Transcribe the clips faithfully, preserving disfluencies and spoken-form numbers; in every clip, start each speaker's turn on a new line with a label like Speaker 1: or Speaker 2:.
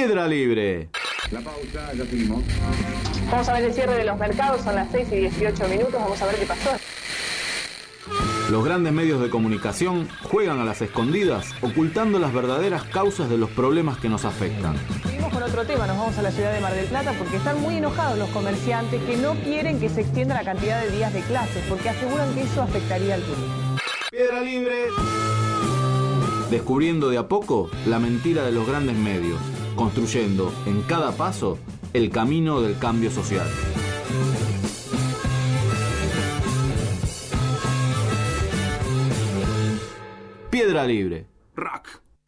Speaker 1: Piedra Libre.
Speaker 2: La pausa, ya seguimos.
Speaker 3: Vamos a ver el cierre de los mercados, son las seis y dieciocho minutos, vamos a ver qué pasó.
Speaker 1: Los grandes medios de comunicación juegan a las escondidas, ocultando las verdaderas causas de los problemas que nos afectan.
Speaker 3: Seguimos con otro tema, nos vamos a la ciudad de Mar del Plata porque están muy enojados los comerciantes que no quieren que se extienda la cantidad de días de clases porque aseguran que eso afectaría al turismo.
Speaker 1: Piedra Libre. Descubriendo de a poco la mentira de los grandes medios, construyendo en cada paso el camino del cambio social. Piedra Libre. Rock.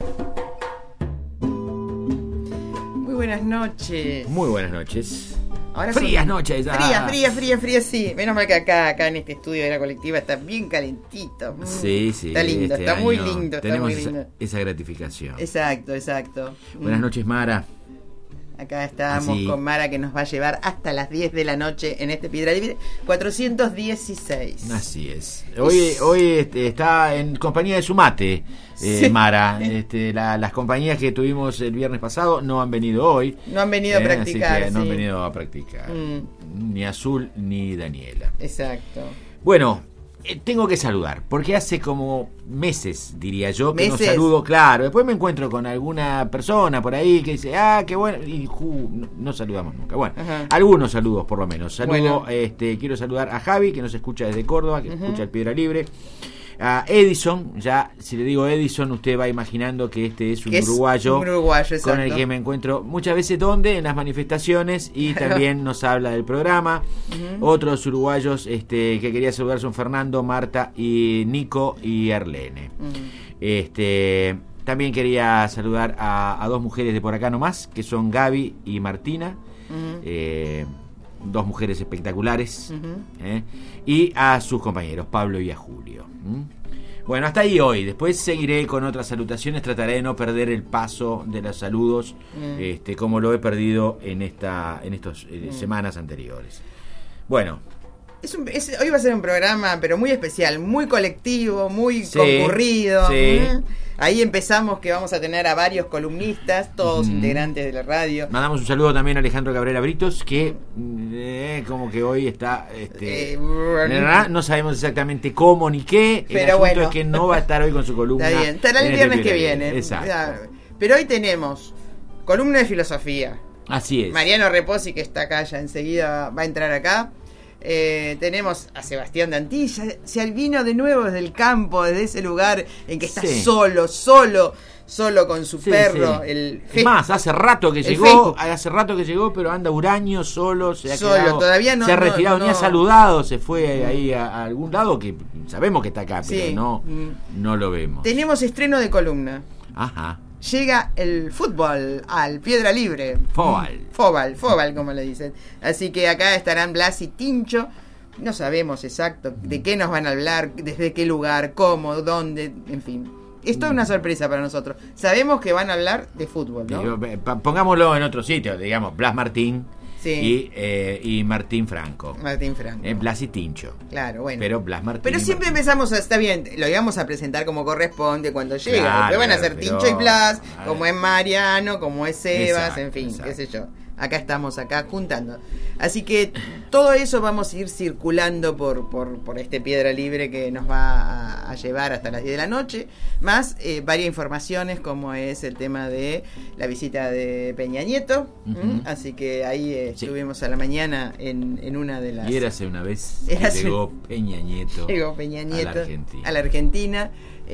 Speaker 4: Muy buenas noches.
Speaker 5: Muy buenas noches.
Speaker 4: Ahora
Speaker 5: frías
Speaker 4: son...
Speaker 5: noches. Ah.
Speaker 4: Frías, frías, frías, frías, sí. Menos mal que acá, acá en este estudio de la colectiva está bien calentito. Mm.
Speaker 5: Sí, sí.
Speaker 4: Está lindo,
Speaker 5: este
Speaker 4: está muy
Speaker 5: año
Speaker 4: lindo, está
Speaker 5: tenemos
Speaker 4: muy lindo.
Speaker 5: Esa, esa gratificación.
Speaker 4: Exacto, exacto.
Speaker 5: Buenas
Speaker 4: Mm.
Speaker 5: noches, Mara.
Speaker 4: Acá estamos
Speaker 5: Así.
Speaker 4: con Mara que nos va a llevar hasta las diez de la noche en este Piedra Libre cuatrocientos dieciséis.
Speaker 5: Así es. Hoy, hoy este, está en compañía de su mate, eh,
Speaker 4: Sí.
Speaker 5: Mara. Este, la, las compañías que tuvimos el viernes pasado no han venido hoy.
Speaker 4: No han venido a
Speaker 5: eh,
Speaker 4: practicar.
Speaker 5: Así que no
Speaker 4: sí.
Speaker 5: han venido a practicar.
Speaker 4: Mm.
Speaker 5: Ni Azul ni Daniela.
Speaker 4: Exacto.
Speaker 5: Bueno, eh, tengo que saludar, porque hace como meses, diría yo, que no
Speaker 4: ¿Meses?
Speaker 5: saludo, claro. Después me encuentro con alguna persona por ahí que dice, ah, qué bueno, y ju, no, no saludamos nunca. Bueno,
Speaker 4: Ajá.
Speaker 5: algunos saludos por lo menos. Saludo,
Speaker 4: Bueno.
Speaker 5: este, quiero saludar a Javi, que nos escucha desde Córdoba, que
Speaker 4: Ujú.
Speaker 5: escucha el Piedra Libre. A Edison, ya si le digo Edison, usted va imaginando que este es un
Speaker 4: Que es
Speaker 5: uruguayo,
Speaker 4: un uruguayo,
Speaker 5: con el
Speaker 4: exacto.
Speaker 5: que me encuentro muchas veces donde en las manifestaciones y
Speaker 4: Claro.
Speaker 5: también nos habla del programa.
Speaker 4: Ujú.
Speaker 5: Otros uruguayos este, que quería saludar son Fernando, Marta y Nico y Arlene.
Speaker 4: Mm.
Speaker 5: Este, también quería saludar a, a dos mujeres de por acá nomás, que son Gaby y Martina.
Speaker 4: Ujú.
Speaker 5: Eh, dos mujeres espectaculares.
Speaker 4: Ujú.
Speaker 5: ¿eh? Y a sus compañeros, Pablo y a Julio. ¿m? Bueno, hasta ahí hoy. Después seguiré con otras salutaciones. Trataré de no perder el paso de los saludos,
Speaker 4: Mm.
Speaker 5: este, como lo he perdido en esta en estas eh,
Speaker 4: Mm.
Speaker 5: semanas anteriores. Bueno,
Speaker 4: Es un- es- hoy va a ser un programa, pero muy especial, muy colectivo, muy
Speaker 5: Sí,
Speaker 4: concurrido.
Speaker 5: sí.
Speaker 4: ¿Mm? Ahí empezamos que vamos a tener a varios columnistas, todos
Speaker 5: Ujú.
Speaker 4: integrantes de la radio.
Speaker 5: mandamos un saludo también a Alejandro Cabrera Britos, que eh, como que hoy está... Este,
Speaker 4: Eh,
Speaker 5: en verdad no sabemos exactamente cómo ni qué. El
Speaker 4: Pero
Speaker 5: asunto
Speaker 4: bueno.
Speaker 5: es que no va a estar hoy con su columna.
Speaker 4: Está bien, estará el
Speaker 5: en este
Speaker 4: viernes que
Speaker 5: Piedra
Speaker 4: viene.
Speaker 5: Libre. Exacto.
Speaker 4: Ya. Pero hoy tenemos columna de filosofía.
Speaker 5: Así es.
Speaker 4: Mariano Reposi, que está acá ya enseguida, va a entrar acá. Eh, tenemos a Sebastián Dantilla, se vino de nuevo desde el campo, desde ese lugar en que está
Speaker 5: Sí.
Speaker 4: solo, solo, solo con su
Speaker 5: Sí,
Speaker 4: perro.
Speaker 5: sí.
Speaker 4: El
Speaker 5: Es
Speaker 4: fe-
Speaker 5: más, hace rato que
Speaker 4: el
Speaker 5: llegó,
Speaker 4: Facebook.
Speaker 5: hace rato que llegó, pero anda huraño solo, se ha
Speaker 4: Solo,
Speaker 5: quedado,
Speaker 4: todavía no-
Speaker 5: se ha
Speaker 4: no-
Speaker 5: retirado, ni
Speaker 4: no.
Speaker 5: ha saludado, se fue ahí a, a algún lado que sabemos que está acá, pero
Speaker 4: Sí.
Speaker 5: no,
Speaker 4: Mm.
Speaker 5: no lo vemos.
Speaker 4: Tenemos estreno de columna.
Speaker 5: Ajá.
Speaker 4: Llega el fútbol al Piedra Libre.
Speaker 5: Fóbal.
Speaker 4: Mm, Fóbal, Fóbal, como le dicen. Así que acá estarán Blas y Tincho. No sabemos exacto de qué nos van a hablar, desde qué lugar, cómo, dónde, en fin. Esto es una sorpresa para nosotros. Sabemos que van a hablar de fútbol, ¿no?
Speaker 5: Digo, eh, pa- Pongámoslo en otro sitio, digamos, Blas Martín
Speaker 4: Sí.
Speaker 5: y, eh, y Martín Franco.
Speaker 4: Martín Franco.
Speaker 5: Eh, Blas y Tincho.
Speaker 4: Claro, bueno.
Speaker 5: Pero Blas Martín.
Speaker 4: Pero
Speaker 5: y
Speaker 4: siempre
Speaker 5: Martín.
Speaker 4: empezamos a, está bien, lo íbamos a presentar como corresponde cuando llega.
Speaker 5: Claro,
Speaker 4: Después van a
Speaker 5: claro,
Speaker 4: ser
Speaker 5: pero-
Speaker 4: Tincho y Blas,
Speaker 5: a ver.
Speaker 4: como es Mariano, como es Sebas,
Speaker 5: Exacto,
Speaker 4: en fin,
Speaker 5: exacto.
Speaker 4: qué sé yo. Acá estamos, acá juntando. Así que todo eso vamos a ir circulando por, por, por este Piedra Libre que nos va a, a llevar hasta las diez de la noche, más eh, varias informaciones como es el tema de la visita de Peña Nieto.
Speaker 5: Ujú.
Speaker 4: ¿m? Así que ahí eh,
Speaker 5: Sí.
Speaker 4: estuvimos a la mañana en, en una de las...
Speaker 5: Y érase una vez que
Speaker 4: Érase-
Speaker 5: llegó Peña Nieto,
Speaker 4: Llegó Peña
Speaker 5: a
Speaker 4: Nieto
Speaker 5: la Argentina.
Speaker 4: a la Argentina.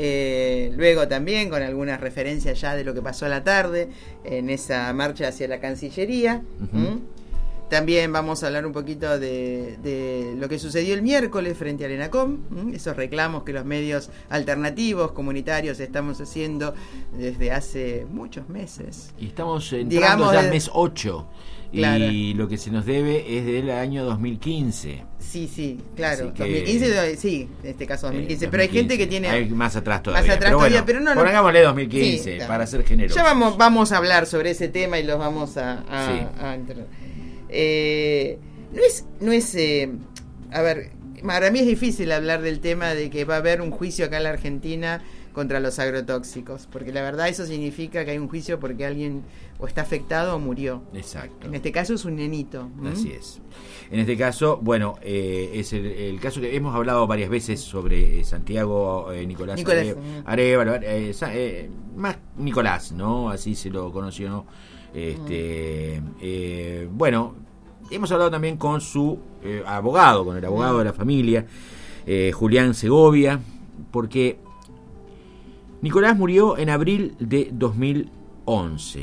Speaker 4: Eh, luego también con algunas referencias ya de lo que pasó a la tarde en esa marcha hacia la Cancillería.
Speaker 5: Ujú.
Speaker 4: ¿Mm? También vamos a hablar un poquito de, de lo que sucedió el miércoles frente al ENACOM, ¿m? Esos reclamos que los medios alternativos, comunitarios, estamos haciendo desde hace muchos meses.
Speaker 5: Y estamos entrando
Speaker 4: Digamos
Speaker 5: ya
Speaker 4: de-
Speaker 5: al mes ocho.
Speaker 4: Claro.
Speaker 5: Y lo que se nos debe es del año dos mil quince.
Speaker 4: Sí, sí, claro.
Speaker 5: Así que-
Speaker 4: dos mil quince, sí, en este caso dos mil quince.
Speaker 5: Eh,
Speaker 4: pero hay
Speaker 5: dos mil
Speaker 4: gente que
Speaker 5: quince.
Speaker 4: tiene...
Speaker 5: Hay más atrás todavía.
Speaker 4: Más atrás
Speaker 5: pero
Speaker 4: todavía,
Speaker 5: bueno,
Speaker 4: pero no, no.
Speaker 5: pongámosle dos mil quince
Speaker 4: Sí, claro.
Speaker 5: para ser generosos.
Speaker 4: Ya vamos, vamos a hablar sobre ese tema y los vamos a, a,
Speaker 5: Sí.
Speaker 4: a entrar. Eh, no es, no es eh, a ver, para mí es difícil hablar del tema de que va a haber un juicio acá en la Argentina contra los agrotóxicos, porque la verdad eso significa que hay un juicio porque alguien o está afectado o murió.
Speaker 5: Exacto.
Speaker 4: En este caso es un nenito. ¿Mm?
Speaker 5: Así es. En este caso, bueno, eh, es el, el caso que hemos hablado varias veces sobre eh, Santiago eh, Nicolás,
Speaker 4: Nicolás
Speaker 5: Are- Arévalo, eh, eh, más Nicolás, ¿no? Así se lo conoció, ¿no? Este, mm. eh, bueno, hemos hablado también con su eh, abogado, con el abogado mm. de la familia, eh, Julián Segovia, porque Nicolás murió en abril de dos mil once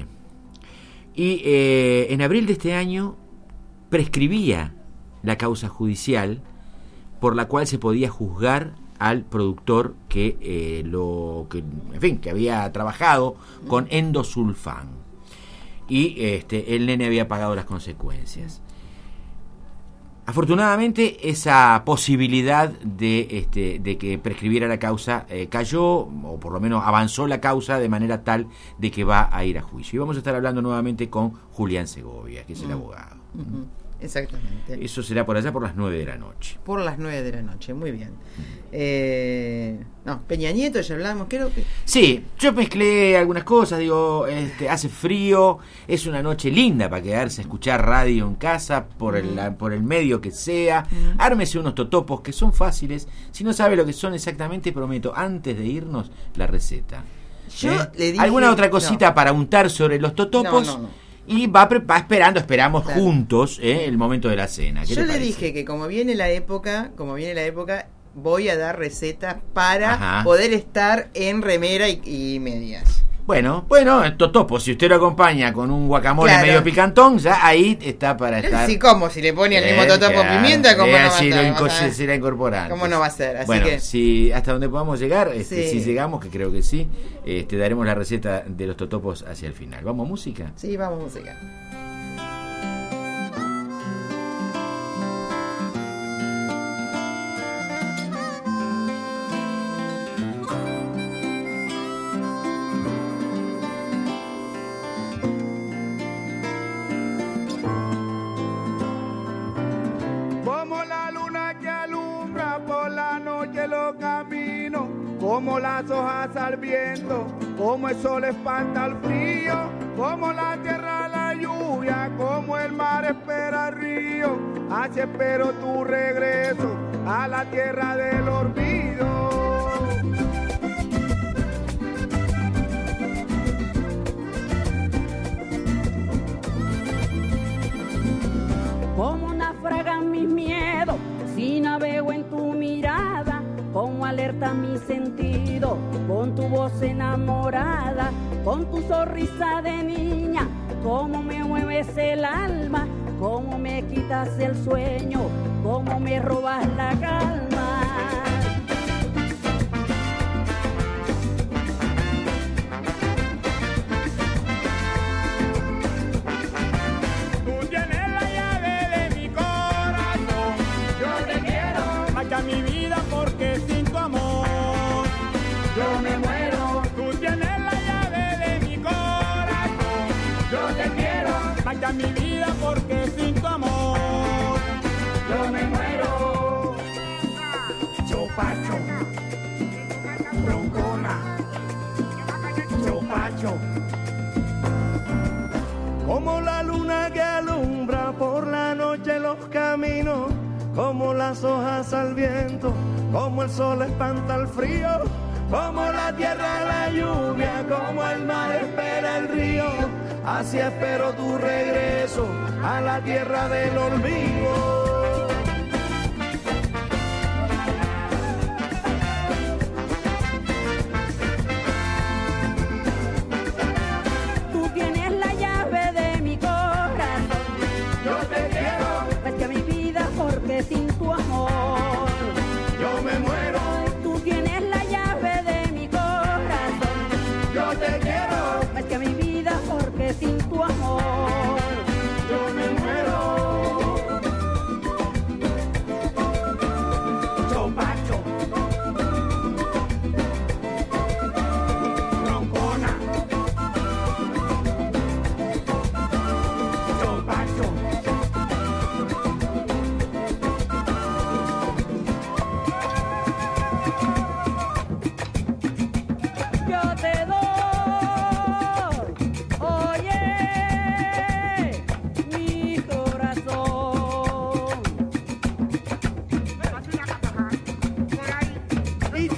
Speaker 5: y eh, en abril de este año prescribía la causa judicial por la cual se podía juzgar al productor que eh, lo que en fin que había trabajado con endosulfán y este el nene había pagado las consecuencias. Afortunadamente esa posibilidad de este de que prescribiera la causa eh, cayó, o por lo menos avanzó la causa de manera tal de que va a ir a juicio. Y vamos a estar hablando nuevamente con Julián Segovia, que es el mm. abogado.
Speaker 4: Uh-huh. Exactamente.
Speaker 5: Eso será por allá por las nueve de la noche.
Speaker 4: Por las nueve de la noche, muy bien. Eh, no, Peña Nieto, ya hablamos, creo que...
Speaker 5: Sí, yo mezclé algunas cosas, digo, este, hace frío, es una noche linda para quedarse a escuchar radio en casa, por, uh-huh. el, por el medio que sea, uh-huh. ármese unos totopos que son fáciles, si no sabe lo que son exactamente, prometo, antes de irnos, la receta.
Speaker 4: Yo
Speaker 5: ¿Eh?
Speaker 4: le dije...
Speaker 5: ¿Alguna otra cosita
Speaker 4: no.
Speaker 5: para untar sobre los totopos?
Speaker 4: No, no, no.
Speaker 5: Y va, va esperando, esperamos
Speaker 4: claro.
Speaker 5: juntos eh, el momento de la cena. ¿Qué
Speaker 4: Yo
Speaker 5: le
Speaker 4: le
Speaker 5: parece?
Speaker 4: dije que como viene la época, como viene la época, voy a dar recetas para
Speaker 5: Ajá.
Speaker 4: poder estar en remera y, y medias.
Speaker 5: Bueno, bueno, el totopo, si usted lo acompaña con un guacamole
Speaker 4: Claro.
Speaker 5: medio picantón, ya ahí está para estar.
Speaker 4: Sí, ¿cómo? Si le pone el mismo
Speaker 5: Eh,
Speaker 4: totopo
Speaker 5: claro.
Speaker 4: pimienta, ¿cómo
Speaker 5: Eh,
Speaker 4: no va a
Speaker 5: así
Speaker 4: estar?
Speaker 5: lo
Speaker 4: Vamos a
Speaker 5: inco-
Speaker 4: ver.
Speaker 5: se irá incorporando.
Speaker 4: ¿Cómo no va a ser? Así
Speaker 5: bueno,
Speaker 4: que...
Speaker 5: si hasta donde podamos llegar, este,
Speaker 4: Sí.
Speaker 5: si llegamos, que creo que sí, este, daremos la receta de los totopos hacia el final. ¿Vamos a música?
Speaker 4: Sí, vamos a música.
Speaker 6: Como la luna que alumbra por la noche los caminos, como las hojas al viento, como el sol espanta el frío, como la tierra la lluvia, como el mar espera el río, así espero tu regreso a la tierra del olvido.
Speaker 7: Como naufragan mis miedos, si navego en tu mirada, como alerta mi sentido, con tu voz enamorada, con tu sonrisa de niña, como me mueves el alma, como me quitas el sueño, como me robas la calma.
Speaker 6: Mi vida porque sin tu amor yo me muero. Tú tienes la llave de mi corazón. Yo te quiero. Marcha mi vida porque sin tu amor yo me muero. Chopacho, broncona, chopacho. Como la luna que alumbra por la noche los caminos, como las hojas al viento, como el sol espanta el frío, como la tierra la lluvia, como el mar espera el río, así espero tu regreso a la tierra del olvido.
Speaker 7: Tú tienes la llave de mi corazón,
Speaker 6: Yo te quiero,
Speaker 7: marcha mi vida porque sin tu amor
Speaker 6: yo me muero.
Speaker 7: tú tienes la llave de mi corazón,
Speaker 6: Yo te quiero,
Speaker 7: marcha mi vida porque sin tu amor
Speaker 6: yo me muero.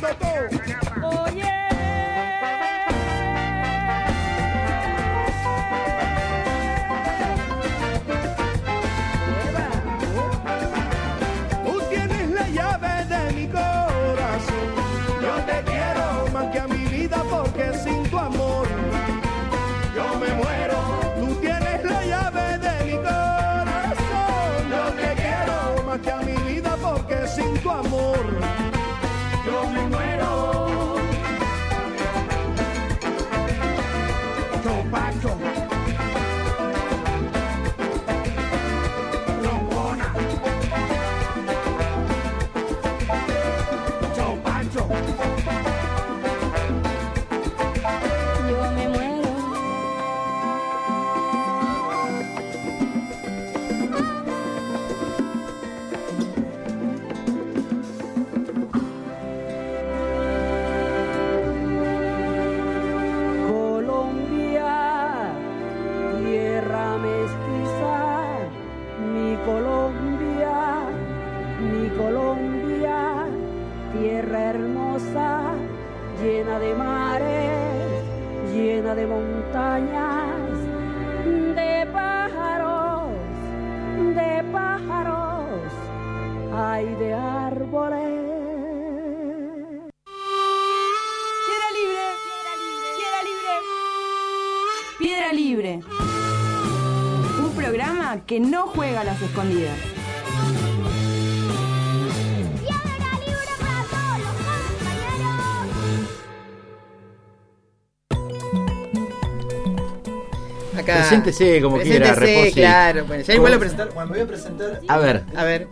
Speaker 6: todo.
Speaker 7: Oye,
Speaker 6: Tú tienes la llave de mi corazón. Yo te quiero más que a mi vida porque sin tu amor yo me muero. Tú tienes la llave de mi corazón. Yo te quiero más que a mi vida porque sin tu amor yo me muero. Chopacho. Trombona. Chopacho.
Speaker 7: yo me muero. Colombia, tierra mestiza, mi Colombia, mi Colombia, tierra hermosa, llena de mares, llena de montañas, de pájaros, de pájaros, hay de árboles.
Speaker 8: Piedra libre, piedra libre, piedra libre. Un programa que no juega a las escondidas.
Speaker 9: Piedra libre para todos los compañeros.
Speaker 4: Acá.
Speaker 5: Preséntese como quiera,
Speaker 4: Preséntese,
Speaker 5: Reposi.
Speaker 4: claro. Bueno, ya igual lo presentar.
Speaker 10: Bueno, me voy a presentar.
Speaker 5: A ver,
Speaker 4: A ver.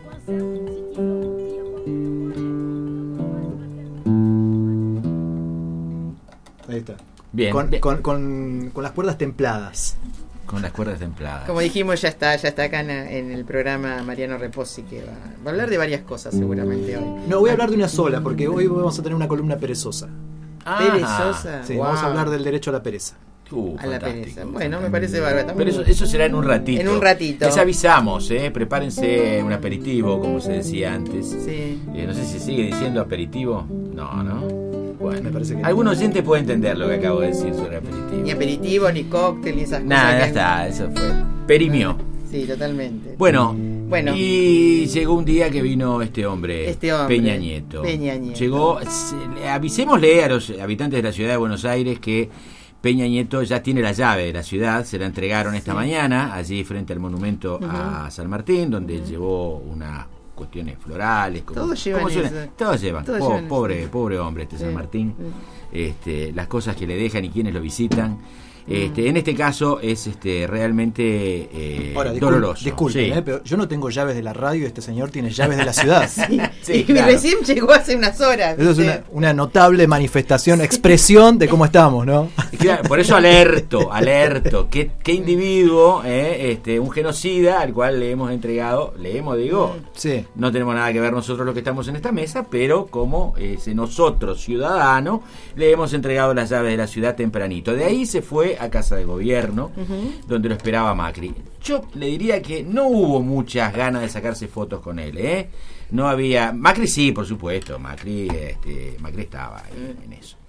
Speaker 10: Ahí está.
Speaker 5: bien,
Speaker 10: Con,
Speaker 5: bien.
Speaker 10: con, con, con las cuerdas templadas.
Speaker 5: Con las cuerdas templadas.
Speaker 4: Como dijimos, ya está, ya está acá en, en el programa Mariano Reposi, que va, va a hablar de varias cosas seguramente hoy.
Speaker 10: No, voy a hablar de una sola, porque hoy vamos a tener una columna perezosa.
Speaker 5: Ah,
Speaker 4: Perezosa.
Speaker 10: Sí,
Speaker 4: Wow.
Speaker 10: vamos a hablar del derecho a la pereza.
Speaker 5: Uh,
Speaker 4: A la
Speaker 5: fantástico.
Speaker 4: pereza. Bueno, me parece bárbaro.
Speaker 5: Pero eso, eso será en un ratito.
Speaker 4: En un ratito.
Speaker 5: Les avisamos, ¿eh? Prepárense un aperitivo, como se decía antes.
Speaker 4: Sí.
Speaker 5: Eh, no sé si sigue diciendo aperitivo. No, no. Bueno,
Speaker 10: Me parece que no.
Speaker 5: algún oyente puede entender lo que acabo de decir sobre aperitivo.
Speaker 4: Ni aperitivo, ni cóctel, ni esas
Speaker 5: Nada,
Speaker 4: cosas.
Speaker 5: ya
Speaker 4: que-
Speaker 5: está, eso fue. Perimio.
Speaker 4: Sí, totalmente.
Speaker 5: Bueno,
Speaker 4: Bueno.
Speaker 5: y llegó un día que vino este hombre,
Speaker 4: Este hombre,
Speaker 5: Peña Nieto.
Speaker 4: Peña Nieto.
Speaker 5: Llegó, se- le- avisémosle a los habitantes de la ciudad de Buenos Aires que Peña Nieto ya tiene la llave de la ciudad, se la entregaron esta mañana, allí frente al monumento a San Martín, donde llevó unas cuestiones florales. Como,
Speaker 4: Todos llevan
Speaker 5: ¿cómo suena?
Speaker 4: eso.
Speaker 5: Todos llevan.
Speaker 4: Todos
Speaker 5: Po-
Speaker 4: llevan eso.
Speaker 5: pobre, pobre hombre este San
Speaker 4: Sí.
Speaker 5: Martín.
Speaker 4: Sí.
Speaker 5: Este, las cosas que le dejan y quienes lo visitan. Este, en este caso es este realmente eh,
Speaker 10: Ahora, discul-
Speaker 5: doloroso.
Speaker 10: disculpen,
Speaker 5: Sí.
Speaker 10: eh, pero yo no tengo llaves de la radio y este señor tiene llaves de la ciudad.
Speaker 5: Sí,
Speaker 4: y
Speaker 5: claro.
Speaker 4: recién llegó hace unas horas.
Speaker 10: Eso es
Speaker 4: ¿viste?
Speaker 10: una, una notable manifestación, expresión de cómo estamos, ¿no?
Speaker 5: Claro, por eso alerto, alerto. ¿Qué, qué individuo, eh, este, un genocida al cual le hemos entregado, le hemos, digo,
Speaker 10: Sí.
Speaker 5: no tenemos nada que ver nosotros los que estamos en esta mesa, pero como ese nosotros, ciudadano, le hemos entregado las llaves de la ciudad tempranito. De ahí se fue a Casa de Gobierno, donde lo esperaba Macri. Yo le diría que no hubo muchas ganas de sacarse fotos con él, ¿eh? No había... Macri sí, por supuesto, Macri, este, Macri estaba ahí en eso.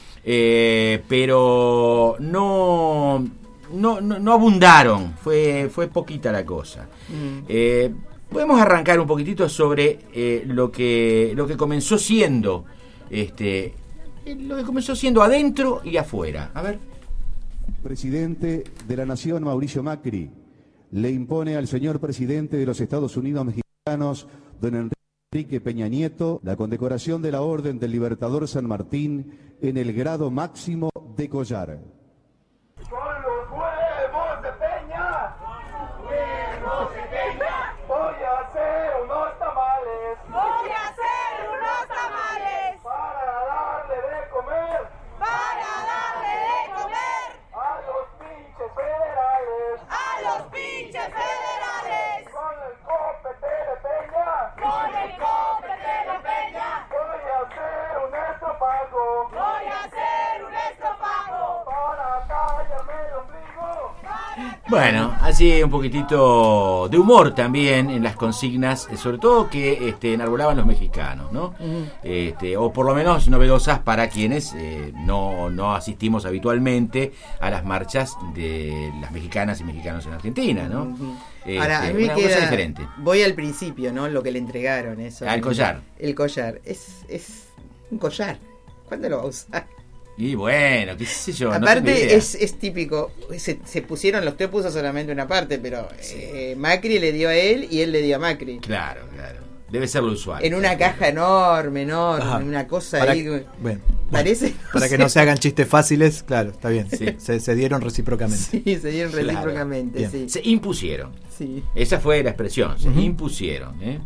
Speaker 5: Eh, pero no, no, no, no abundaron, fue, fue poquita la cosa.
Speaker 4: Mm.
Speaker 5: Eh, podemos arrancar un poquitito sobre eh, lo que lo que comenzó siendo este eh, lo que comenzó siendo adentro y afuera. A ver.
Speaker 11: Presidente de la Nación, Mauricio Macri, le impone al señor presidente de los Estados Unidos mexicanos, don Enrique Peña Nieto, la condecoración de la Orden del Libertador San Martín en el grado máximo de collar.
Speaker 6: Con los huevos de Peña, huevos de Peña, voy a hacer unos tamales,
Speaker 9: Voy a hacer unos tamales
Speaker 6: para darle de comer
Speaker 9: para darle de comer
Speaker 6: a los pinches federales,
Speaker 9: a los pinches federales.
Speaker 6: con el copete de Peña,
Speaker 9: Con el copete de Peña
Speaker 6: voy a hacer un estropajo
Speaker 9: voy a hacer un estropajo
Speaker 6: para
Speaker 5: Bueno, así un poquitito de humor también en las consignas, sobre todo que este, enarbolaban los mexicanos, ¿no? Uh-huh. Este, o por lo menos novedosas para quienes eh, no, no asistimos habitualmente a las marchas de las mexicanas y mexicanos en Argentina, ¿no?
Speaker 4: Uh-huh.
Speaker 5: Este,
Speaker 4: Ahora, a mí
Speaker 5: una
Speaker 4: queda,
Speaker 5: cosa diferente.
Speaker 4: Voy al principio, ¿no? Lo que le entregaron, eso.
Speaker 5: Al collar.
Speaker 4: El collar. Es, es un collar. ¿Cuándo lo va a usar?
Speaker 5: Y bueno, qué sé yo.
Speaker 4: Aparte
Speaker 5: no
Speaker 4: es, es típico, se, se pusieron, los usted puso solamente una parte, pero sí. eh, Macri le dio a él y él le dio a Macri.
Speaker 5: Claro, claro. Debe ser lo usual.
Speaker 4: En una caja enorme, enorme, Ajá. una cosa
Speaker 10: para
Speaker 4: ahí.
Speaker 10: Que, bueno,
Speaker 4: parece.
Speaker 10: Para
Speaker 4: no
Speaker 10: que
Speaker 4: sé.
Speaker 10: no se hagan chistes fáciles, claro, está bien. Sí. Se, se dieron recíprocamente.
Speaker 4: Sí, se dieron claro. recíprocamente, sí.
Speaker 5: Se impusieron.
Speaker 4: Sí.
Speaker 5: Esa fue la expresión, se uh-huh. impusieron, ¿eh?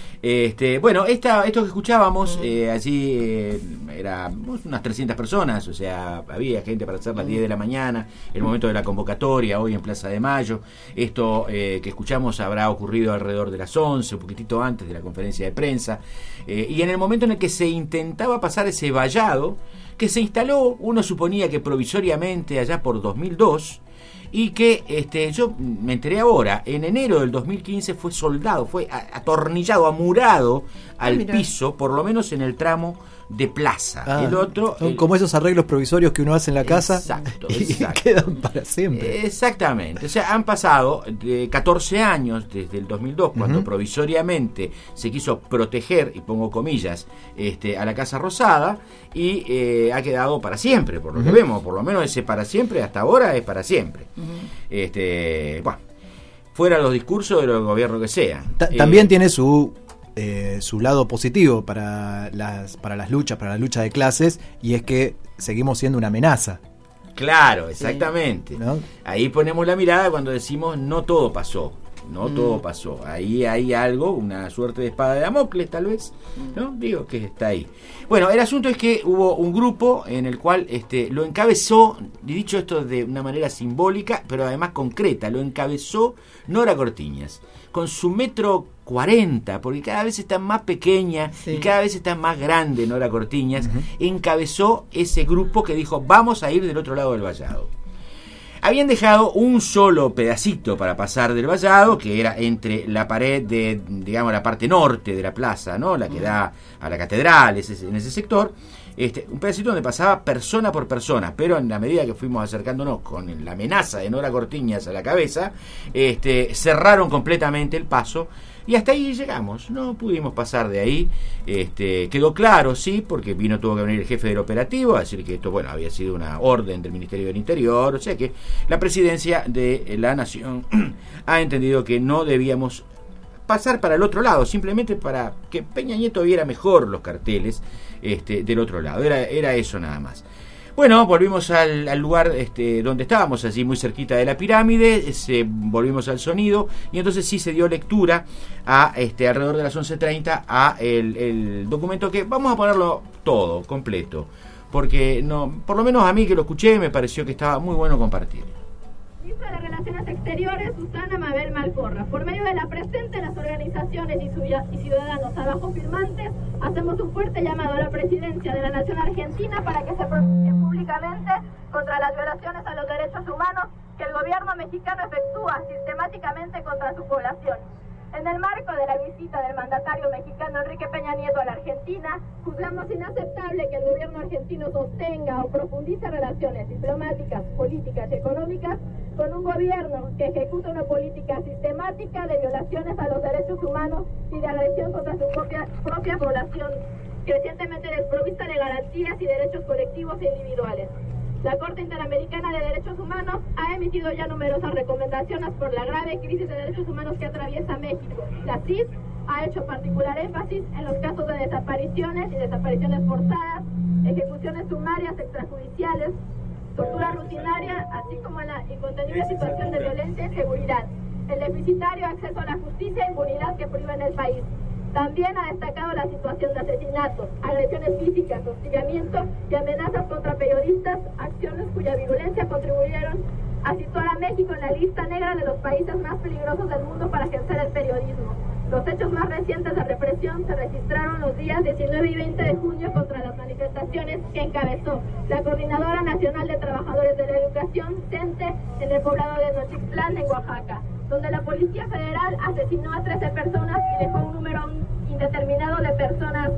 Speaker 5: Este, bueno, esta, esto que escuchábamos, uh-huh. eh, allí eh, era unas trescientas personas, o sea, había gente para hacer las uh-huh. diez de la mañana, el momento de la convocatoria, hoy en Plaza de Mayo. Esto eh, que escuchamos habrá ocurrido alrededor de las once, un poquitito antes de la conferencia de prensa, eh, y en el momento en el que se intentaba pasar ese vallado, que se instaló, uno suponía que provisoriamente allá por dos mil dos, y que este, yo me enteré ahora, en enero del dos mil quince fue soldado, fue atornillado, amurado al ah, piso, por lo menos en el tramo de plaza.
Speaker 10: Ah,
Speaker 5: el otro
Speaker 10: son
Speaker 5: el...
Speaker 10: como esos arreglos provisorios que uno hace en la casa.
Speaker 5: Exacto,
Speaker 10: y
Speaker 5: exacto.
Speaker 10: quedan para siempre.
Speaker 5: Exactamente, o sea, han pasado de catorce años desde el dos mil dos, cuando uh-huh. provisoriamente se quiso proteger, y pongo comillas, este, a la Casa Rosada, y eh, ha quedado para siempre, por lo uh-huh. que vemos, por lo menos ese para siempre hasta ahora es para siempre. Uh-huh. Este, bueno, fuera los discursos de los gobiernos que sean.
Speaker 10: Ta- eh, también tiene su Eh, su lado positivo para las para las luchas, para la lucha de clases, y es que seguimos siendo una amenaza.
Speaker 5: Claro, exactamente.
Speaker 10: Sí, ¿no?
Speaker 5: Ahí ponemos la mirada cuando decimos no todo pasó, no mm. todo pasó. Ahí hay algo, una suerte de espada de Damocles tal vez, ¿no? Digo que está ahí. Bueno, el asunto es que hubo un grupo en el cual este lo encabezó, y dicho esto de una manera simbólica, pero además concreta, lo encabezó Nora Cortiñas, con su metro cuarenta, porque cada vez está más pequeña sí. y cada vez está más grande Nora Cortiñas, uh-huh. encabezó ese grupo que dijo, vamos a ir del otro lado del vallado. Habían dejado un solo pedacito para pasar del vallado, que era entre la pared de, digamos, la parte norte de la plaza, ¿no? La que da a la catedral, ese, en ese sector. Este, un pedacito donde pasaba persona por persona, pero en la medida que fuimos acercándonos con la amenaza de Nora Cortiñas a la cabeza, este, cerraron completamente el paso. Y hasta ahí llegamos, no pudimos pasar de ahí. Este, quedó claro, sí, porque vino, tuvo que venir el jefe del operativo a decir que esto, bueno, había sido una orden del Ministerio del Interior, o sea que la presidencia de la Nación ha entendido que no debíamos pasar para el otro lado, simplemente para que Peña Nieto viera mejor los carteles este, del otro lado, era, era eso nada más. Bueno, volvimos al, al lugar este, donde estábamos, allí muy cerquita de la pirámide, se, volvimos al sonido, y entonces sí se dio lectura a este, alrededor de las once treinta a el, el documento, que vamos a ponerlo todo, completo, porque no, por lo menos a mí que lo escuché me pareció que estaba muy bueno compartir.
Speaker 12: Ministra de Relaciones Exteriores, Susana Mabel Malcorra. Por medio de la presente, las organizaciones y ciudadanos abajo firmantes hacemos un fuerte llamado a la Presidencia de la Nación Argentina para que se pronuncie públicamente contra las violaciones a los derechos humanos que el gobierno mexicano efectúa sistemáticamente contra su población. En el marco de la visita del mandatario mexicano Enrique Peña Nieto a la Argentina, juzgamos inaceptable que el gobierno argentino sostenga o profundice relaciones diplomáticas, políticas y económicas con un gobierno que ejecuta una política sistemática de violaciones a los derechos humanos y de agresión contra su propia, propia población, crecientemente desprovista de garantías y derechos colectivos e individuales. La Corte Interamericana de Derechos Humanos ha emitido ya numerosas recomendaciones por la grave crisis de derechos humanos que atraviesa México. La C I D ha hecho particular énfasis en los casos de desapariciones y desapariciones forzadas, ejecuciones sumarias extrajudiciales, tortura rutinaria, así como en la incontenible situación de violencia y seguridad, el deficitario acceso a la justicia e impunidad que priva en el país. También ha destacado la situación de asesinatos, agresiones físicas, hostigamiento y amenazas contra periodistas, acciones cuya virulencia contribuyeron a situar a México en la lista negra de los países más peligrosos del mundo para ejercer el periodismo. Los hechos más recientes de represión se registraron los días diecinueve y veinte de junio contra las manifestaciones que encabezó la Coordinadora Nacional de Trabajadores de la Educación, CENTE, en el poblado de Nochixtlán, en Oaxaca, donde la Policía Federal asesinó a trece personas y dejó un número indeterminado de personas,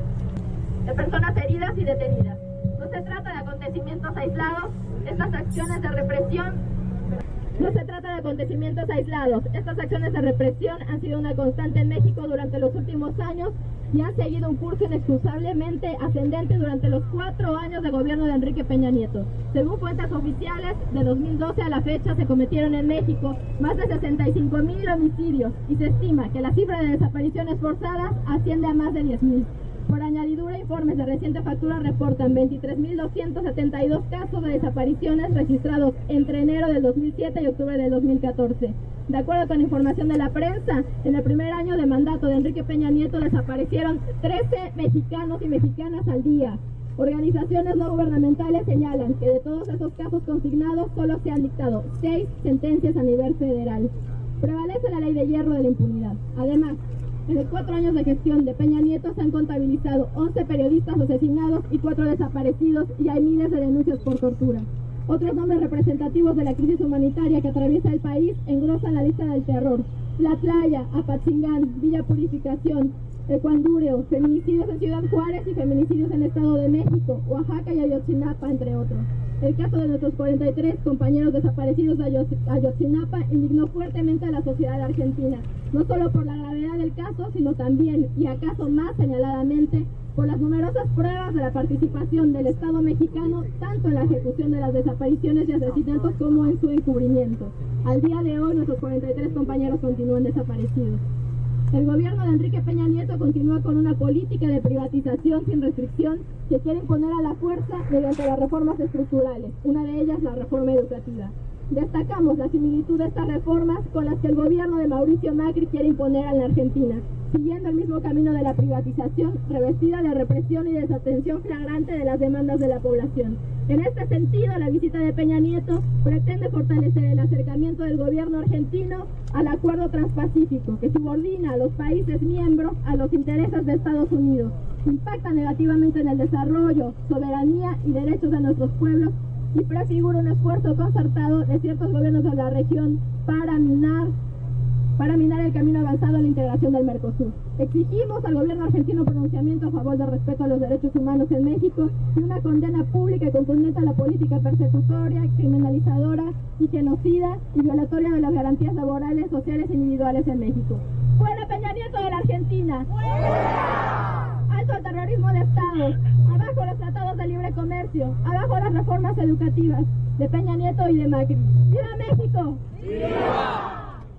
Speaker 12: de personas heridas y detenidas. No se trata de acontecimientos aislados, estas acciones de represión No se trata de acontecimientos aislados. Estas acciones de represión han sido una constante en México durante los últimos años y han seguido un curso inexcusablemente ascendente durante los cuatro años de gobierno de Enrique Peña Nieto. Según fuentes oficiales, de dos mil doce a la fecha se cometieron en México más de sesenta y cinco mil homicidios y se estima que la cifra de desapariciones forzadas asciende a más de diez mil. Por añadidura, informes de reciente factura reportan veintitrés mil doscientos setenta y dos casos de desapariciones registrados entre enero del dos mil siete y octubre del dos mil catorce. De acuerdo con información de la prensa, en el primer año de mandato de Enrique Peña Nieto desaparecieron trece mexicanos y mexicanas al día. Organizaciones no gubernamentales señalan que de todos esos casos consignados solo se han dictado seis sentencias a nivel federal. Prevalece la ley de hierro de la impunidad. Además, en los cuatro años de gestión de Peña Nieto se han contabilizado once periodistas asesinados y cuatro desaparecidos y hay miles de denuncias por tortura. Otros nombres representativos de la crisis humanitaria que atraviesa el país engrosan la lista del terror. Tlatlaya, Apatzingán, Villa Purificación, Ecuandureo, feminicidios en Ciudad Juárez y feminicidios en Estado de México, Oaxaca y Ayotzinapa, entre otros. El caso de nuestros cuarenta y tres compañeros desaparecidos de Ayotzinapa indignó fuertemente a la sociedad argentina, no solo por la gravedad del caso, sino también, y acaso más señaladamente, por las numerosas pruebas de la participación del Estado mexicano, tanto en la ejecución de las desapariciones y asesinatos como en su encubrimiento. Al día de hoy, nuestros cuarenta y tres compañeros continúan desaparecidos. El gobierno de Enrique Peña Nieto continúa con una política de privatización sin restricción que quiere imponer a la fuerza mediante las reformas estructurales, una de ellas la reforma educativa. Destacamos la similitud de estas reformas con las que el gobierno de Mauricio Macri quiere imponer a la Argentina, siguiendo el mismo camino de la privatización, revestida de represión y desatención flagrante de las demandas de la población. En este sentido, la visita de Peña Nieto pretende fortalecer el acercamiento del gobierno argentino al Acuerdo Transpacífico, que subordina a los países miembros a los intereses de Estados Unidos, impacta negativamente en el desarrollo, soberanía y derechos de nuestros pueblos y prefigura un esfuerzo concertado de ciertos gobiernos de la región para minar para minar el camino avanzado a la integración del Mercosur. Exigimos al gobierno argentino pronunciamiento a favor del respeto a los derechos humanos en México y una condena pública y contundente a la política persecutoria, criminalizadora y genocida y violatoria de las garantías laborales, sociales e individuales en México. ¡Fuera Peña Nieto de la Argentina! ¡Fuera! ¡Alto al terrorismo de Estado! ¡Abajo los tratados de libre comercio! ¡Abajo las reformas educativas de Peña Nieto y de Macri! ¡Viva México! ¡Viva!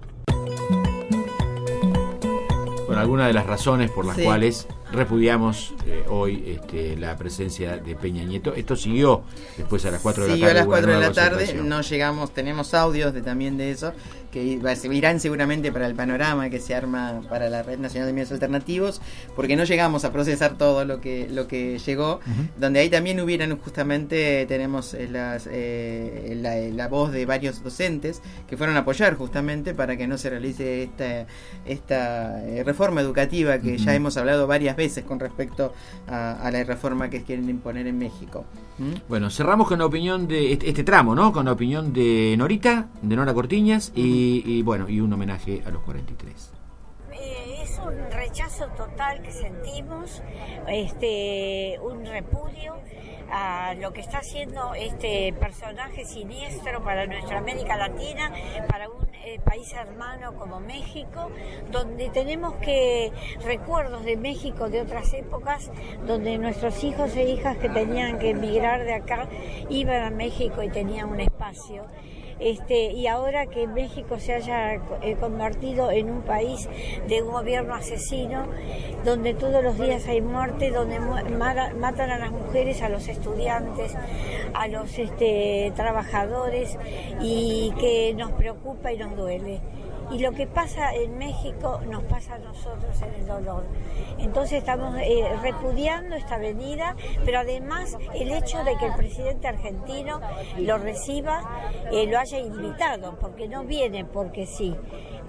Speaker 5: Bueno, algunas de las razones por las
Speaker 4: Sí.
Speaker 5: cuales repudiamos eh, hoy este, la presencia de Peña Nieto. Esto siguió después a las cuatro de la
Speaker 4: Siguió
Speaker 5: tarde.
Speaker 4: a las
Speaker 5: hubo una
Speaker 4: cuatro de
Speaker 5: nueva
Speaker 4: la tarde,
Speaker 5: concertación.
Speaker 4: no llegamos, tenemos audios de, también de eso, que va- servirán seguramente para el panorama que se arma para la Red Nacional de Medios Alternativos, porque no llegamos a procesar todo lo que lo que llegó, donde ahí también hubieran justamente, tenemos eh, las, eh, la, la voz de varios docentes que fueron a apoyar justamente para que no se realice esta, esta eh, reforma educativa que
Speaker 5: Ujú.
Speaker 4: ya hemos hablado varias veces con respecto a, a la reforma que quieren imponer en México. ¿Mm?
Speaker 5: Bueno, cerramos con la opinión de este, este tramo, ¿no? Con la opinión de Norita, de Nora Cortiñas, y, y bueno, y un homenaje a los cuarenta y tres.
Speaker 13: Eh, es un rechazo total que sentimos, este, un repudio a lo que está haciendo este personaje siniestro para nuestra América Latina, para un eh, país hermano como México, donde tenemos que recuerdos de México de otras épocas, donde nuestros hijos e hijas que tenían que emigrar de acá iban a México y tenían un espacio. Este, y ahora que México se haya eh, convertido en un país de un gobierno asesino, donde todos los días hay muerte, donde mu- mara- matan a las mujeres, a los estudiantes, a los este, trabajadores, y que nos preocupa y nos duele. Y lo que pasa en México nos pasa a nosotros en el dolor. Entonces estamos eh, repudiando esta venida, pero además el hecho de que el presidente argentino lo reciba, eh, lo haya invitado, porque no viene porque sí.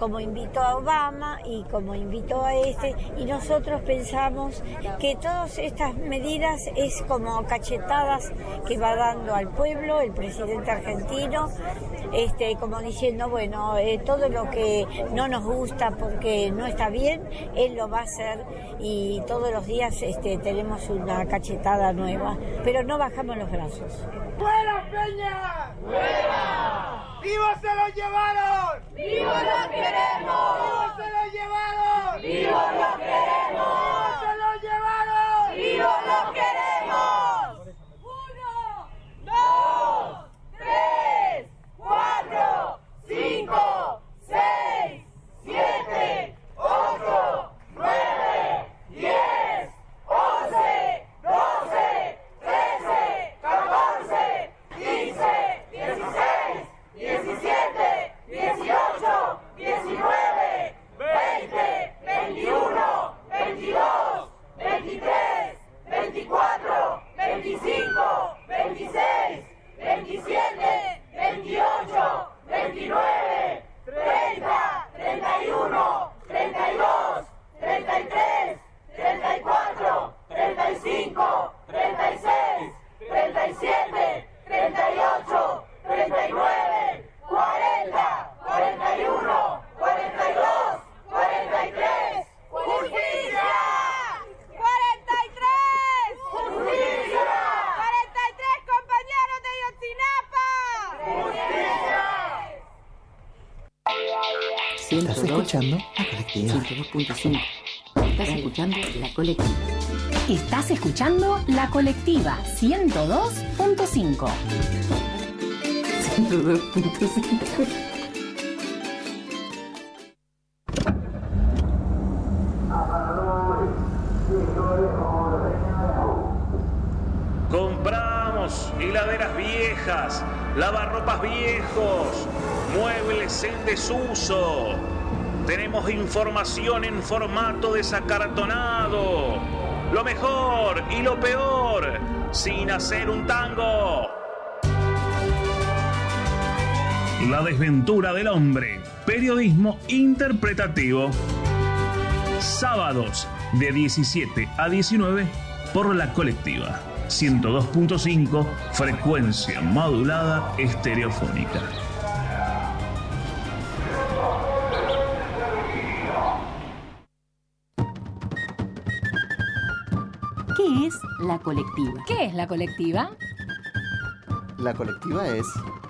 Speaker 13: como invitó a Obama y como invitó a este, y nosotros pensamos que todas estas medidas es como cachetadas que va dando al pueblo el presidente argentino, este, como diciendo, bueno, eh, todo lo que no nos gusta porque no está bien, él lo va a hacer, y todos los días este, tenemos una cachetada nueva, pero no bajamos los brazos.
Speaker 6: ¡Fuera, Peña! ¡Fuera! ¡Vivos se lo llevaron!
Speaker 9: ¡Vivos los queremos!
Speaker 6: ¡Vivos se lo llevaron!
Speaker 9: ¡Vivos los queremos!
Speaker 6: ¡Vivos se lo llevaron!
Speaker 9: ¡Vivos los queremos! Uno, dos, tres, cuatro, cinco, seis, siete, ocho, nueve, diez, once, doce, trece, catorce, quince, dieciséis, diecisiete, dieciocho, diecinueve, veinte, veintiuno, veintidós, veintitrés, veinticuatro, veinticinco, veintiséis, veintisiete, veintiocho, veintinueve, treinta, treinta y uno, treinta y dos, treinta y tres, treinta y cuatro, treinta y cinco, treinta y seis, treinta y siete, treinta y ocho, treinta y nueve, cuarenta, cuarenta y uno, cuarenta y dos, cuarenta y tres, ¡justicia! ¡cuarenta y tres! ¡Justicia! ¡cuarenta y tres compañeros de Ayotzinapa! ¡Justicia!
Speaker 10: ¿Estás escuchando? La colectiva.
Speaker 14: ciento dos punto cinco. Estás escuchando La Colectiva.
Speaker 15: Estás escuchando La Colectiva ciento dos punto cinco.
Speaker 14: ciento dos punto cinco.
Speaker 16: Compramos heladeras viejas, lavarropas viejos, muebles en desuso. Tenemos información en formato desacartonado. Lo mejor y lo peor, sin hacer un tango. La desventura del hombre. Periodismo interpretativo. Sábados de diecisiete a diecinueve por La Colectiva. ciento dos punto cinco, frecuencia modulada estereofónica.
Speaker 15: ¿Qué es La Colectiva? ¿Qué es La Colectiva?
Speaker 10: La colectiva es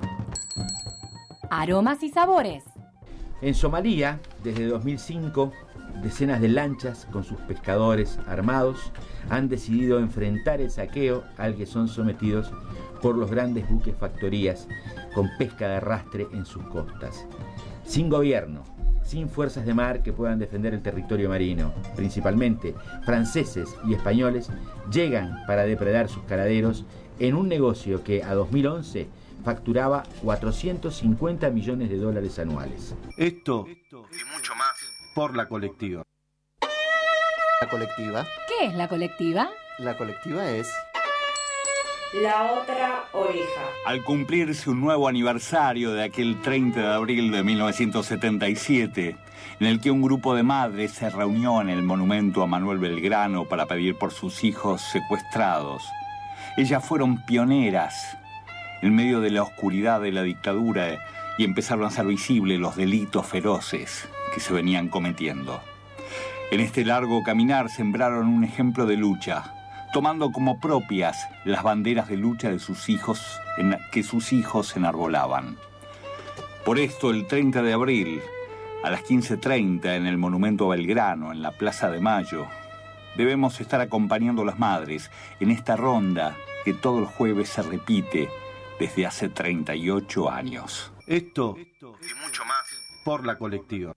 Speaker 15: aromas y sabores.
Speaker 5: En Somalia, desde dos mil cinco, decenas de lanchas con sus pescadores armados han decidido enfrentar el saqueo al que son sometidos por los grandes buques factorías con pesca de arrastre en sus costas. Sin gobierno, sin fuerzas de mar que puedan defender el territorio marino, principalmente franceses y españoles, llegan para depredar sus caladeros en un negocio que a dos mil once facturaba cuatrocientos cincuenta millones de dólares anuales.
Speaker 11: Esto y mucho más por La Colectiva.
Speaker 10: La colectiva.
Speaker 15: ¿Qué es La Colectiva?
Speaker 10: La colectiva es
Speaker 17: La Otra Oreja.
Speaker 18: Al cumplirse un nuevo aniversario de aquel treinta de abril de mil novecientos setenta y siete, en el que un grupo de madres se reunió en el monumento a Manuel Belgrano para pedir por sus hijos secuestrados, ellas fueron pioneras en medio de la oscuridad de la dictadura y empezaron a hacer visibles los delitos feroces que se venían cometiendo. En este largo caminar sembraron un ejemplo de lucha, tomando como propias las banderas de lucha de sus hijos en que sus hijos enarbolaban. Por esto, el treinta de abril, a las quince treinta, en el Monumento a Belgrano, en la Plaza de Mayo, debemos estar acompañando a las madres en esta ronda que todos los jueves se repite desde hace treinta y ocho años.
Speaker 11: Esto y mucho más por La Colectiva.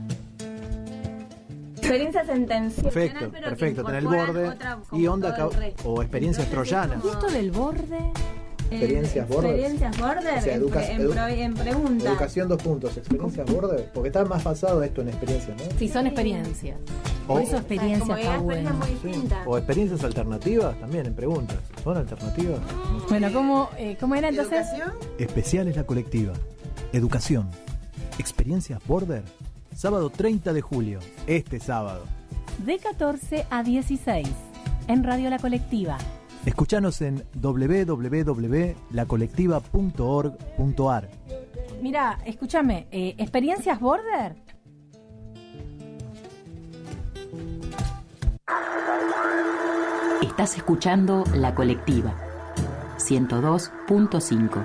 Speaker 19: Experiencia sentencial.
Speaker 10: Perfecto, perfecto. Tener el borde y onda ca- o experiencias troyanas.
Speaker 19: ¿Y esto del borde?
Speaker 10: Experiencias
Speaker 19: eh,
Speaker 10: border.
Speaker 19: Experiencias border
Speaker 10: O sea,
Speaker 19: en,
Speaker 10: educa-
Speaker 19: pre- en,
Speaker 10: edu-
Speaker 19: pro- en pregunta.
Speaker 10: Educación dos puntos. Experiencias border. Porque está más basado esto en experiencias, ¿no?
Speaker 15: Sí, son experiencias.
Speaker 10: O-
Speaker 15: Por eso experiencia
Speaker 19: Como
Speaker 15: está
Speaker 19: que
Speaker 15: buena.
Speaker 19: experiencias muy distintas.
Speaker 10: O experiencias alternativas también en preguntas. ¿Son alternativas?
Speaker 15: Bueno, ¿cómo, eh, ¿cómo era entonces?
Speaker 10: Especial es la colectiva. Educación. Experiencias border. sábado treinta de julio, este sábado.
Speaker 15: De catorce a dieciséis, en Radio La Colectiva.
Speaker 10: Escuchanos en doble u doble u doble u punto la colectiva punto org punto a r.
Speaker 15: Mira, escúchame, eh, ¿experiencias border?
Speaker 14: Estás escuchando La Colectiva, ciento dos punto cinco.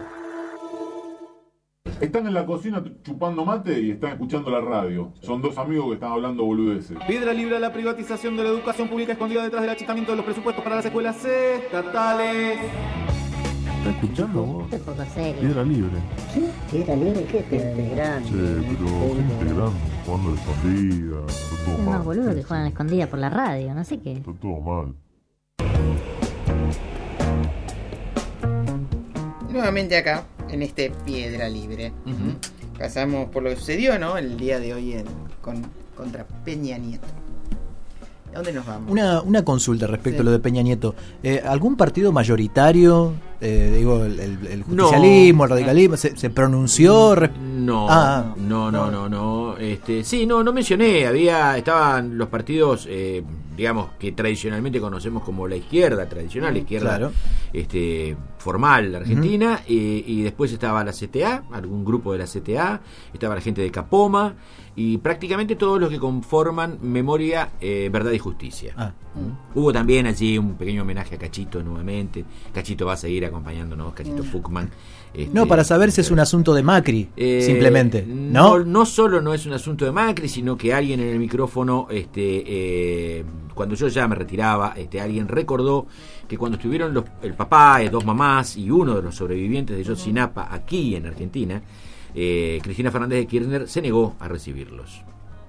Speaker 20: Están en la cocina chupando mate y están escuchando la radio. Son dos amigos que están hablando boludeces.
Speaker 1: Piedra libre a la privatización de la educación pública escondida detrás del achicamiento de los presupuestos para las escuelas estatales.
Speaker 20: ¿Estás escuchando vos?
Speaker 21: Qué poco serio.
Speaker 20: Piedra libre.
Speaker 21: ¿Qué? ¿Piedra libre? ¿Qué piedra libre? Grande.
Speaker 20: Sí, pero gente grande, jugando a la escondida. Está todo
Speaker 21: Es
Speaker 20: mal.
Speaker 21: más boludo que juegan a la escondida por la radio, no sé qué.
Speaker 20: Está todo mal.
Speaker 4: Nuevamente acá, en este Piedra Libre.
Speaker 5: Uh-huh.
Speaker 4: Pasamos por lo que sucedió, ¿no? El día de hoy en, con, contra Peña Nieto. ¿A dónde nos vamos?
Speaker 10: Una, una consulta respecto
Speaker 4: Sí.
Speaker 10: a lo de Peña Nieto. Eh, ¿Algún partido mayoritario, eh, digo, el, el, el justicialismo,
Speaker 5: No.
Speaker 10: el radicalismo, se, se pronunció? res-
Speaker 5: No,
Speaker 10: Ah,
Speaker 5: no, no, no, no. Este, sí, no, no mencioné. Había, estaban los partidos, eh, digamos que tradicionalmente conocemos como la izquierda tradicional, la izquierda,
Speaker 10: Claro.
Speaker 5: este, formal argentina, y, y después estaba la C T A, algún grupo de la C T A, estaba la gente de Capoma y prácticamente todos los que conforman Memoria, eh, Verdad y Justicia.
Speaker 10: Ah.
Speaker 5: ¿Mm? Hubo también allí un pequeño homenaje a Cachito nuevamente. Cachito va a seguir acompañándonos, Cachito Fuckman. Este,
Speaker 10: No, para saber si es un asunto de Macri,
Speaker 5: eh,
Speaker 10: simplemente.
Speaker 5: no,
Speaker 10: ¿No?
Speaker 5: no solo no es un asunto de Macri, sino que alguien en el micrófono, este, eh, cuando yo ya me retiraba, este, alguien recordó que cuando estuvieron los, el papá, eh, dos mamás y uno de los sobrevivientes de Yotzinapa aquí en Argentina, eh, Cristina Fernández de Kirchner se negó a recibirlos.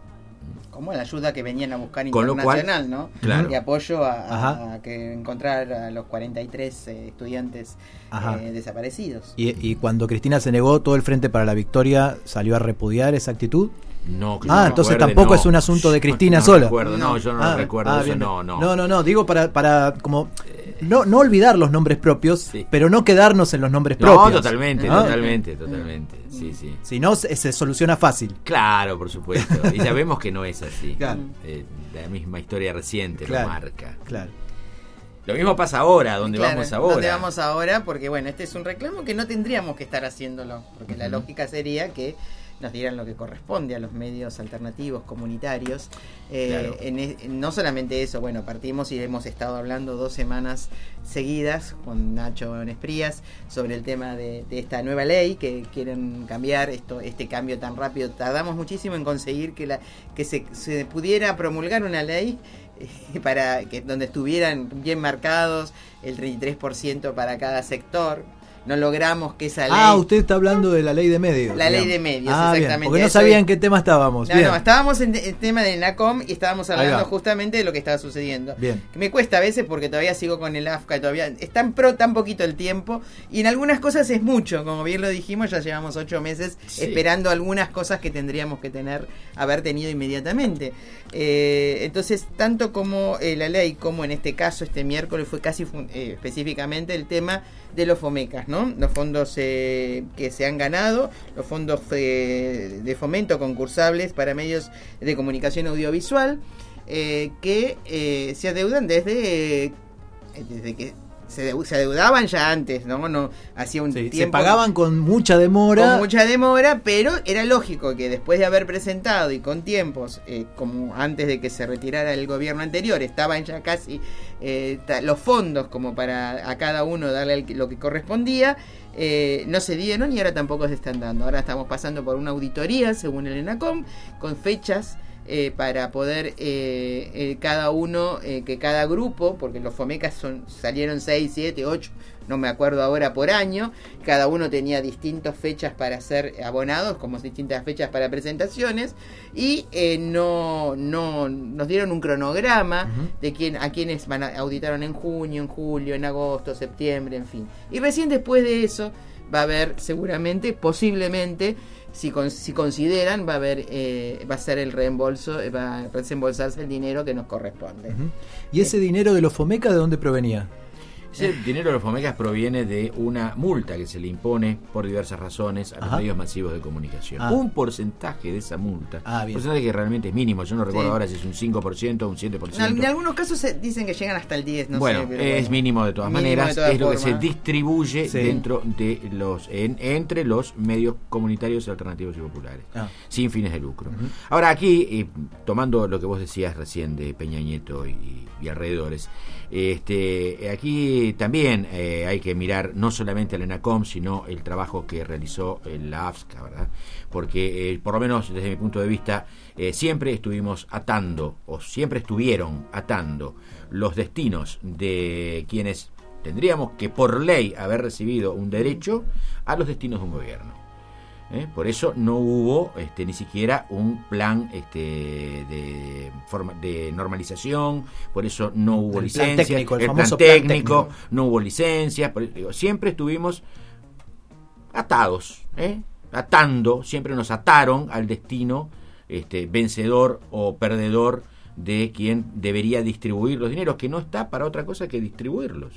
Speaker 4: Como la ayuda que venían a buscar
Speaker 5: Con lo cual,
Speaker 4: internacional, ¿no?
Speaker 5: claro.
Speaker 4: Y apoyo a,
Speaker 10: Ajá.
Speaker 4: a, a que encontrar a los cuarenta y tres eh, estudiantes
Speaker 10: Ajá.
Speaker 4: eh, desaparecidos.
Speaker 10: Y, y cuando Cristina se negó, todo el Frente para la Victoria salió a repudiar esa actitud.
Speaker 5: No, que yo
Speaker 10: Ah,
Speaker 5: no
Speaker 10: entonces
Speaker 5: recuerde,
Speaker 10: tampoco
Speaker 5: no.
Speaker 10: es un asunto de Cristina
Speaker 5: No
Speaker 10: sola.
Speaker 5: recuerdo, no, yo no
Speaker 10: Ah,
Speaker 5: lo recuerdo,
Speaker 10: ah,
Speaker 5: eso
Speaker 10: bien,
Speaker 5: no,
Speaker 10: bien.
Speaker 5: no.
Speaker 10: No, no, no, digo para, para como no, no olvidar los nombres propios, pero no quedarnos en los nombres
Speaker 5: No,
Speaker 10: propios.
Speaker 5: totalmente,
Speaker 10: ¿no?
Speaker 5: totalmente, totalmente. Sí, sí.
Speaker 10: Si no, se, se soluciona fácil.
Speaker 5: Claro, por supuesto. Y ya vemos que no es así.
Speaker 10: Claro.
Speaker 5: Eh, la misma historia reciente
Speaker 10: Claro,
Speaker 5: lo marca.
Speaker 10: Claro.
Speaker 5: Lo mismo pasa ahora, donde
Speaker 4: Claro,
Speaker 5: vamos ahora.
Speaker 4: ¿Dónde vamos ahora? Porque bueno, este es un reclamo que no tendríamos que estar haciéndolo, porque la lógica sería que nos dieran lo que corresponde a los medios alternativos comunitarios. Eh,
Speaker 5: Claro.
Speaker 4: en e- no solamente eso, bueno, partimos y hemos estado hablando dos semanas seguidas con Nacho Nesprías sobre el tema de, de esta nueva ley que quieren cambiar, esto este cambio tan rápido. Tardamos muchísimo en conseguir que la que se, se pudiera promulgar una ley eh, para que donde estuvieran bien marcados el treinta y tres por ciento para cada sector. No logramos que esa ley...
Speaker 10: Ah, usted está hablando de la ley de medios.
Speaker 4: La ley
Speaker 10: digamos.
Speaker 4: de medios,
Speaker 10: Ah, bien,
Speaker 4: exactamente.
Speaker 10: porque no
Speaker 4: Eso
Speaker 10: sabía
Speaker 4: es.
Speaker 10: en qué tema estábamos.
Speaker 4: No,
Speaker 10: Bien.
Speaker 4: no, estábamos en el tema de NACOM y estábamos
Speaker 10: Ahí
Speaker 4: hablando
Speaker 10: va.
Speaker 4: justamente de lo que estaba sucediendo.
Speaker 10: Bien.
Speaker 4: Que me cuesta a veces porque todavía sigo con el A F C A, todavía es tan pro tan poquito el tiempo y en algunas cosas es mucho, como bien lo dijimos, ya llevamos ocho meses
Speaker 5: Sí.
Speaker 4: esperando algunas cosas que tendríamos que tener, haber tenido inmediatamente. Eh, entonces, tanto como eh, la ley, como en este caso, este miércoles fue casi fun- eh, específicamente el tema de los FOMECAS, ¿no? Los fondos eh, que se han ganado, los fondos eh, de fomento concursables para medios de comunicación audiovisual, eh, que eh, se adeudan desde, eh, desde que se, deu- se adeudaban ya antes, ¿no? no hacía un
Speaker 10: Sí,
Speaker 4: tiempo.
Speaker 10: se pagaban con mucha demora.
Speaker 4: Con mucha demora, pero era lógico que después de haber presentado y con tiempos, eh, como antes de que se retirara el gobierno anterior, estaban ya casi eh, ta- los fondos como para a cada uno darle el- lo que correspondía, eh, no se dieron y ahora tampoco se están dando. Ahora estamos pasando por una auditoría, según el ENACOM, con fechas eh, para poder eh, eh, cada uno, eh, que cada grupo, porque los FOMECAS son, salieron seis, siete, ocho, no me acuerdo ahora por año, cada uno tenía distintas fechas para ser abonados, como distintas fechas para presentaciones, y eh, no, no nos dieron un cronograma uh-huh. de quién, a quienes van a, auditaron en junio, en julio, en agosto, septiembre, en fin. Y recién después de eso va a haber seguramente, posiblemente, si, con, si consideran, va a haber eh, va a ser el reembolso, va a reembolsarse el dinero que nos corresponde.
Speaker 10: Uh-huh. ¿Y ese eh, dinero de los FOMECA de dónde provenía?
Speaker 5: Ese dinero de los Fomecas proviene de una multa que se le impone por diversas razones a los
Speaker 10: Ajá.
Speaker 5: medios masivos de comunicación.
Speaker 10: Ah.
Speaker 5: Un porcentaje de esa multa,
Speaker 10: Ah,
Speaker 5: un
Speaker 10: bien.
Speaker 5: porcentaje que realmente es mínimo, yo no recuerdo
Speaker 4: Sí.
Speaker 5: ahora si es un cinco por ciento o un siete por
Speaker 4: En,
Speaker 5: ciento.
Speaker 4: en algunos casos se dicen que llegan hasta el diez, no
Speaker 5: bueno,
Speaker 4: sé. Pero
Speaker 5: es
Speaker 4: bueno.
Speaker 5: mínimo de todas
Speaker 4: Mínimo
Speaker 5: maneras,
Speaker 4: de todas
Speaker 5: es lo que
Speaker 4: formas.
Speaker 5: se distribuye
Speaker 10: Sí.
Speaker 5: dentro de los en, entre los medios comunitarios, alternativos y populares,
Speaker 10: Ah.
Speaker 5: sin fines de lucro. Ahora aquí, eh, tomando lo que vos decías recién de Peña Nieto y, y alrededores, este, aquí también eh, hay que mirar no solamente al ENACOM, sino el trabajo que realizó eh, la AFSCA, ¿verdad? Porque eh, por lo menos desde mi punto de vista eh, siempre estuvimos atando, o siempre estuvieron atando los destinos de quienes tendríamos que por ley haber recibido un derecho a los destinos de un gobierno. ¿Eh? Por eso no hubo este, ni siquiera un plan este, de, forma, de normalización, por eso no hubo
Speaker 10: El plan
Speaker 5: licencias,
Speaker 10: técnico, el
Speaker 5: el plan
Speaker 10: famoso plan
Speaker 5: técnico,
Speaker 10: técnico.
Speaker 5: no hubo licencias, por- digo, siempre estuvimos atados, ¿eh? atando, siempre nos ataron al destino este, vencedor o perdedor de quien debería distribuir los dineros, que no está para otra cosa que distribuirlos.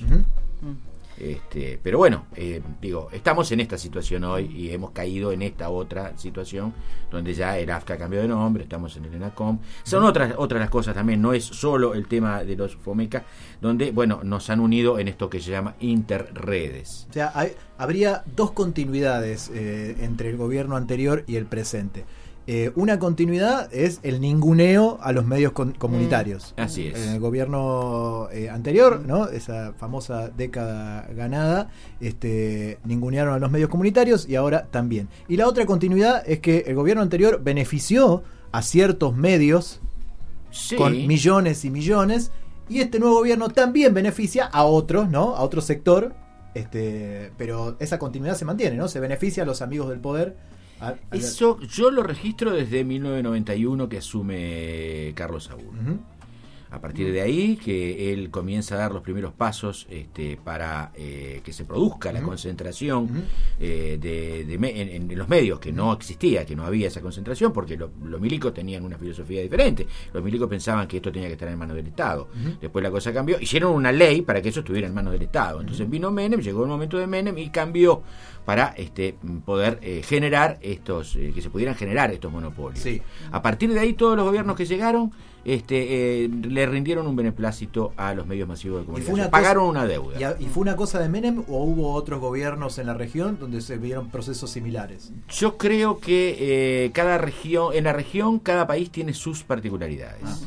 Speaker 5: Este, pero bueno, eh, digo, estamos en esta situación hoy y hemos caído en esta otra situación donde ya el AFCA cambió de nombre, estamos en el ENACOM. Son otras otras las cosas también, no es solo el tema de los Fomeca, donde, bueno, nos han unido en esto que se llama interredes.
Speaker 10: O sea, hay- habría dos continuidades eh, entre el gobierno anterior y el presente. Eh, una continuidad es el ninguneo a los medios con- comunitarios.
Speaker 5: Mm, así es.
Speaker 10: En el gobierno eh, anterior, ¿no? Esa famosa década ganada, este, ningunearon a los medios comunitarios y ahora también. Y la otra continuidad es que el gobierno anterior benefició a ciertos medios
Speaker 5: Sí.
Speaker 10: con millones y millones, y este nuevo gobierno también beneficia a otros, ¿no? A otro sector, este, pero esa continuidad se mantiene, ¿no? Se beneficia a los amigos del poder. a- a-
Speaker 5: Eso yo lo registro desde mil novecientos noventa y uno que asume Carlos Saúl.
Speaker 10: Ujú.
Speaker 5: A partir de ahí que él comienza a dar los primeros pasos este, para eh, que se produzca la
Speaker 10: Ujú.
Speaker 5: concentración
Speaker 10: Ujú.
Speaker 5: eh, de, de me- en, en los medios, que no existía, que no había esa concentración, porque lo- los milicos tenían una filosofía diferente. Los milicos pensaban que esto tenía que estar en manos del Estado.
Speaker 10: Ujú.
Speaker 5: Después la cosa cambió, hicieron una ley para que eso estuviera en manos del Estado. Entonces vino Menem, llegó el momento de Menem y cambió para este poder eh, generar estos, eh, que se pudieran generar estos monopolios.
Speaker 10: Sí.
Speaker 5: A partir de ahí todos los gobiernos que llegaron este, eh, le rindieron un beneplácito a los medios masivos de
Speaker 10: Y fue
Speaker 5: comunicación.
Speaker 10: una
Speaker 5: Pagaron
Speaker 10: cosa-
Speaker 5: una deuda.
Speaker 10: ¿Y, a- y fue una cosa de Menem o hubo otros gobiernos en la región donde se vieron procesos similares?
Speaker 5: Yo creo que eh, cada región, en la región, cada país tiene sus particularidades.
Speaker 10: Ah.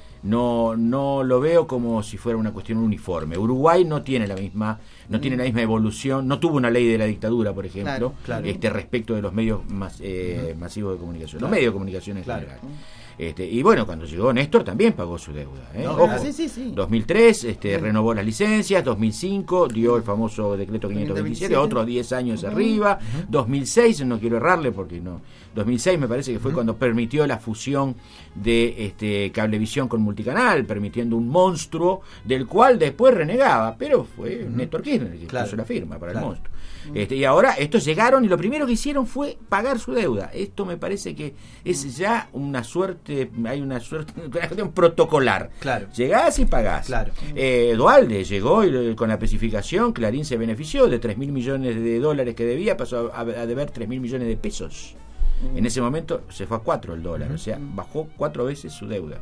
Speaker 5: No, no lo veo como si fuera una cuestión uniforme. Uruguay no tiene la misma, no tiene la misma evolución, no tuvo una ley de la dictadura, por ejemplo,
Speaker 10: Claro, claro.
Speaker 5: este respecto de los medios mas- eh,
Speaker 10: Ujú.
Speaker 5: masivos de comunicación,
Speaker 10: Claro.
Speaker 5: los medios de comunicación en
Speaker 10: Claro.
Speaker 5: general. Este, y bueno, cuando llegó Néstor también pagó su deuda. ¿eh?
Speaker 10: No,
Speaker 5: Ojo,
Speaker 10: claro.
Speaker 4: Sí, sí, sí.
Speaker 5: dos mil tres este,
Speaker 4: Sí.
Speaker 5: renovó las licencias, dos mil cinco dio el famoso decreto quinientos veintisiete,
Speaker 4: quinientos veintisiete.
Speaker 5: otros diez años
Speaker 4: Ujú.
Speaker 5: arriba, dos mil seis, no quiero errarle porque no, dos mil seis me parece que fue cuando permitió la fusión de este Cablevisión con Multicanal, permitiendo un monstruo del cual después renegaba, pero fue Néstor Kirchner el que
Speaker 10: Claro.
Speaker 5: puso la firma para
Speaker 10: Claro.
Speaker 5: el monstruo. Este, y ahora estos llegaron y lo primero que hicieron fue pagar su deuda. Esto me parece que es ya una suerte, hay una suerte, una cuestión protocolar.
Speaker 10: Claro.
Speaker 5: Llegás y pagás.
Speaker 10: Claro.
Speaker 5: Eh, Dualde llegó y eh, con la especificación, Clarín se benefició de tres mil millones de dólares que debía, pasó a, a deber tres mil millones de pesos. En ese momento se fue a cuatro el dólar, o sea, bajó cuatro veces su deuda.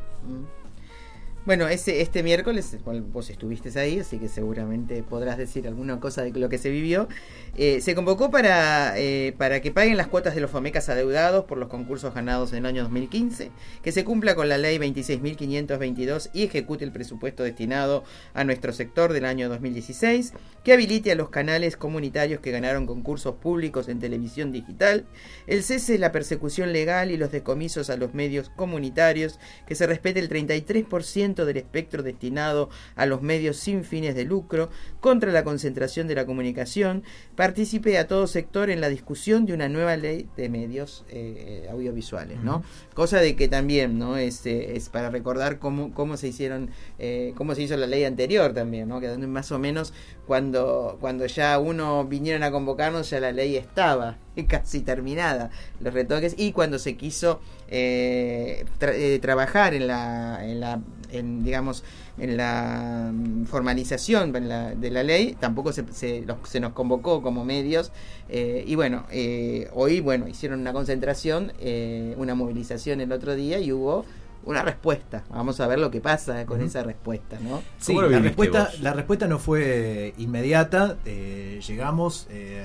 Speaker 4: Bueno, ese, este miércoles, cual vos estuviste ahí, así que seguramente podrás decir alguna cosa de lo que se vivió. Eh, se convocó para, eh, para que paguen las cuotas de los Fomecas adeudados por los concursos ganados en el año dos mil quince, que se cumpla con la ley veintiséis mil quinientos veintidós y ejecute el presupuesto destinado a nuestro sector del año dos mil dieciséis, que habilite a los canales comunitarios que ganaron concursos públicos en televisión digital, el cese de la persecución legal y los decomisos a los medios comunitarios, que se respete el treinta y tres por ciento del espectro destinado a los medios sin fines de lucro, contra la concentración de la comunicación, participe a todo sector en la discusión de una nueva ley de medios eh, audiovisuales, ¿no?
Speaker 10: Ujú.
Speaker 4: Cosa de que también, ¿no? Es, eh, es para recordar cómo, cómo se hicieron, eh, cómo se hizo la ley anterior también, ¿no? Que más o menos cuando, cuando ya uno vinieron a convocarnos ya la ley estaba casi terminada, los retoques, y cuando se quiso eh, tra- eh, trabajar en la, en la en digamos, en la mm, formalización en la, de la ley, tampoco se, se, los, se nos convocó como medios, eh, y bueno, eh, hoy, bueno, hicieron una concentración, eh, una movilización el otro día y hubo una respuesta. Vamos a ver lo que pasa con uh-huh. esa respuesta, ¿no?
Speaker 10: Sí, la respuesta, la respuesta no fue inmediata. Eh, llegamos, eh,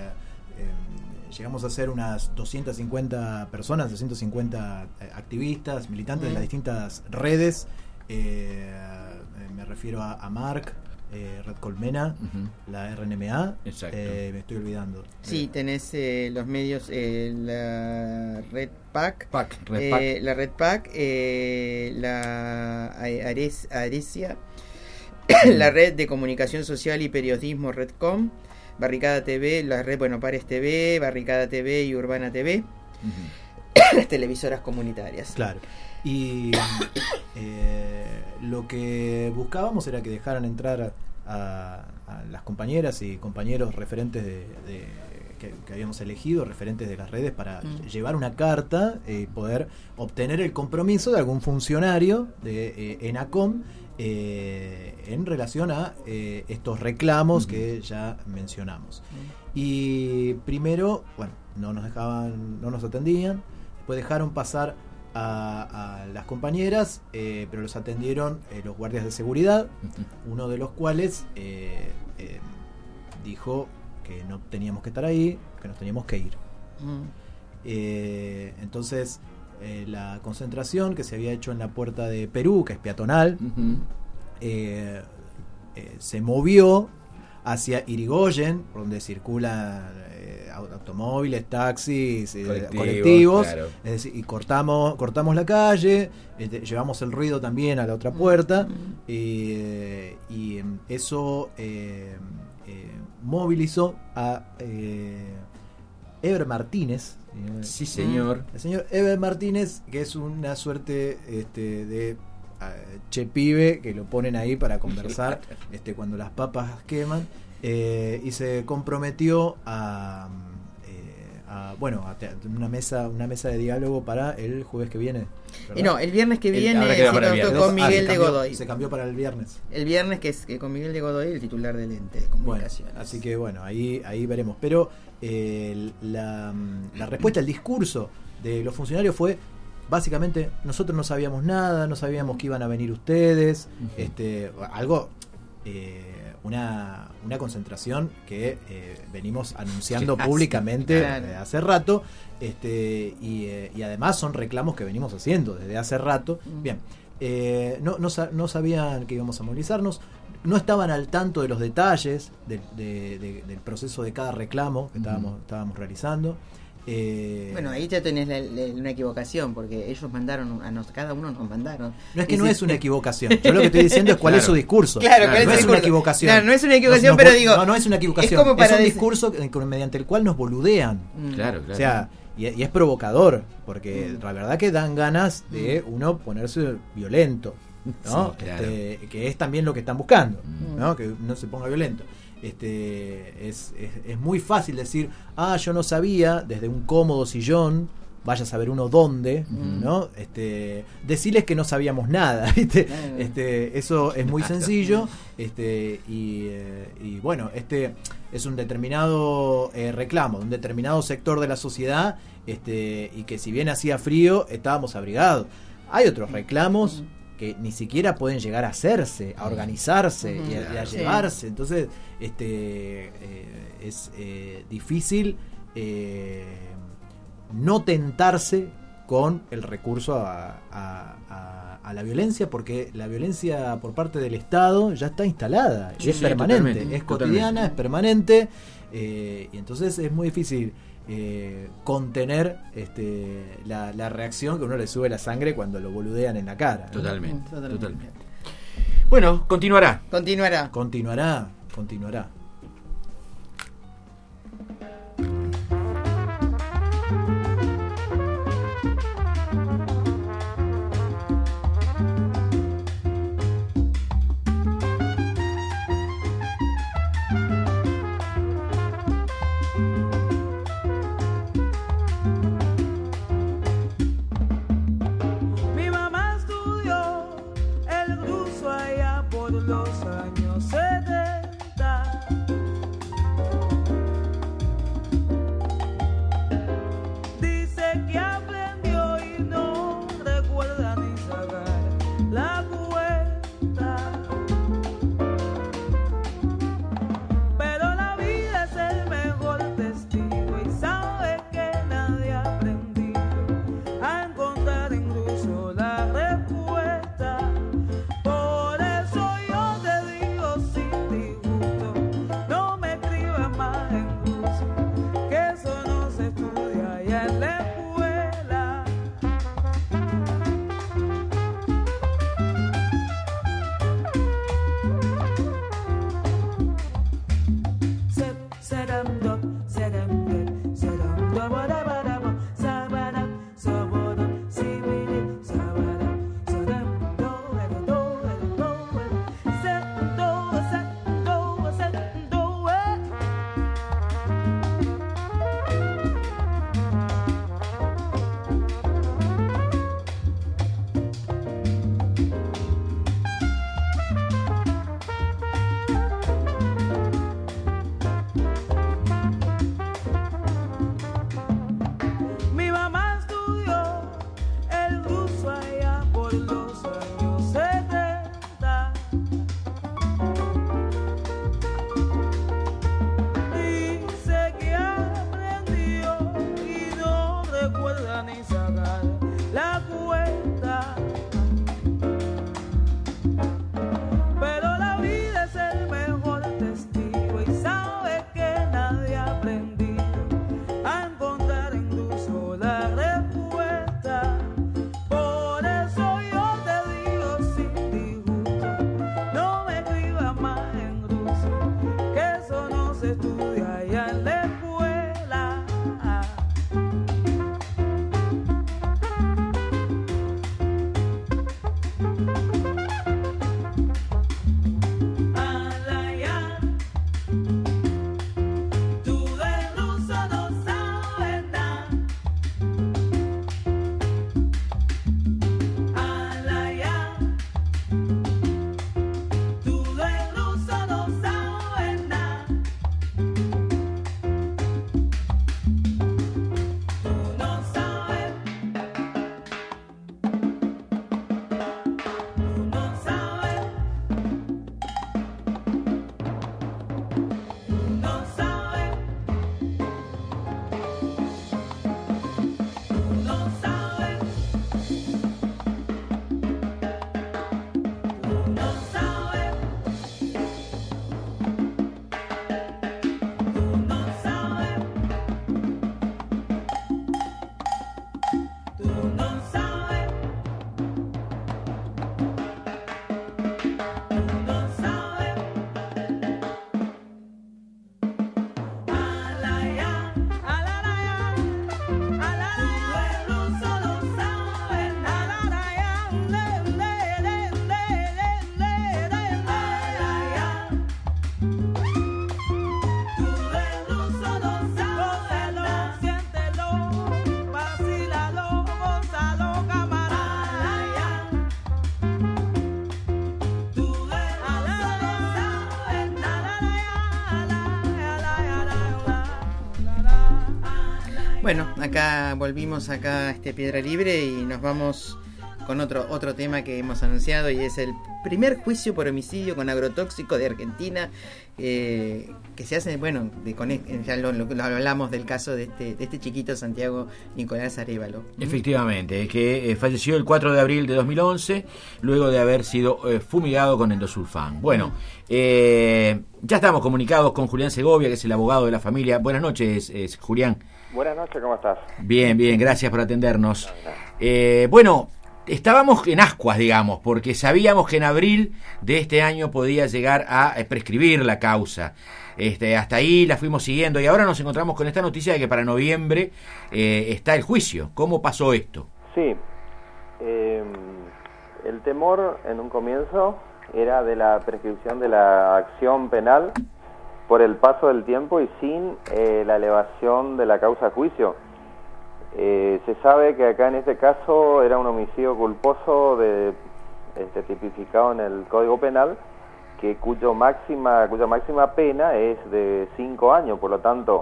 Speaker 10: eh, llegamos a ser unas doscientas cincuenta personas, doscientas cincuenta activistas, militantes uh-huh. de las distintas redes. Eh, me refiero a, a Marc, eh, Red Colmena, uh-huh. la R N M A.
Speaker 5: Exacto.
Speaker 10: Eh, me estoy olvidando.
Speaker 4: Sí,
Speaker 10: eh,
Speaker 4: tenés eh, los medios, eh, la Red PAC,
Speaker 5: PAC, Red
Speaker 4: eh,
Speaker 5: PAC.
Speaker 4: la Red PAC, eh, la Ares, Aresia, la Red de Comunicación Social y Periodismo Redcom, Barricada T V, la Red Bueno Pares T V, Barricada T V y Urbana T V, uh-huh. las televisoras comunitarias.
Speaker 10: Claro. Y eh, lo que buscábamos era que dejaran entrar a, a las compañeras y compañeros referentes de, de que, que habíamos elegido, referentes de las redes, para mm. llevar una carta y eh, poder obtener el compromiso de algún funcionario de eh, ENACOM eh, en relación a eh, estos reclamos mm. que ya mencionamos. Mm. Y primero, bueno, no nos dejaban, no nos atendían, después dejaron pasar A, a las compañeras, eh, pero los atendieron eh, los guardias de seguridad, uh-huh. uno de los cuales eh, eh, dijo que no teníamos que estar ahí, que nos teníamos que ir. Uh-huh. Eh, entonces, eh, la concentración que se había hecho en la puerta de Perú, que es peatonal, uh-huh. eh, eh, se movió hacia Irigoyen, donde circulan eh, automóviles, taxis, eh, colectivos, colectivos claro. Es decir, y cortamos cortamos la calle, eh, llevamos el ruido también a la otra puerta, mm. eh, y eso eh, eh, movilizó a eh, Eber Martínez.
Speaker 5: Sí, señor.
Speaker 10: El señor Eber Martínez, que es una suerte este, de che pibe que lo ponen ahí para conversar este cuando las papas queman, eh, y se comprometió a, eh, a bueno a te, una mesa una mesa de diálogo para el jueves que viene,
Speaker 4: y no el viernes que viene
Speaker 10: el,
Speaker 4: se con Miguel
Speaker 10: ah,
Speaker 4: de Godoy
Speaker 10: se cambió para el viernes
Speaker 4: el viernes que es que con Miguel de Godoy, el titular del ente de comunicaciones.
Speaker 10: Bueno, así que bueno, ahí ahí veremos, pero eh, la, la respuesta al discurso de los funcionarios fue básicamente: nosotros no sabíamos nada, no sabíamos que iban a venir ustedes, uh-huh. este algo, eh, una, una concentración que eh, venimos anunciando sí, públicamente claro. desde hace rato, este y, eh, y además son reclamos que venimos haciendo desde hace rato. Uh-huh. Bien, eh, no, no, no sabían que íbamos a movilizarnos, no estaban al tanto de los detalles de, de, de, del proceso de cada reclamo que uh-huh. estábamos, estábamos realizando. Eh,
Speaker 4: bueno, ahí ya tenés la, la, una equivocación, porque ellos mandaron a nos, cada uno nos mandaron.
Speaker 10: No es que es no es una equivocación. Yo lo que estoy diciendo es cuál claro. es su discurso.
Speaker 4: Claro,
Speaker 10: claro,
Speaker 4: no
Speaker 10: es,
Speaker 4: es
Speaker 10: una equivocación.
Speaker 4: Claro, no es una equivocación,
Speaker 10: no,
Speaker 4: pero
Speaker 10: no,
Speaker 4: digo.
Speaker 10: No, no es una equivocación.
Speaker 4: Es, como para
Speaker 10: es un
Speaker 4: decir...
Speaker 10: discurso mediante el cual nos boludean.
Speaker 5: Mm. Claro, claro.
Speaker 10: O sea, y, y es provocador, porque mm. la verdad que dan ganas de uno ponerse violento, ¿no? Sí, claro. este, que es también lo que están buscando, mm. ¿no? Que no se ponga violento. Este es, es, es muy fácil decir, ah, yo no sabía, desde un cómodo sillón, vaya a saber uno dónde, mm. ¿no? Este, decirles que no sabíamos nada, ¿viste? Mm. Este, eso es muy sencillo, este, y, eh, y bueno, este es un determinado eh, reclamo, un determinado sector de la sociedad, este, y que si bien hacía frío, estábamos abrigados. Hay otros reclamos mm. que ni siquiera pueden llegar a hacerse, a organizarse uh-huh. y, a, y a llevarse. Sí. Entonces, este eh, es eh, difícil eh, no tentarse con el recurso a, a, a, a la violencia, porque la violencia por parte del Estado ya está instalada, sí, es sí, permanente, es cotidiana, totalmente. Es permanente, eh, y entonces es muy difícil Eh, contener este, la, la reacción que uno le sube la sangre cuando lo boludean en la cara, ¿no?
Speaker 5: Totalmente, totalmente, totalmente. Bueno, continuará.
Speaker 4: Continuará.
Speaker 10: Continuará, continuará.
Speaker 9: Mi mamá estudió el grupo
Speaker 4: Bueno, acá volvimos acá a este Piedra Libre y nos vamos con otro otro tema que hemos anunciado, y es el primer juicio por homicidio con agrotóxico de Argentina, eh, que se hace, bueno, de, con, ya lo, lo, lo hablamos del caso de este, de este chiquito Santiago Nicolás Arévalo.
Speaker 5: Efectivamente, que eh, falleció el cuatro de abril de dos mil once, luego de haber sido eh, fumigado con endosulfán. Bueno, eh, ya estamos comunicados con Julián Segovia, que es el abogado de la familia. Buenas noches, eh, Julián.
Speaker 2: Buenas noches, ¿cómo estás?
Speaker 5: Bien, bien, gracias por atendernos. Eh, bueno, estábamos en ascuas, digamos, porque sabíamos que en abril de este año podía llegar a prescribir la causa. Este, hasta ahí la fuimos siguiendo y ahora nos encontramos con esta noticia de que para noviembre eh, está el juicio. ¿Cómo pasó esto?
Speaker 2: Sí, eh, el temor en un comienzo era de la prescripción de la acción penal por el paso del tiempo y sin eh, la elevación de la causa a juicio. Eh, se sabe que acá en este caso era un homicidio culposo de, este, tipificado en el Código Penal, que cuyo máxima, cuya máxima pena es de cinco años, por lo tanto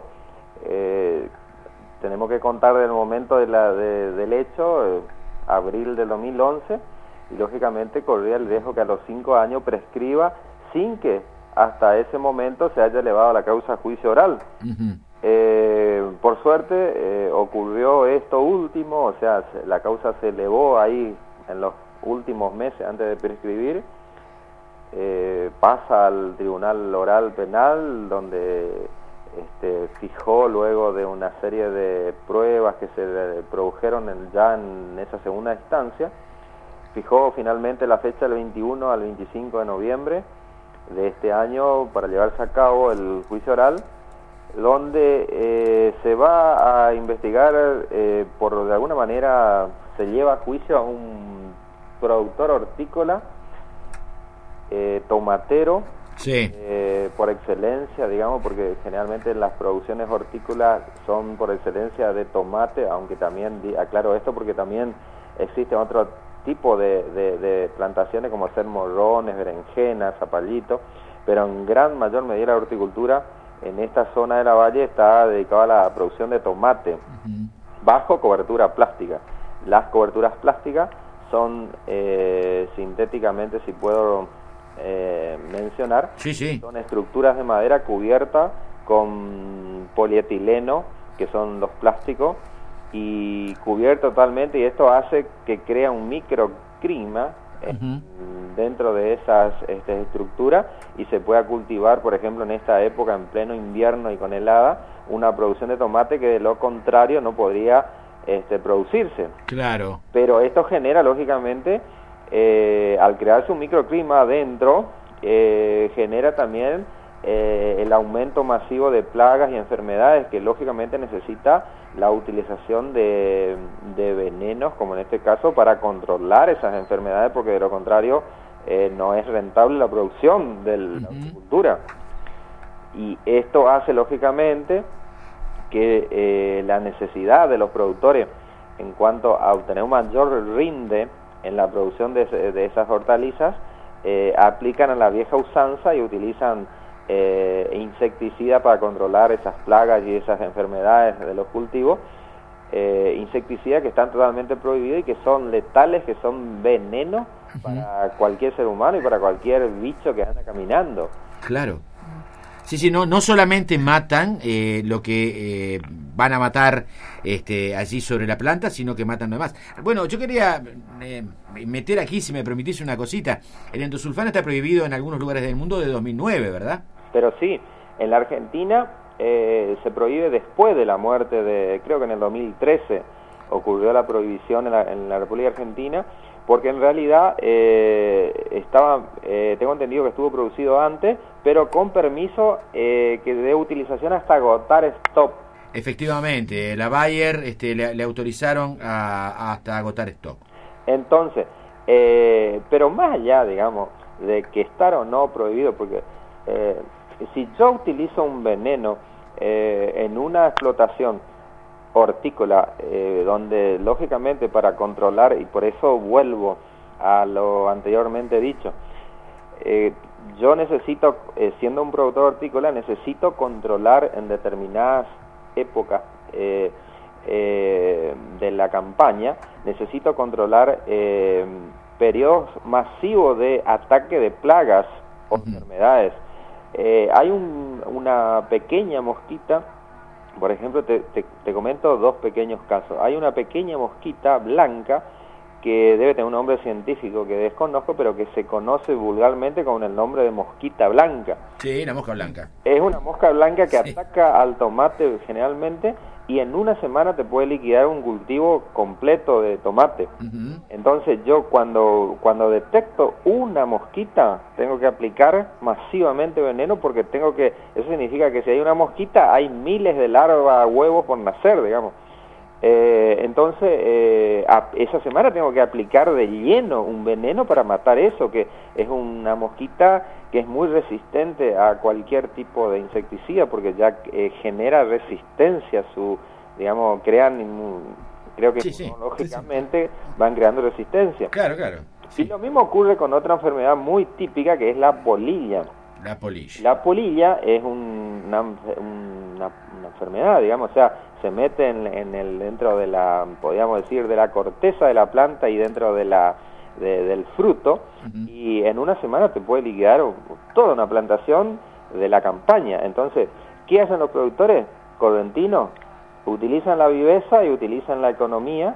Speaker 2: eh, tenemos que contar del momento de la, de, del hecho, eh, abril del dos mil once, y lógicamente corría el riesgo que a los cinco años prescriba sin que hasta ese momento se haya elevado la causa a juicio oral. Uh-huh. Eh, por suerte eh, ocurrió esto último, o sea, se, la causa se elevó ahí en los últimos meses antes de prescribir, eh, pasa al Tribunal Oral Penal, donde este, fijó luego de una serie de pruebas que se produjeron en, ya en esa segunda instancia, fijó finalmente la fecha del veintiuno al veinticinco de noviembre de este año para llevarse a cabo el juicio oral, donde eh, se va a investigar, eh, por de alguna manera se lleva a juicio a un productor hortícola, eh, tomatero,
Speaker 5: sí.
Speaker 2: eh, por excelencia, digamos, porque generalmente las producciones hortícolas son por excelencia de tomate, aunque también, aclaro esto porque también existen otro tipo de, de, de plantaciones como ser morrones, berenjenas, zapallitos, pero en gran mayor medida la horticultura en esta zona de la valle está dedicada a la producción de tomate, uh-huh. bajo cobertura plástica. Las coberturas plásticas son eh, sintéticamente, si puedo eh, mencionar,
Speaker 5: sí, sí.
Speaker 2: son estructuras de madera cubiertas con polietileno, que son los plásticos, y cubierto totalmente, y esto hace que crea un microclima uh-huh. dentro de esas este, estructuras, y se pueda cultivar, por ejemplo, en esta época, en pleno invierno y con helada, una producción de tomate que de lo contrario no podría este, producirse.
Speaker 5: Claro.
Speaker 2: Pero esto genera, lógicamente, eh, al crearse un microclima adentro, eh, genera también eh, el aumento masivo de plagas y enfermedades que lógicamente necesita la utilización de, de venenos, como en este caso, para controlar esas enfermedades, porque de lo contrario eh, no es rentable la producción de la agricultura. Y esto hace lógicamente que eh, la necesidad de los productores en cuanto a obtener un mayor rinde en la producción de, de esas hortalizas, eh, aplican a la vieja usanza y utilizan eh, insecticidas para controlar esas plagas y esas enfermedades de los cultivos, eh, insecticidas que están totalmente prohibidos y que son letales, que son venenos uh-huh. para cualquier ser humano y para cualquier bicho que anda caminando.
Speaker 5: Claro. Sí, sí, no, no solamente matan eh, lo que eh, van a matar este, allí sobre la planta, sino que matan lo demás. Bueno, yo quería eh, meter aquí, si me permitís, una cosita. El endosulfano está prohibido en algunos lugares del mundo de dos mil nueve, ¿verdad?
Speaker 2: Pero sí, en la Argentina eh, se prohíbe después de la muerte de, creo que en el dos mil trece ocurrió la prohibición en la, en la República Argentina, porque en realidad eh, estaba, eh, tengo entendido que estuvo producido antes, pero con permiso eh, que de utilización hasta agotar stock.
Speaker 5: Efectivamente, la Bayer este, le, le autorizaron a, a hasta agotar stock.
Speaker 2: Entonces, eh, pero más allá, digamos, de que estar o no prohibido, porque eh, si yo utilizo un veneno eh, en una explotación hortícola, eh, donde lógicamente para controlar, y por eso vuelvo a lo anteriormente dicho, eh, yo necesito, eh, siendo un productor hortícola, necesito controlar en determinadas épocas eh, eh, de la campaña, necesito controlar eh, periodos masivos de ataque de plagas o enfermedades. Eh, hay un, una pequeña mosquita. Por ejemplo, te, te, te comento dos pequeños casos. Hay una pequeña mosquita blanca que debe tener un nombre científico que desconozco, pero que se conoce vulgarmente con el nombre de mosquita blanca.
Speaker 5: Sí, la mosca blanca.
Speaker 2: Es una mosca blanca que
Speaker 5: sí.
Speaker 2: ataca al tomate generalmente y en una semana te puede liquidar un cultivo completo de tomate. Uh-huh. Entonces yo cuando cuando detecto una mosquita tengo que aplicar masivamente veneno, porque tengo que, eso significa que si hay una mosquita hay miles de larvas, huevos por nacer, digamos. Eh, entonces eh, a, esa semana tengo que aplicar de lleno un veneno para matar eso, que es una mosquita que es muy resistente a cualquier tipo de insecticida, porque ya eh, genera resistencia a su, digamos, crean, creo que
Speaker 5: sí,
Speaker 2: inmunológicamente
Speaker 5: sí, sí.
Speaker 2: van creando resistencia.
Speaker 5: Claro, claro.
Speaker 2: Sí. Y lo mismo ocurre con otra enfermedad muy típica que es la polilla.
Speaker 5: La polilla.
Speaker 2: La polilla es un, una, una, una enfermedad, digamos, o sea, se mete en, en el dentro de la, podríamos decir, de la corteza de la planta y dentro de la de, del fruto, uh-huh. y en una semana te puede liquidar toda una plantación de la campaña. Entonces, ¿qué hacen los productores correntinos? Utilizan la viveza y utilizan la economía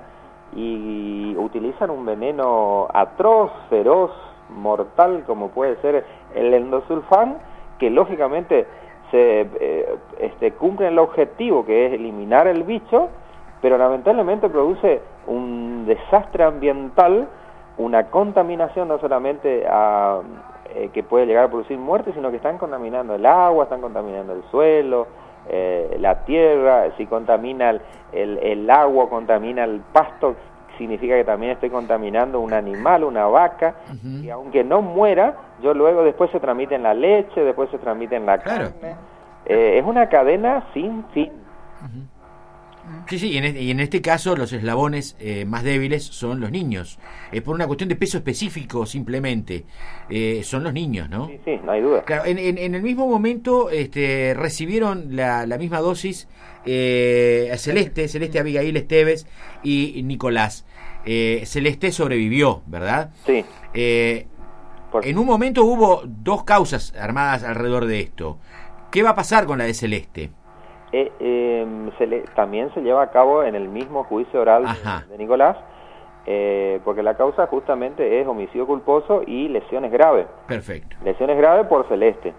Speaker 2: y utilizan un veneno atroz, feroz, mortal, como puede ser el endosulfán, que lógicamente se eh, este, cumple el objetivo, que es eliminar el bicho, pero lamentablemente produce un desastre ambiental, una contaminación no solamente a, eh, que puede llegar a producir muerte, sino que están contaminando el agua, están contaminando el suelo, eh, la tierra, si contamina el, el, el agua, contamina el pasto, significa que también estoy contaminando un animal, una vaca, uh-huh. y aunque no muera, yo luego después se transmite en la leche, después se transmite en la
Speaker 5: claro.
Speaker 2: carne. Eh, es una cadena sin fin.
Speaker 5: Uh-huh. Sí, sí, y en, este, y en este caso los eslabones eh, más débiles son los niños. Es por una cuestión de peso específico simplemente. Eh, son los niños, ¿no?
Speaker 2: Sí, sí, no hay duda.
Speaker 5: Claro, en, en, en el mismo momento este, recibieron la, la misma dosis eh, Celeste, Celeste Abigail Esteves y Nicolás. Eh, Celeste sobrevivió, ¿verdad?
Speaker 2: Sí.
Speaker 5: Eh, en un momento hubo dos causas armadas alrededor de esto. ¿Qué va a pasar con la de Celeste?
Speaker 2: Eh, eh, se le, también se lleva a cabo en el mismo juicio oral de, de Nicolás, eh, porque la causa justamente es homicidio culposo y lesiones graves.
Speaker 5: Perfecto.
Speaker 2: Lesiones graves por Celeste.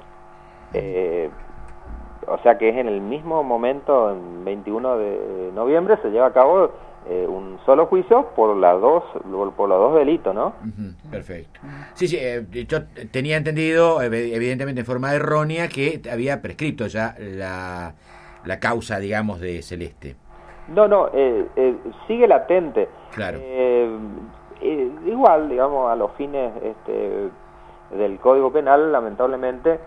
Speaker 2: Eh, o sea que es en el mismo momento, el veintiuno de noviembre, se lleva a cabo eh, un solo juicio por, las dos, por, por los dos delitos, ¿no?
Speaker 5: Uh-huh. Perfecto. Sí, sí, eh, yo tenía entendido, evidentemente en forma errónea, que había prescripto ya la, la causa, digamos, de Celeste.
Speaker 2: No, no, eh, eh, sigue latente.
Speaker 5: Claro.
Speaker 2: Eh, eh, igual, digamos, a los fines este, del Código Penal, lamentablemente,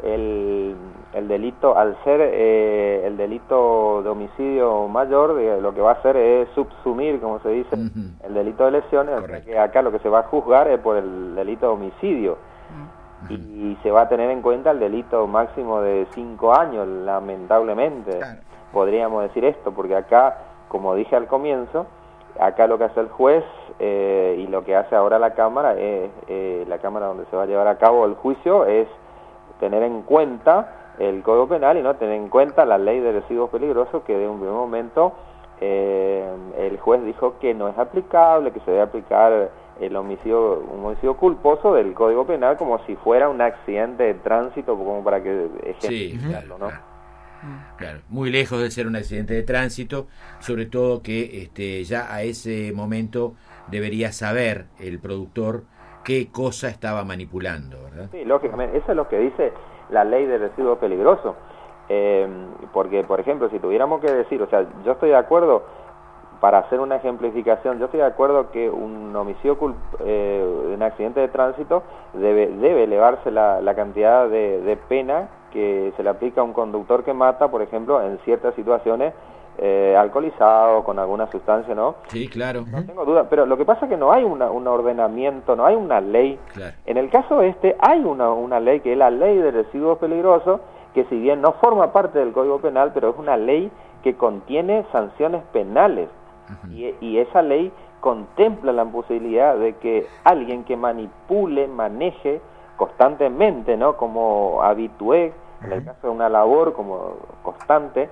Speaker 2: el, el delito, al ser eh, el delito de homicidio mayor, de, lo que va a hacer es subsumir, como se dice, uh-huh. el delito de lesiones. O sea que acá lo que se va a juzgar es por el delito de homicidio. Uh-huh. y, y se va a tener en cuenta el delito máximo de cinco años, lamentablemente. Claro. Podríamos decir esto, porque acá, como dije al comienzo, acá lo que hace el juez eh, y lo que hace ahora la Cámara, es eh, la Cámara donde se va a llevar a cabo el juicio, es tener en cuenta el Código Penal y no tener en cuenta la ley de residuos peligrosos, que de un primer momento eh, el juez dijo que no es aplicable, que se debe aplicar el homicidio, un homicidio culposo del Código Penal como si fuera un accidente de tránsito, como para que ejemplificarlo,
Speaker 5: sí,
Speaker 2: ¿no?
Speaker 5: Claro. Claro, muy lejos de ser un accidente de tránsito, sobre todo que este, ya a ese momento debería saber el productor qué cosa estaba manipulando, ¿verdad?
Speaker 2: Sí, lógicamente, eso es lo que dice la ley de residuos peligrosos, eh, porque, por ejemplo, si tuviéramos que decir, o sea, yo estoy de acuerdo, para hacer una ejemplificación, yo estoy de acuerdo que un homicidio, culp eh, un accidente de tránsito, debe, debe elevarse la, la cantidad de, de pena que se le aplica a un conductor que mata, por ejemplo, en ciertas situaciones, eh, alcoholizado, con alguna sustancia, ¿no?
Speaker 5: Sí, claro.
Speaker 2: No tengo duda, pero lo que pasa es que no hay una, un ordenamiento, no hay una ley.
Speaker 5: Claro.
Speaker 2: En el caso este hay una, una ley, que es la ley de residuos peligrosos, que si bien no forma parte del Código Penal, pero es una ley que contiene sanciones penales. Uh-huh. y, y esa ley contempla la posibilidad de que alguien que manipule, maneje constantemente, ¿no? Como habitué, en el caso de una labor como constante,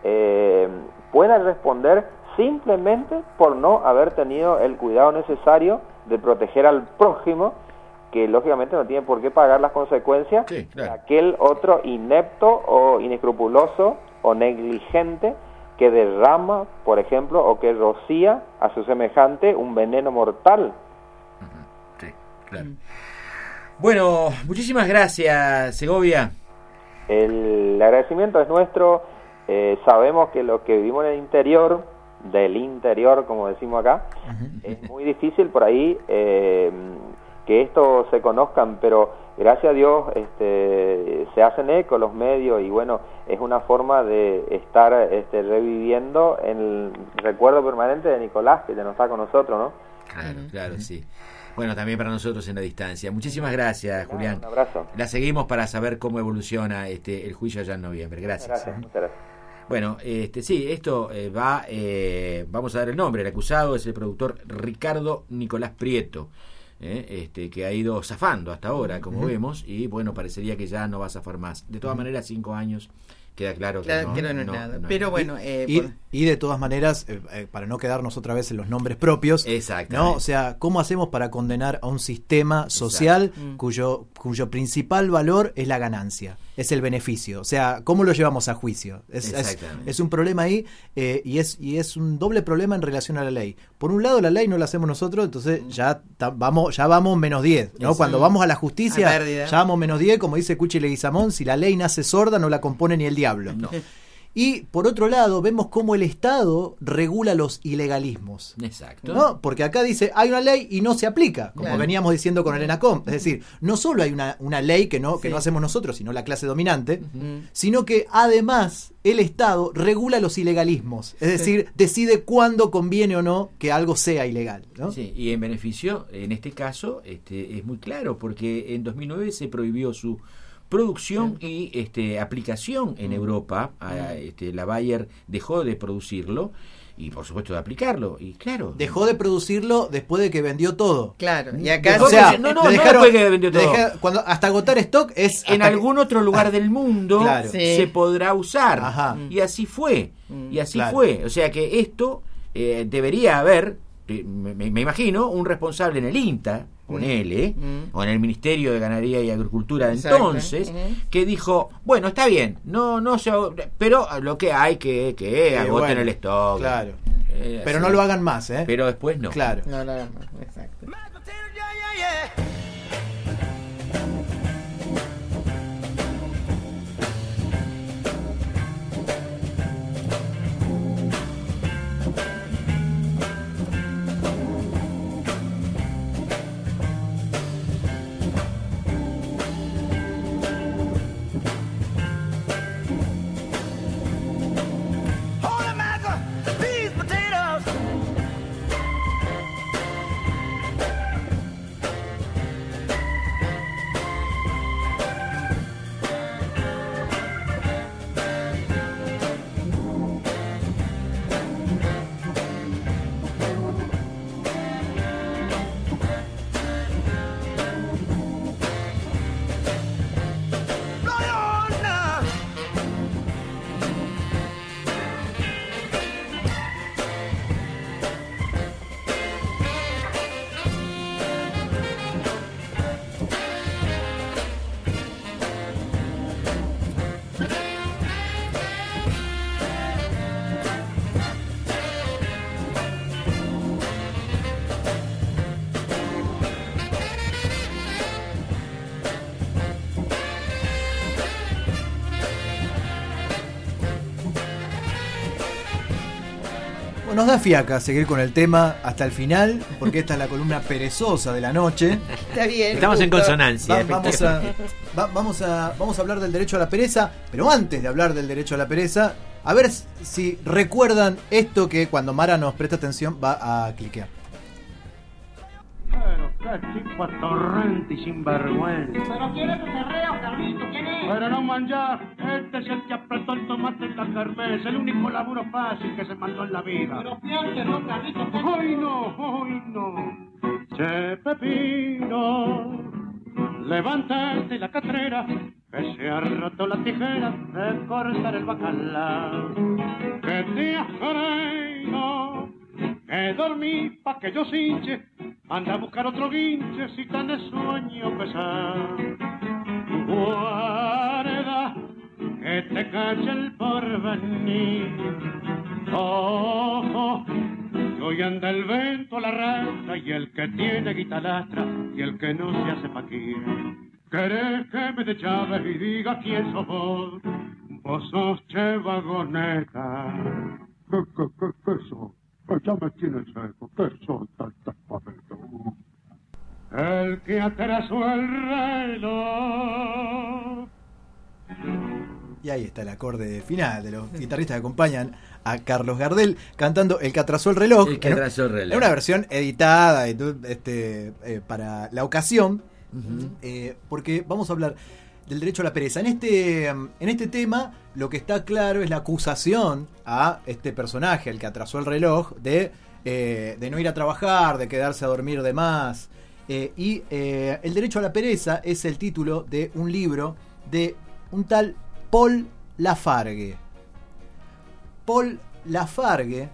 Speaker 2: eh, pueda responder simplemente por no haber tenido el cuidado necesario de proteger al prójimo, que lógicamente no tiene por qué pagar las consecuencias sí, claro. de aquel otro inepto o inescrupuloso o negligente que derrama, por ejemplo, o que rocía a su semejante un veneno mortal.
Speaker 5: Sí, claro. Bueno, muchísimas gracias, Segovia.
Speaker 2: El agradecimiento es nuestro. Eh, sabemos que los que vivimos en el interior, del interior, como decimos acá, uh-huh. es muy difícil por ahí eh, que esto se conozcan, pero gracias a Dios este, se hacen eco los medios y bueno, es una forma de estar este, reviviendo el recuerdo permanente de Nicolás, que ya no está con nosotros, ¿no?
Speaker 5: Claro, claro, sí. Bueno, también para nosotros en la distancia. Muchísimas gracias,
Speaker 2: no,
Speaker 5: Julián.
Speaker 2: Un abrazo.
Speaker 5: La seguimos para saber cómo evoluciona este el juicio allá en noviembre. Gracias.
Speaker 2: Muchas gracias, muchas gracias.
Speaker 5: Bueno, este sí, esto eh, va, eh, vamos a dar el nombre. El acusado es el productor Ricardo Nicolás Prieto, eh, este que ha ido zafando hasta ahora, como uh-huh. vemos, y bueno, parecería que ya no va a zafar más. De todas uh-huh. maneras, cinco años, queda claro,
Speaker 4: claro
Speaker 5: que no,
Speaker 4: que no, no,
Speaker 5: no,
Speaker 4: nada.
Speaker 5: no,
Speaker 4: Pero
Speaker 5: no.
Speaker 4: bueno, eh,
Speaker 5: y,
Speaker 4: por...
Speaker 10: Y de todas maneras, eh, eh, para no quedarnos otra vez en los nombres propios, ¿no? O sea, ¿cómo hacemos para condenar a un sistema social
Speaker 4: Mm.
Speaker 10: cuyo cuyo principal valor es la ganancia, es el beneficio? O sea, ¿cómo lo llevamos a juicio? Es, es,
Speaker 5: Exactamente.
Speaker 10: es un problema ahí eh, y es y es un doble problema en relación a la ley. Por un lado, la ley no la hacemos nosotros, entonces ya ta- vamos ya vamos menos diez, ¿no?
Speaker 4: Eso.
Speaker 10: Cuando vamos a la justicia,
Speaker 4: A pérdida.
Speaker 10: ya vamos menos diez, como dice Cuchi Leguizamón, si la ley nace sorda no la compone ni el diablo.
Speaker 5: No.
Speaker 10: Y por otro lado, vemos cómo el Estado regula los ilegalismos.
Speaker 5: Exacto.
Speaker 10: ¿No? Porque acá dice, hay una ley y no se aplica, como
Speaker 5: Claro.
Speaker 10: veníamos diciendo con el ENACOM. Es decir, no solo hay una, una ley que no, que
Speaker 4: Sí.
Speaker 10: no hacemos nosotros, sino la clase dominante,
Speaker 4: Mm.
Speaker 10: sino que además el Estado regula los ilegalismos. Es decir, decide cuándo conviene o no que algo sea ilegal, ¿no?
Speaker 5: Sí, y en beneficio, en este caso, este, es muy claro, porque en dos mil nueve se prohibió su producción y este, aplicación en Europa. A, este, la Bayer dejó de producirlo y, por supuesto, de aplicarlo. Y claro,
Speaker 10: Dejó de producirlo después de que vendió todo.
Speaker 4: Claro, y acá
Speaker 10: O sea,
Speaker 5: no, no,
Speaker 10: le
Speaker 5: no
Speaker 10: dejaron-
Speaker 5: después que vendió
Speaker 10: le
Speaker 5: todo.
Speaker 10: deja- cuando, hasta agotar stock es
Speaker 5: en
Speaker 10: hasta que-
Speaker 5: algún otro lugar del mundo
Speaker 10: Claro.
Speaker 4: Sí.
Speaker 5: se podrá usar.
Speaker 10: Ajá.
Speaker 5: Y así fue. Y así
Speaker 10: Claro.
Speaker 5: fue. O sea que esto eh, debería haber, eh, me, me imagino, un responsable en el INTA, con él, ¿eh?
Speaker 4: Mm.
Speaker 5: o en el Ministerio de Ganadería y Agricultura de
Speaker 4: Exacto.
Speaker 5: entonces,
Speaker 4: Ujú.
Speaker 5: que dijo, bueno, está bien, no no se, pero lo que hay que que
Speaker 10: Eh,
Speaker 5: agoten
Speaker 10: bueno,
Speaker 5: el stock.
Speaker 10: claro.
Speaker 5: Eh,
Speaker 10: Pero
Speaker 5: así.
Speaker 10: no lo hagan más, ¿eh?
Speaker 5: Pero después no.
Speaker 10: Claro.
Speaker 4: No, no, no, exacto.
Speaker 9: Holy mackerel, these potatoes. Blow your now.
Speaker 10: Bueno, nos da fiaca seguir con el tema hasta el final, porque esta es la columna perezosa de la noche.
Speaker 4: Está bien.
Speaker 5: Estamos en
Speaker 10: gusta.
Speaker 5: consonancia.
Speaker 10: Va- vamos, a, va- vamos, a, vamos a hablar del derecho a la pereza, pero antes de hablar del derecho a la pereza, a ver si recuerdan esto que cuando Mara nos presta atención va a cliquear.
Speaker 3: Pero qué tipo atorrante y sinvergüenza.
Speaker 9: ¿Pero quién es tu cerreo, Carlito? ¿Quién es?
Speaker 3: Pero no manjar, este es el que apretó el tomate en la kermés, el único laburo fácil que se mandó en la vida.
Speaker 9: Pero piense, ¿no, Carlito?
Speaker 3: ¡Ay no, ay no! Che Pepino, levántate la catrera, que se ha roto la tijera de cortar el bacalao. Que te afreino, que dormí pa' que yo cinche, anda a buscar otro guinche si tenés sueño pesado. Guarda, que te cache el porvenir. Ojo, que hoy anda el vento a la rata y el que tiene guitalastra y el que no se hace paquir. ¿Querés que me te llaves y diga quién sos vos? Vos sos Che Vagoneta. ¿Qué, qué, qué, qué sos? Ya me tiene seco. ¿Qué son tantas papetas? El que atrasó el reloj.
Speaker 10: Y ahí está el acorde final de los guitarristas que acompañan a Carlos Gardel cantando El que atrasó el reloj.
Speaker 5: El que atrasó el reloj.
Speaker 10: En una versión editada y todo, este, eh, para la ocasión,
Speaker 5: Ujú.
Speaker 10: eh, porque vamos a hablar del derecho a la pereza. En este, en este tema lo que está claro es la acusación a este personaje, el que atrasó el reloj, de, eh, de no ir a trabajar, de quedarse a dormir de más. Eh, y eh, El derecho a la pereza es el título de un libro de un tal Paul Lafargue. Paul Lafargue,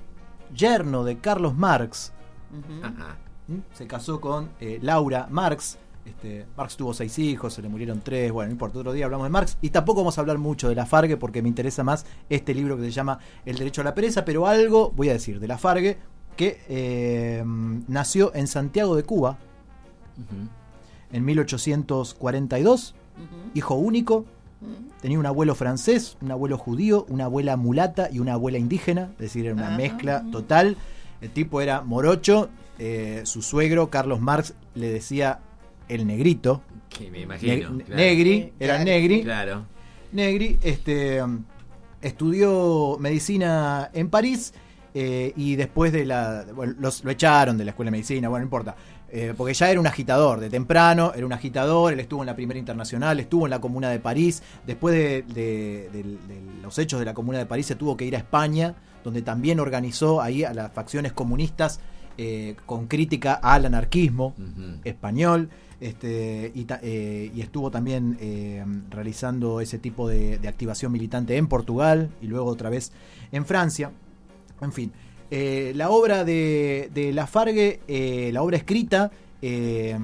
Speaker 10: yerno de Carlos Marx,
Speaker 4: Ujú.
Speaker 5: Ajá.
Speaker 10: ¿m? se casó con eh, Laura Marx. Este, Marx tuvo seis hijos, se le murieron tres. Bueno, no importa, otro día hablamos de Marx. Y tampoco vamos a hablar mucho de Lafargue porque me interesa más este libro que se llama El derecho a la pereza. Pero algo voy a decir de Lafargue, que eh, nació en Santiago de Cuba
Speaker 5: Ujú.
Speaker 10: en mil ochocientos cuarenta y dos,
Speaker 4: Ujú.
Speaker 10: hijo único. Tenía un abuelo francés, un abuelo judío, una abuela mulata y una abuela indígena, es decir, era una
Speaker 4: Ah.
Speaker 10: mezcla total. El tipo era morocho, eh, su suegro, Carlos Marx, le decía el negrito.
Speaker 5: Que me imagino.
Speaker 10: Ne-
Speaker 5: claro.
Speaker 10: Negri, era
Speaker 4: Claro.
Speaker 10: Negri.
Speaker 5: Claro.
Speaker 10: Negri, este, um, estudió medicina en París eh, y después de la... Bueno, los- lo echaron de la escuela de medicina, bueno, no importa. Eh, porque ya era un agitador, de temprano, era un agitador, él estuvo en la Primera Internacional, estuvo en la Comuna de París, después de, de- de- de los hechos de la Comuna de París se tuvo que ir a España, donde también organizó ahí a las facciones comunistas eh, con crítica al anarquismo
Speaker 5: Ujú.
Speaker 10: español. Este, y, ta- eh, y estuvo también eh, realizando ese tipo de, de activación militante en Portugal y luego otra vez en Francia. En fin, eh, la obra de, de Lafargue, eh, la obra escrita, eh,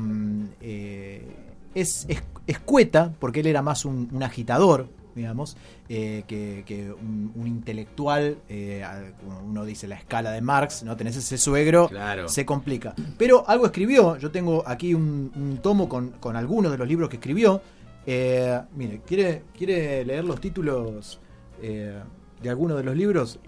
Speaker 10: eh, es, es escueta, porque él era más un, un agitador, digamos, eh, que, que un, un intelectual, eh, al- como uno dice la escala de Marx, ¿no? Tenés ese suegro,
Speaker 5: Claro.
Speaker 10: se complica. Pero algo escribió, yo tengo aquí un, un tomo con, con algunos de los libros que escribió. Eh, mire, ¿quiere, ¿quiere leer los títulos eh, de algunos de los libros?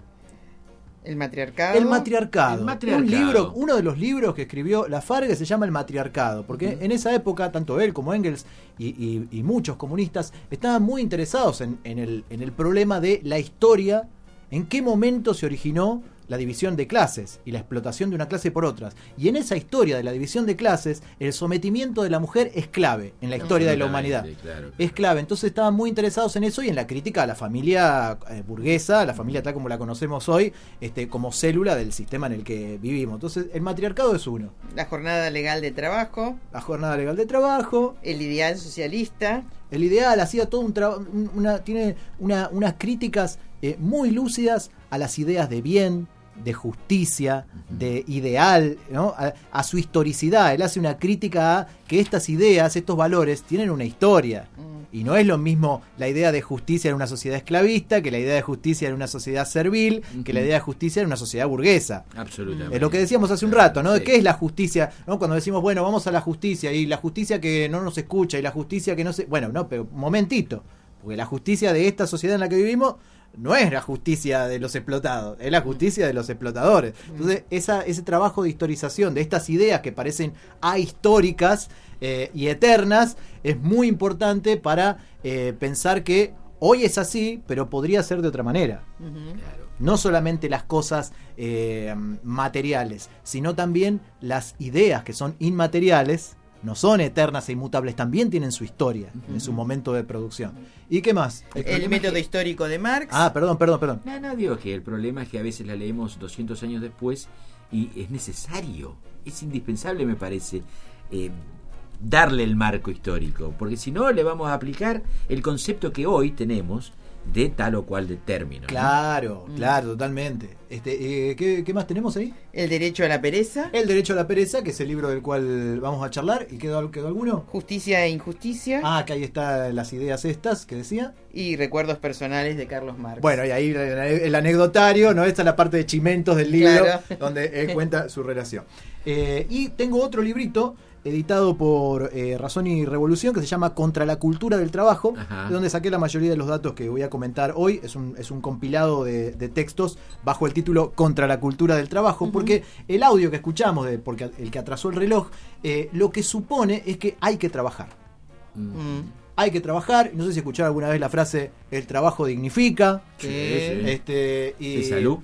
Speaker 4: El matriarcado.
Speaker 10: El matriarcado.
Speaker 5: El matriarcado.
Speaker 10: Un libro, uno de los libros que escribió Lafargue se llama El matriarcado, porque en esa época tanto él como Engels y, y- y muchos comunistas estaban muy interesados en, en el, en el problema de la historia, en qué momento se originó la división de clases y la explotación de una clase por otras. Y en esa historia de la división de clases, el sometimiento de la mujer es clave en la historia de la humanidad.
Speaker 5: Absolutamente, claro.
Speaker 10: Es clave. Entonces estaban muy interesados en eso y en la crítica a la familia eh, burguesa, la familia tal como la conocemos hoy, este, como célula del sistema en el que vivimos. Entonces, el matriarcado es uno.
Speaker 4: La jornada legal de trabajo.
Speaker 10: La jornada legal de trabajo.
Speaker 4: El ideal socialista.
Speaker 10: El ideal hacía todo un trabajo, una, tiene una, unas críticas eh, muy lúcidas a las ideas de bien, de justicia, de ideal, ¿no? a, a su historicidad. Él hace una crítica a que estas ideas, estos valores, tienen una historia. Y no es lo mismo la idea de justicia en una sociedad esclavista que la idea de justicia en una sociedad servil, que la idea de justicia en una sociedad burguesa.
Speaker 5: Absolutamente.
Speaker 10: Es lo que decíamos hace un rato, ¿no?
Speaker 5: Sí.
Speaker 10: ¿Qué es la justicia? ¿No? Cuando decimos, bueno, vamos a la justicia, y la justicia que no nos escucha, y la justicia que no se... Bueno, no, pero un momentito. Porque la justicia de esta sociedad en la que vivimos no es la justicia de los explotados, es la justicia de los explotadores. Entonces, esa, ese trabajo de historización de estas ideas que parecen ahistóricas eh, y eternas es muy importante para eh, pensar que hoy es así, pero podría ser de otra manera.
Speaker 5: Claro.
Speaker 10: No solamente las cosas eh, materiales, sino también las ideas que son inmateriales, no son eternas e inmutables, también tienen su historia en su momento de producción. ¿Y qué más?
Speaker 4: El método histórico de Marx.
Speaker 10: Ah, perdón, perdón, perdón.
Speaker 5: No, no, digo que el problema es que a veces la leemos doscientos años después y es necesario, es indispensable, me parece, eh, darle el marco histórico, porque si no le vamos a aplicar el concepto que hoy tenemos de tal o cual de término, ¿no?
Speaker 10: Claro, claro, totalmente. Este, eh, ¿qué, qué más tenemos ahí?
Speaker 4: El derecho a la pereza.
Speaker 10: El derecho a la pereza, que es el libro del cual vamos a charlar. ¿Y quedó, quedó alguno?
Speaker 4: Justicia e injusticia.
Speaker 10: Ah, que ahí están las ideas estas que decía.
Speaker 4: Y recuerdos personales de Carlos Marx.
Speaker 10: Bueno, y ahí el anecdotario, ¿no? Esta es la parte de chimentos del libro,
Speaker 4: Claro.
Speaker 10: donde él cuenta su relación. Eh, y tengo otro librito editado por eh, Razón y Revolución que se llama Contra la cultura del trabajo,
Speaker 5: Ajá.
Speaker 10: de donde saqué la mayoría de los datos que voy a comentar hoy. Es un, es un compilado de, de textos bajo el título Contra la cultura del trabajo, porque el audio que escuchamos, de, porque el que atrasó el reloj, eh, lo que supone es que hay que trabajar.
Speaker 4: Mm.
Speaker 10: Hay que trabajar. No sé si escucharon alguna vez la frase el trabajo dignifica.
Speaker 5: Sí, sí.
Speaker 10: Este, y,
Speaker 5: ¿Es salud?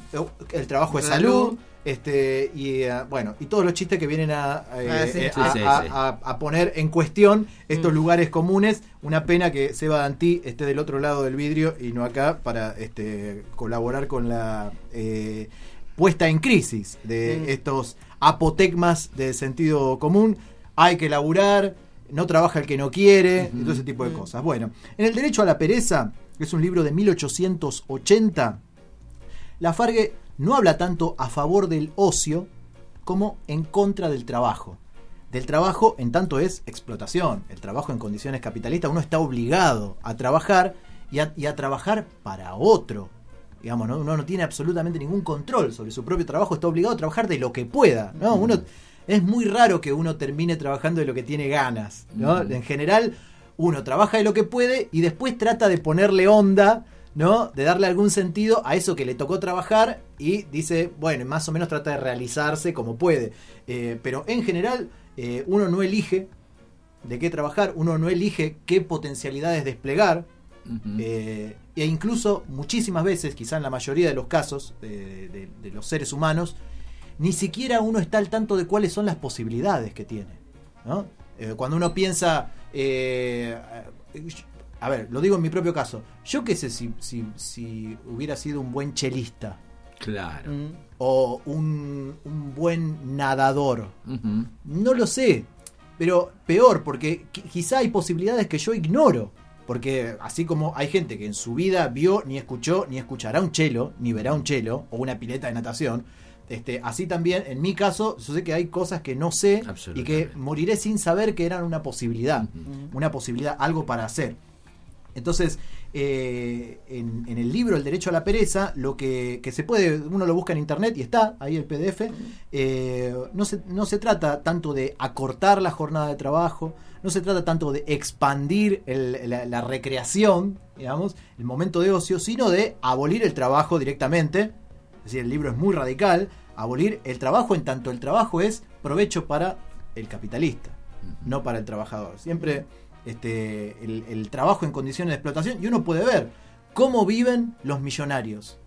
Speaker 10: El trabajo es
Speaker 4: Salud.
Speaker 10: salud. Este, y uh, bueno, y todos los chistes que vienen a, eh,
Speaker 4: Ah, sí.
Speaker 10: eh,
Speaker 5: Sí,
Speaker 10: a,
Speaker 5: sí,
Speaker 10: a-
Speaker 5: sí.
Speaker 10: a- a poner en cuestión estos
Speaker 4: Mm.
Speaker 10: lugares comunes. Una pena que Seba Dantí esté del otro lado del vidrio y no acá para este, colaborar con la eh, puesta en crisis de
Speaker 4: Mm.
Speaker 10: estos apotegmas de sentido común. Hay que laburar, no trabaja el que no quiere, y todo ese tipo de
Speaker 4: Mm.
Speaker 10: cosas. Bueno, en El derecho a la pereza, que es un libro de mil ochocientos ochenta, Lafargue no habla tanto a favor del ocio como en contra del trabajo. Del trabajo en tanto es explotación. El trabajo en condiciones capitalistas, uno está obligado a trabajar y a, y a trabajar para otro. Digamos, ¿no? Uno no tiene absolutamente ningún control sobre su propio trabajo, está obligado a trabajar de lo que pueda, ¿no? Uno, es muy raro que uno termine trabajando de lo que tiene ganas, ¿no? En general, uno trabaja de lo que puede y después trata de ponerle onda, ¿no? De darle algún sentido a eso que le tocó trabajar y dice, bueno, más o menos trata de realizarse como puede. Eh, pero en general, eh, uno no elige de qué trabajar, uno no elige qué potencialidades desplegar. Uh-huh. eh, e incluso muchísimas veces, quizá en la mayoría de los casos de, de, de los seres humanos, ni siquiera uno está al tanto de cuáles son las posibilidades que tiene, ¿no? Eh, cuando uno piensa, eh, a ver, lo digo en mi propio caso, yo qué sé si, si, si hubiera sido un buen chelista,
Speaker 5: claro,
Speaker 10: ¿Mm? o un, un buen nadador,
Speaker 5: uh-huh.
Speaker 10: no lo sé, pero peor, porque qu- quizá hay posibilidades que yo ignoro. Porque así como hay gente que en su vida vio, ni escuchó, ni escuchará un chelo, ni verá un chelo, o una pileta de natación, este, así también, en mi caso, yo sé que hay cosas que no sé y que moriré sin saber que eran una posibilidad, uh-huh. una posibilidad, algo para hacer. Entonces, eh, en, en el libro El derecho a la pereza, lo que, que se puede, uno lo busca en internet y está ahí el P D F, eh, no, se, no se trata tanto de acortar la jornada de trabajo, no se trata tanto de expandir el, la, la recreación, digamos, el momento de ocio, sino de abolir el trabajo directamente. Es decir, el libro es muy radical, abolir el trabajo en tanto el trabajo es provecho para el capitalista, uh-huh. no para el trabajador. Siempre este, el, el trabajo en condiciones de explotación, y uno puede ver cómo viven los millonarios.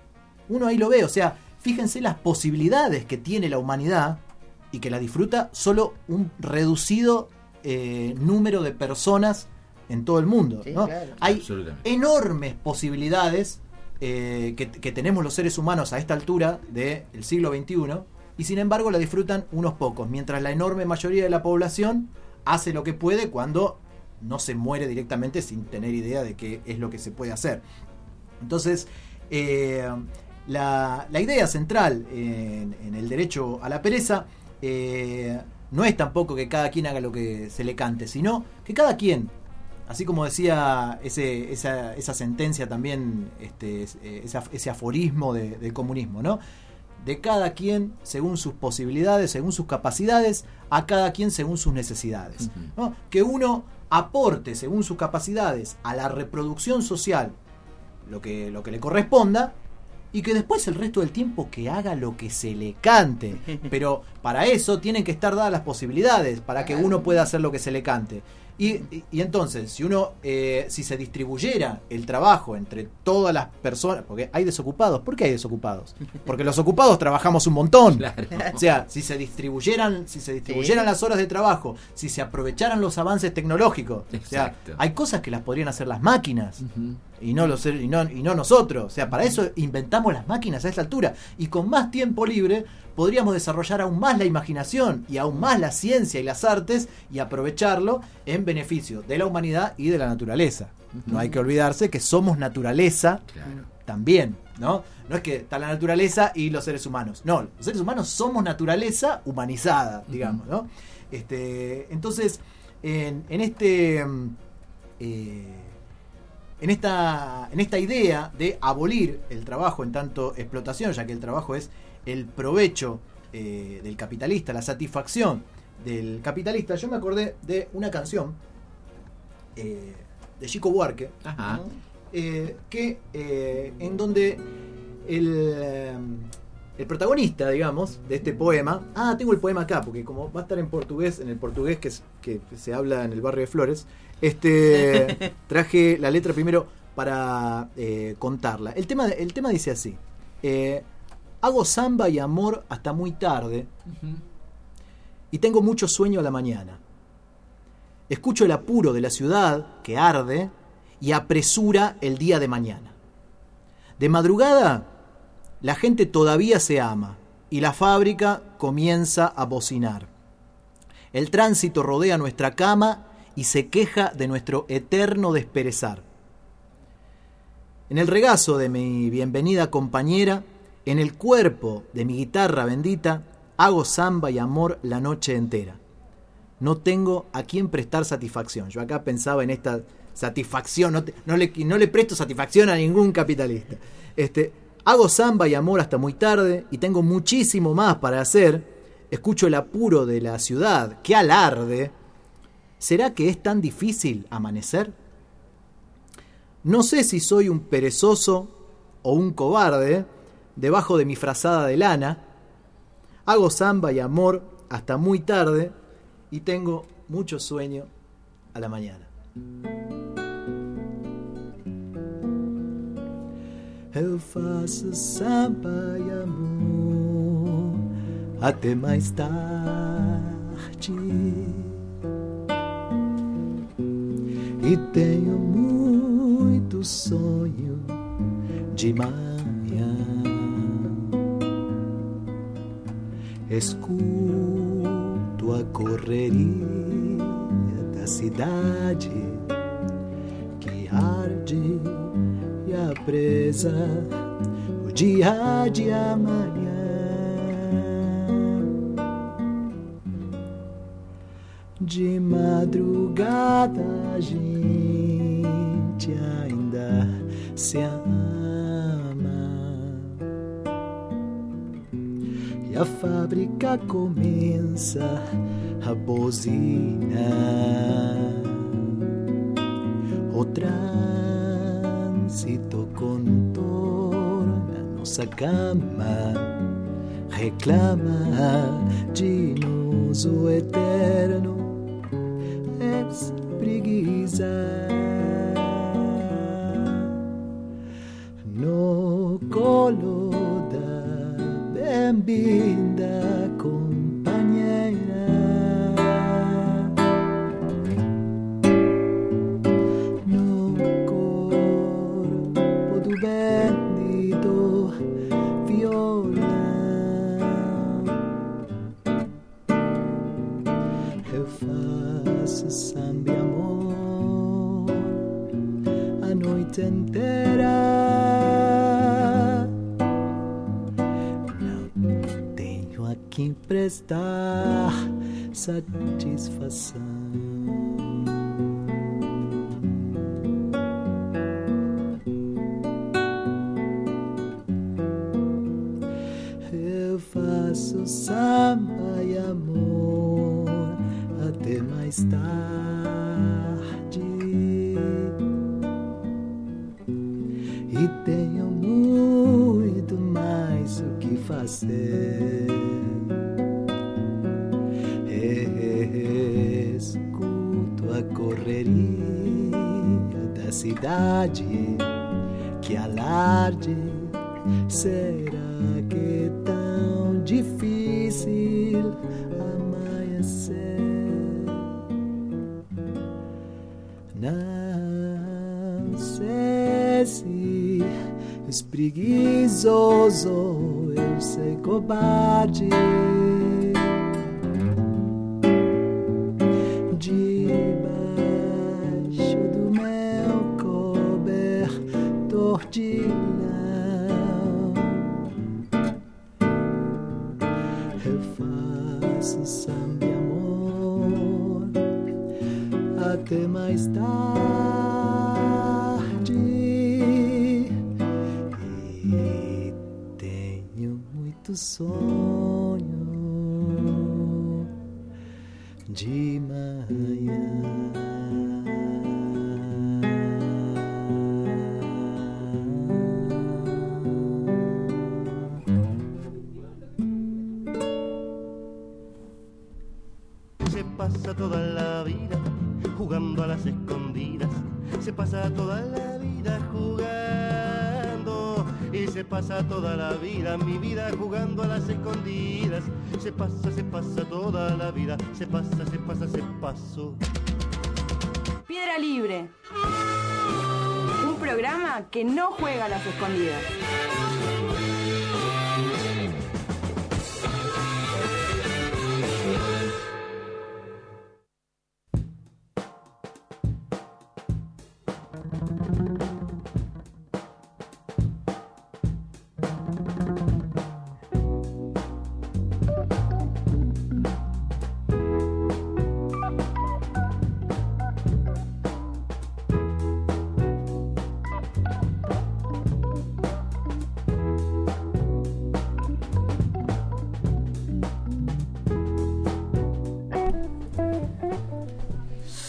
Speaker 10: Uno ahí lo ve, o sea, fíjense las posibilidades que tiene la humanidad y que la disfruta solo un reducido Eh, número de personas en todo el mundo, sí, ¿no? Claro. Hay enormes posibilidades eh, que, que tenemos los seres humanos a esta altura del siglo veintiuno y sin embargo la disfrutan unos pocos, mientras la enorme mayoría de la población hace lo que puede cuando no se muere directamente sin tener idea de qué es lo que se puede hacer. Entonces, eh, la, la idea central en, en el derecho a la pereza eh, no es tampoco que cada quien haga lo que se le cante, sino que cada quien, así como decía ese, esa, esa sentencia también, este, ese, ese aforismo de, del comunismo, ¿no? De cada quien según sus posibilidades, según sus capacidades, a cada quien según sus necesidades, ¿no? Que uno aporte según sus capacidades a la reproducción social lo que, lo que le corresponda, y que después el resto del tiempo que haga lo que se le cante. Pero para eso tienen que estar dadas las posibilidades para que uno pueda hacer lo que se le cante. Y, y, y entonces, si uno, eh, si se distribuyera el trabajo entre todas las personas, porque hay desocupados, ¿por qué hay desocupados? Porque los ocupados trabajamos un montón. Claro. O sea, si se distribuyeran, si se distribuyeran sí. las horas de trabajo, si se aprovecharan los avances tecnológicos, o sea, hay cosas que las podrían hacer las máquinas. Uh-huh. Y no, los, y, no, y no nosotros. O sea, para eso inventamos las máquinas a esta altura. Y con más tiempo libre podríamos desarrollar aún más la imaginación y aún más la ciencia y las artes y aprovecharlo en beneficio de la humanidad y de la naturaleza. Uh-huh. No hay que olvidarse que somos naturaleza claro. también, ¿no? No es que está la naturaleza y los seres humanos. No, los seres humanos somos naturaleza humanizada, digamos, uh-huh. ¿no? Este, entonces, en, en este... Eh, En esta, en esta idea de abolir el trabajo en tanto explotación, ya que el trabajo es el provecho eh, del capitalista, la satisfacción del capitalista, yo me acordé de una canción eh, de Chico Buarque, Ajá. Eh, que eh, en donde el, el protagonista, digamos, de este poema, ah, tengo el poema acá, porque como va a estar en portugués, en el portugués que, es, que se habla en el barrio de Flores, Este traje la letra primero para eh, contarla. El tema, el tema dice así: eh, hago samba y amor hasta muy tarde, uh-huh. y tengo mucho sueño a la mañana. Escucho el apuro de la ciudad que arde y apresura el día de mañana. De madrugada, la gente todavía se ama y la fábrica comienza a bocinar. El tránsito rodea nuestra cama y se queja de nuestro eterno desperezar. en el regazo de mi bienvenida compañera, en el cuerpo de mi guitarra bendita, hago samba y amor la noche entera. No tengo a quién prestar satisfacción. Yo acá pensaba en esta satisfacción, no, te, no, le, no le presto satisfacción a ningún capitalista. Este, hago samba y amor hasta muy tarde y tengo muchísimo más para hacer. Escucho el apuro de la ciudad, qué alarde. ¿Será que es tan difícil amanecer? No sé si soy un perezoso o un cobarde. Debajo de mi frazada de lana, hago samba y amor hasta muy tarde y tengo mucho sueño a la mañana. Eu faço samba e amor até mais tarde e tenho muito sonho de manhã. Escuto a correria da cidade que arde e apresa o dia de amanhã. De madrugada a gente ainda se ama. A fábrica começa a buzina. O trânsito contorna nossa cama, reclama de nós o eterno espreguiça. No colo bem-vinda, companheira. No corpo do bendito violão, eu faço samba e amor a noite inteira. Que prestar satisfação. Eu faço samba e amor até mais tarde e tenho muito mais o que fazer. Escuto a correria da cidade que alarde. Será que é tão difícil amanhecer? Não sei se és preguiçoso, eu sei cobarde. Debaixo do meu cobertor de lã, eu faço samba e amor até mais tarde e tenho muito sonho de manhã.
Speaker 7: Se pasa toda la vida jugando a las escondidas, se pasa toda la vida jugando y se pasa toda la vida, mi vida jugando a las escondidas. Se pasa, se pasa toda la vida, se pasa, se pasa, se pasó.
Speaker 8: Piedra Libre. Un programa que no juega a las escondidas.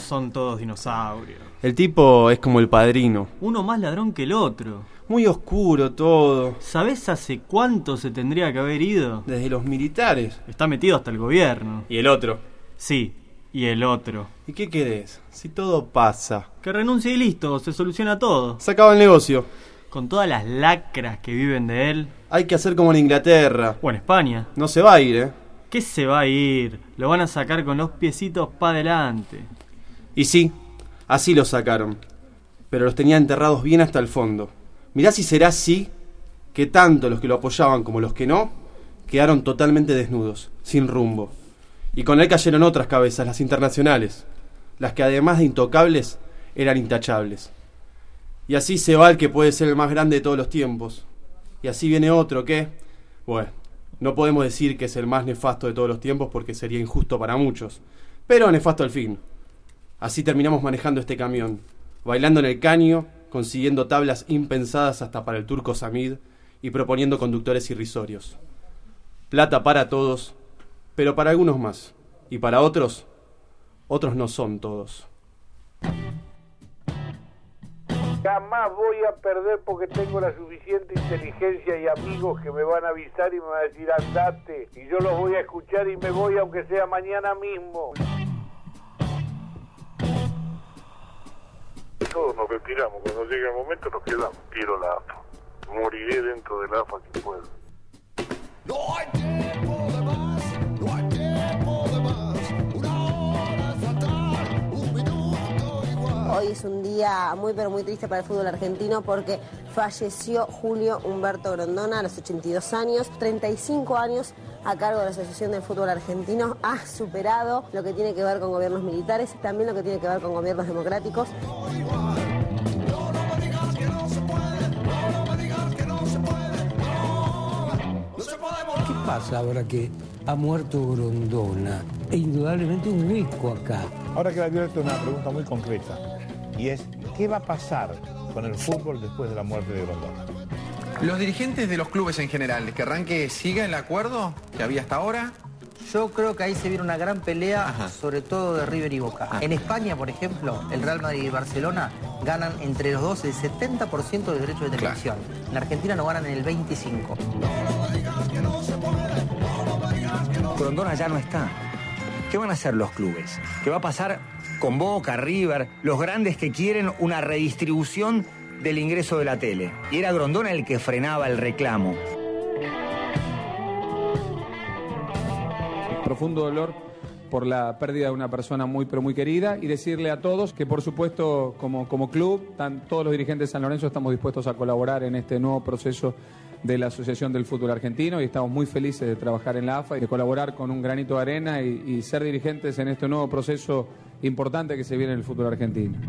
Speaker 12: son todos dinosaurios.
Speaker 22: El tipo es como el Padrino.
Speaker 12: Uno más ladrón que el otro.
Speaker 22: Muy oscuro todo.
Speaker 12: ¿Sabés hace cuánto se tendría que haber ido?
Speaker 22: Desde los militares.
Speaker 12: Está metido hasta el gobierno.
Speaker 22: ¿Y el otro?
Speaker 12: Sí, y el otro.
Speaker 22: ¿Y qué querés? Si todo pasa.
Speaker 12: Que renuncie y listo, se soluciona todo.
Speaker 22: Se acaba el negocio.
Speaker 12: Con todas las lacras que viven de él.
Speaker 22: Hay que hacer como en Inglaterra.
Speaker 12: O en España.
Speaker 22: No se va a ir, ¿eh?
Speaker 12: ¿Qué se va a ir? Lo van a sacar con los piecitos para adelante.
Speaker 22: Y sí, así los sacaron. Pero los tenía enterrados bien hasta el fondo. Mirá si será así que tanto los que lo apoyaban como los que no quedaron totalmente desnudos, sin rumbo. Y con él cayeron otras cabezas, las internacionales, las que además de intocables eran intachables. Y así se va el que puede ser el más grande de todos los tiempos. Y así viene otro que, bueno, no podemos decir que es el más nefasto de todos los tiempos porque sería injusto para muchos, pero nefasto al fin. Así terminamos manejando este camión, bailando en el caño, consiguiendo tablas impensadas hasta para el turco Samid y proponiendo conductores irrisorios. Plata para todos, pero para algunos más. Y para otros, otros no son todos.
Speaker 23: Jamás voy a perder porque tengo la suficiente inteligencia y amigos que me van a avisar y me van a decir andate. Y yo los voy a escuchar y me voy aunque sea mañana mismo.
Speaker 24: Todos nos retiramos, cuando llegue el momento nos quedamos. Quiero la A F A. Moriré dentro de la A F A si puedo.
Speaker 9: No hay tiempo de más, no hay tiempo de más. Una hora es fatal, un minuto igual.
Speaker 25: Hoy es un día muy pero muy triste para el fútbol argentino porque falleció Julio Humberto Grondona a los ochenta y dos años, treinta y cinco años a cargo de la Asociación del Fútbol Argentino. Ha superado lo que tiene que ver con gobiernos militares y también lo que tiene que ver con gobiernos democráticos.
Speaker 26: ¿Qué pasa ahora que ha muerto Grondona? E indudablemente un hueco acá.
Speaker 27: Ahora que Alberto una pregunta muy concreta, y es, ¿qué va a pasar con el fútbol después de la muerte de Grondona?
Speaker 28: ¿Los dirigentes de los clubes en general querrán que siga el acuerdo que había hasta ahora?
Speaker 29: Yo creo que ahí se viene una gran pelea,
Speaker 28: Ajá.
Speaker 29: sobre todo de River y Boca. En España, por ejemplo, el Real Madrid y Barcelona ganan entre los dos el setenta por ciento de derechos de televisión. Claro. En Argentina no ganan el veinticinco por ciento.
Speaker 30: Grondona ya no está. ¿Qué van a hacer los clubes? ¿Qué va a pasar con Boca, River, los grandes que quieren una redistribución del ingreso de la tele? Y era Grondona el que frenaba el reclamo.
Speaker 31: Profundo dolor por la pérdida de una persona muy pero muy querida y decirle a todos que por supuesto como, como club, tan, todos los dirigentes de San Lorenzo estamos dispuestos a colaborar en este nuevo proceso de la Asociación del Fútbol Argentino y estamos muy felices de trabajar en la A F A y de colaborar con un granito de arena y, y ser dirigentes en este nuevo proceso importante que se viene en el fútbol argentino.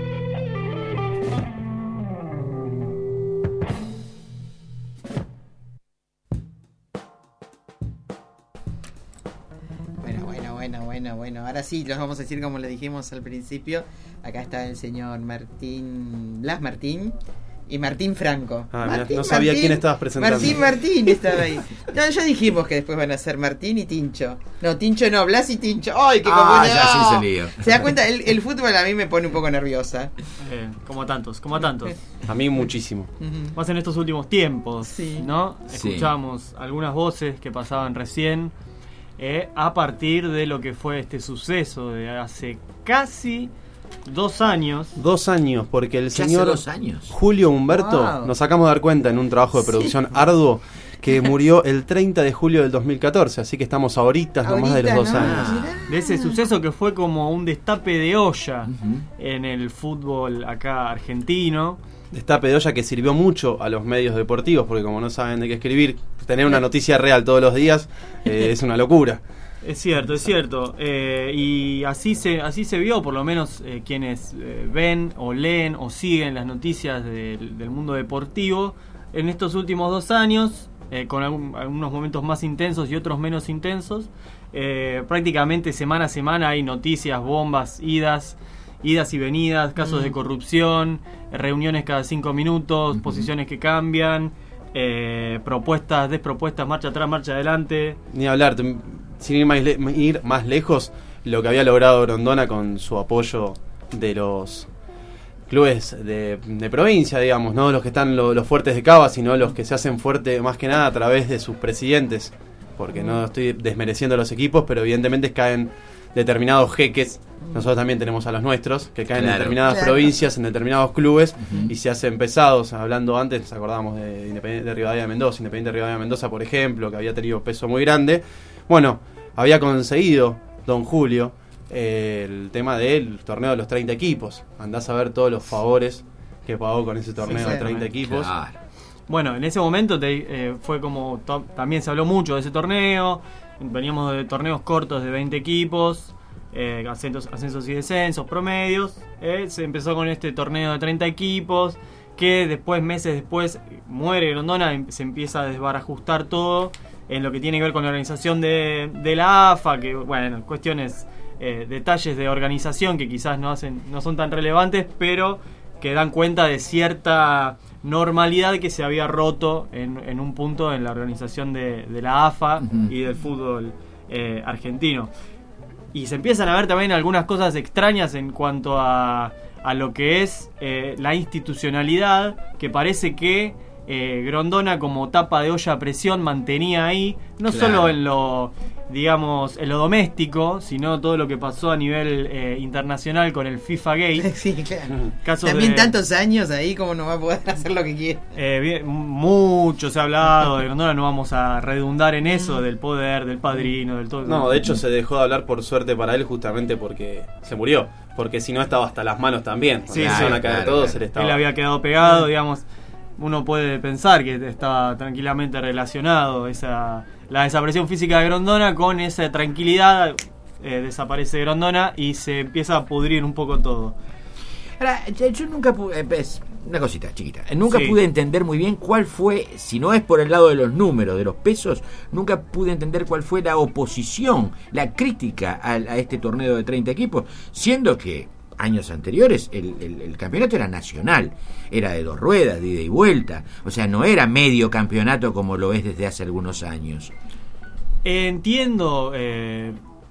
Speaker 4: Bueno, bueno, ahora sí, los vamos a decir como le dijimos al principio. Acá está el señor Martín, Blas Martín y Martín Franco.
Speaker 22: Ah,
Speaker 4: Martín,
Speaker 22: no sabía
Speaker 4: Martín,
Speaker 22: quién estabas presentando.
Speaker 4: Martín Martín estaba ahí. No, ya dijimos que después van a ser Martín y Tincho. No, Tincho no, Blas y Tincho. ¡Ay, qué
Speaker 5: Ah,
Speaker 4: común!
Speaker 5: ya sí se lío.
Speaker 4: ¿Se da cuenta? El, el fútbol a mí me pone un poco nerviosa.
Speaker 12: Eh, como a tantos, como a tantos.
Speaker 22: A mí muchísimo.
Speaker 12: Más en estos últimos tiempos,
Speaker 4: Sí.
Speaker 12: ¿no?
Speaker 22: Sí.
Speaker 12: Escuchamos algunas voces que pasaban recién eh, a partir de lo que fue este suceso de hace casi dos años.
Speaker 22: Dos años, porque el
Speaker 12: Ya hace
Speaker 22: señor
Speaker 12: dos años.
Speaker 22: Julio Humberto,
Speaker 12: Wow.
Speaker 22: nos acabamos de dar cuenta en un trabajo de producción
Speaker 12: Sí.
Speaker 22: arduo, que murió el treinta de julio del dos mil catorce, así que estamos ahorita nomás de los dos años.
Speaker 12: De ese suceso que fue como un destape de olla en el fútbol acá argentino.
Speaker 22: Destape de olla que sirvió mucho a los medios deportivos, porque como no saben de qué escribir, tener una noticia real todos los días eh, es una locura.
Speaker 12: Es cierto, es cierto. Eh, y así se así se vio, por lo menos eh, quienes eh, ven o leen o siguen las noticias del, del mundo deportivo en estos últimos dos años, eh, con algún, algunos momentos más intensos y otros menos intensos. Eh, prácticamente semana a semana hay noticias, bombas, idas, idas y venidas, casos
Speaker 4: Mm.
Speaker 12: de corrupción, reuniones cada cinco minutos, uh-huh. posiciones que cambian, eh, propuestas, despropuestas, marcha atrás, marcha adelante.
Speaker 22: Ni hablar, te- sin ir más, le- ir más lejos, lo que había logrado Grondona con su apoyo de los clubes de, de provincia, digamos, no los que están lo, los fuertes de Cava, sino los que se hacen fuerte más que nada a través de sus presidentes, porque no estoy desmereciendo los equipos, pero evidentemente caen determinados jeques. Nosotros también tenemos a los nuestros, que caen
Speaker 5: Claro.
Speaker 22: en determinadas
Speaker 5: Claro.
Speaker 22: provincias, en determinados clubes,
Speaker 5: Ujú.
Speaker 22: y se hacen pesados. Hablando antes, nos acordamos de Independiente de Rivadavia de Mendoza, Independiente de Rivadavia de Mendoza, por ejemplo, que había tenido peso muy grande. Bueno, había conseguido don Julio eh, el tema del torneo de los treinta equipos. Andás a ver todos los favores que pagó con ese torneo
Speaker 12: Sí,
Speaker 22: de treinta
Speaker 12: claramente.
Speaker 22: equipos.
Speaker 5: Claro.
Speaker 12: Bueno, en ese momento te- eh, fue como to- también se habló mucho de ese torneo. Veníamos de torneos cortos de veinte equipos, eh, ascensos, ascensos y descensos, promedios. Eh, se empezó con este torneo de treinta equipos, que después, meses después, muere Grondona, em- se empieza a desbarajustar todo en lo que tiene que ver con la organización de, de la A F A, que bueno, cuestiones, eh, detalles de organización que quizás no hacen, no son tan relevantes, pero que dan cuenta de cierta normalidad que se había roto en, en un punto en la organización de, de la A F A
Speaker 5: Ujú.
Speaker 12: y del fútbol eh, argentino. Y se empiezan a ver también algunas cosas extrañas en cuanto a, a lo que es eh, la institucionalidad, que parece que eh, Grondona, como tapa de olla a presión, mantenía ahí, no
Speaker 5: Claro.
Speaker 12: solo en lo, digamos, en lo doméstico, sino todo lo que pasó a nivel eh, internacional con el FIFA Gate.
Speaker 4: Sí, claro.
Speaker 12: Casos
Speaker 4: También
Speaker 12: de-
Speaker 4: tantos años ahí, como no va a poder hacer lo que quiere.
Speaker 12: Eh, bien, mucho se ha hablado de Grondona, no vamos a redundar en eso, del poder, del padrino, del todo.
Speaker 22: No, de hecho se dejó de hablar por suerte para él justamente porque se murió. Porque si no estaba hasta las manos también.
Speaker 12: Sí,
Speaker 22: Cuando
Speaker 12: sí,
Speaker 22: se iban a caer
Speaker 12: claro,
Speaker 22: todos,
Speaker 12: claro.
Speaker 22: se le estaba...
Speaker 12: Él había quedado pegado, digamos. Uno puede pensar que estaba tranquilamente relacionado esa la desaparición física de Grondona con esa tranquilidad. Eh, desaparece Grondona y se empieza a pudrir un poco todo.
Speaker 5: Ahora, yo yo nunca pude, eh, es una cosita chiquita, eh, nunca
Speaker 12: Sí.
Speaker 5: pude entender muy bien cuál fue, si no es por el lado de los números, de los pesos, nunca pude entender cuál fue la oposición, la crítica a, a este torneo de treinta equipos, siendo que años anteriores el, el- el campeonato era nacional, era de dos ruedas, de ida y vuelta, o sea, no era medio campeonato como lo es desde hace algunos años.
Speaker 12: Entiendo, eh,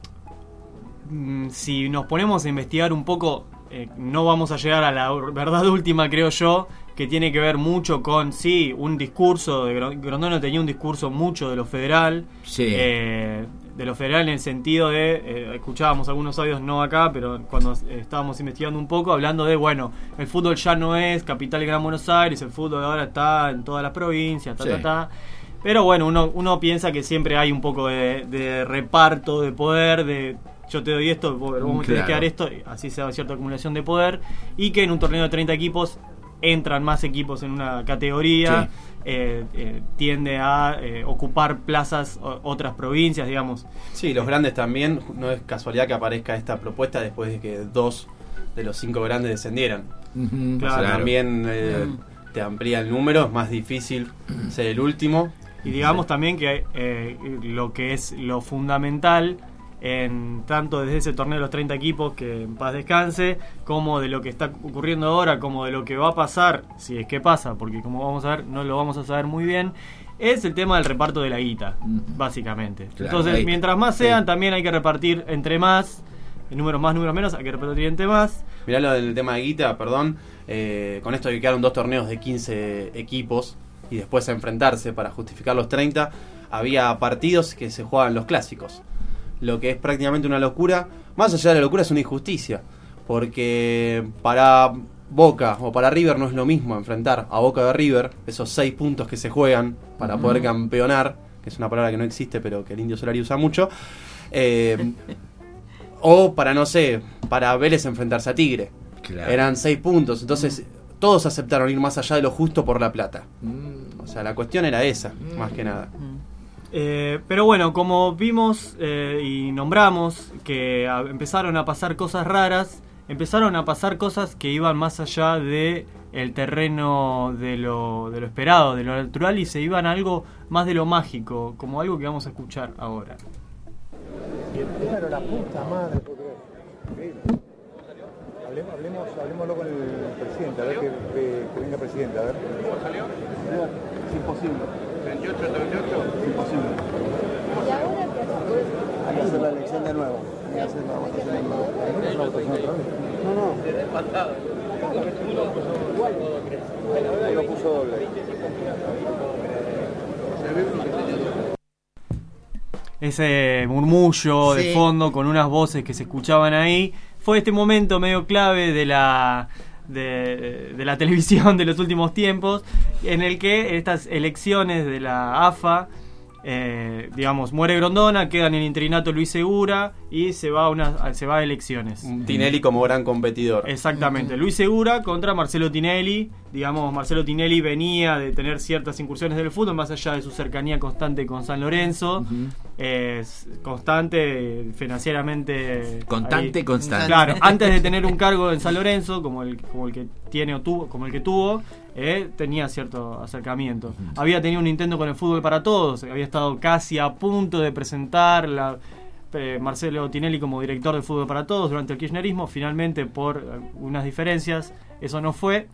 Speaker 12: mm, si nos ponemos a investigar un poco, eh, no vamos a llegar a la verdad última, creo yo, que tiene que ver mucho con, sí, un discurso, de Gro- Grondona tenía un discurso mucho de lo federal,
Speaker 5: Sí.
Speaker 12: eh, de lo federal en el sentido de, eh, escuchábamos algunos audios, no acá, pero cuando eh, estábamos investigando un poco, hablando de, bueno, el fútbol ya no es capital y Gran Buenos Aires, el fútbol ahora está en todas las provincias, ta,
Speaker 5: Sí.
Speaker 12: ta, ta. Pero bueno, uno, uno piensa que siempre hay un poco de, de reparto de poder, de yo te doy esto, vos vos me tenés
Speaker 5: Claro.
Speaker 12: que dar esto, y así se da cierta acumulación de poder, y que en un torneo de treinta equipos entran más equipos en una categoría,
Speaker 5: Sí.
Speaker 12: eh, eh, tiende a eh, ocupar plazas o- otras provincias, digamos.
Speaker 22: Sí, los grandes también, no es casualidad que aparezca esta propuesta después de que dos de los cinco grandes descendieran.
Speaker 5: Ujú,
Speaker 22: O sea,
Speaker 5: claro.
Speaker 22: también eh, te amplía el número, es más difícil ser el último.
Speaker 12: Y digamos también que eh, lo que es lo fundamental, en tanto desde ese torneo de los treinta equipos, que en paz descanse, como de lo que está ocurriendo ahora, como de lo que va a pasar, si es que pasa, porque como vamos a ver, no lo vamos a saber muy bien, es el tema del reparto de la guita, básicamente.
Speaker 5: Claro,
Speaker 12: Entonces,
Speaker 5: ahí-
Speaker 12: mientras más sean,
Speaker 22: sí.
Speaker 12: también hay que repartir entre más, en números más, números menos, hay que repartir entre más.
Speaker 22: Mirá lo del tema de guita, perdón, eh, con esto que quedaron dos torneos de quince equipos y después a enfrentarse para justificar los treinta, había partidos que se jugaban los clásicos, lo que es prácticamente una locura. Más allá de la locura, es una injusticia, porque para Boca o para River no es lo mismo enfrentar a Boca de River, esos seis puntos que se juegan para
Speaker 5: Ujú.
Speaker 22: poder campeonar, que es una palabra que no existe pero que el Indio Solari usa mucho, eh, o para, no sé, para Vélez enfrentarse a Tigre.
Speaker 5: Claro.
Speaker 22: Eran seis puntos, entonces todos aceptaron ir más allá de lo justo por la plata. O sea, la cuestión era esa, más que nada.
Speaker 12: Eh, pero bueno, como vimos eh, y nombramos que a- empezaron a pasar cosas raras, empezaron a pasar cosas que iban más allá de el terreno de lo, de lo esperado, de lo natural, y se iban a algo más de lo mágico, como algo que vamos a escuchar ahora.
Speaker 27: Pero la puta madre, ¿puedo creer? Increíble. Hablemos, hablemos, hablemoslo con el presidente, a ver que, que, que venga el presidente, a ver. ¿Salió? No, es imposible. ¿veintiocho veintiocho? Es imposible.
Speaker 1: ¿Y ahora qué hacemos?
Speaker 27: Hay que hacer la elección de nuevo. Hay que hacer hacer la votación. ¿La la votación otra vez? No, no. Empatado. Ahí lo puso doble.
Speaker 12: Ese murmullo
Speaker 4: Sí.
Speaker 12: de fondo con unas voces que se escuchaban ahí fue este momento medio clave de la de, de la televisión de los últimos tiempos, en el que estas elecciones de la A F A, eh, digamos, muere Grondona, queda en el interinato Luis Segura y se va a una, se va a elecciones.
Speaker 22: Tinelli como gran competidor.
Speaker 12: Exactamente, Luis Segura contra Marcelo Tinelli. Digamos, Marcelo Tinelli venía de tener ciertas incursiones del fútbol, más allá de su cercanía constante con San Lorenzo. Uh-huh. Es constante, financieramente.
Speaker 5: Constante,
Speaker 12: ahí.
Speaker 5: constante.
Speaker 12: Claro, antes de tener un cargo en San Lorenzo, como el, como el que tiene o tuvo, como el que tuvo, eh, tenía cierto acercamiento. Uh-huh. Había tenido un intento con el fútbol para todos, había estado casi a punto de presentar la. Eh, Marcelo Tinelli como director del Fútbol para Todos durante el kirchnerismo. Finalmente, por unas diferencias, eso no fue.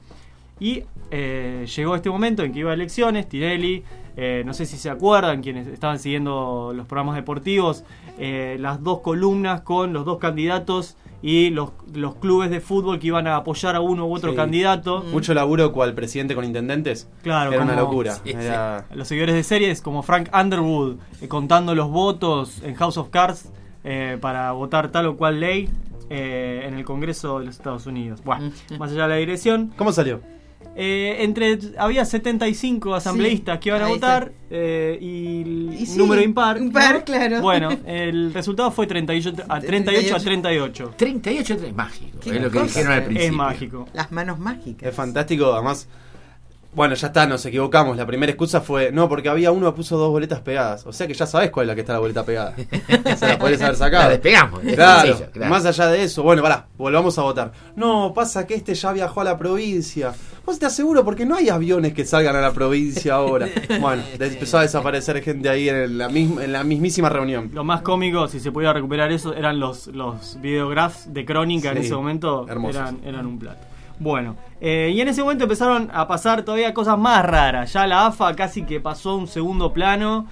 Speaker 12: Y eh, llegó este momento en que iba a elecciones. Tinelli, eh, no sé si se acuerdan, quienes estaban siguiendo los programas deportivos, eh, las dos columnas con los dos candidatos y los, los clubes de fútbol que iban a apoyar a uno u otro
Speaker 22: Sí.
Speaker 12: candidato.
Speaker 22: Mucho laburo cual presidente con intendentes.
Speaker 12: Claro,
Speaker 22: era
Speaker 12: como,
Speaker 22: una locura.
Speaker 12: Sí,
Speaker 22: Era...
Speaker 12: sí. Los seguidores de series como Frank Underwood eh, contando los votos en House of Cards eh, para votar tal o cual ley eh, en el Congreso de los Estados Unidos. Bueno, más allá de la dirección.
Speaker 22: ¿Cómo salió?
Speaker 12: Eh, entre había setenta y cinco asambleístas
Speaker 4: Sí,
Speaker 12: que iban a
Speaker 4: ahí
Speaker 12: votar eh, y,
Speaker 4: Y sí,
Speaker 12: número impar.
Speaker 4: impar,
Speaker 12: ¿no?
Speaker 4: claro.
Speaker 12: Bueno, el resultado fue treinta y ocho a treinta y ocho a treinta y ocho.
Speaker 5: treinta y ocho es mágico.
Speaker 4: Qué
Speaker 5: Es lo que
Speaker 4: cosa.
Speaker 5: dijeron al principio.
Speaker 12: Es mágico.
Speaker 4: Las manos mágicas.
Speaker 22: Es fantástico, además. Bueno, ya está, nos equivocamos. La primera excusa fue, no, porque había uno que puso dos boletas pegadas. O sea que ya sabes cuál es la que está la boleta pegada. Se la podés haber sacado.
Speaker 5: La despegamos. es
Speaker 22: Claro,
Speaker 5: sencillo, claro.
Speaker 22: Más allá de eso, bueno, pará, volvamos a votar. No, pasa que este ya viajó a la provincia. Vos te aseguro, porque no hay aviones que salgan a la provincia ahora. Bueno, empezó a desaparecer gente ahí en la, misma, en la mismísima reunión.
Speaker 12: Lo más cómico, si se podía recuperar eso, eran los, los videographs de Crónica.
Speaker 22: Sí,
Speaker 12: en ese momento
Speaker 22: hermosos.
Speaker 12: eran, eran un plato. Bueno, eh, y en ese momento empezaron a pasar todavía cosas más raras. Ya la A F A casi que pasó a un segundo plano.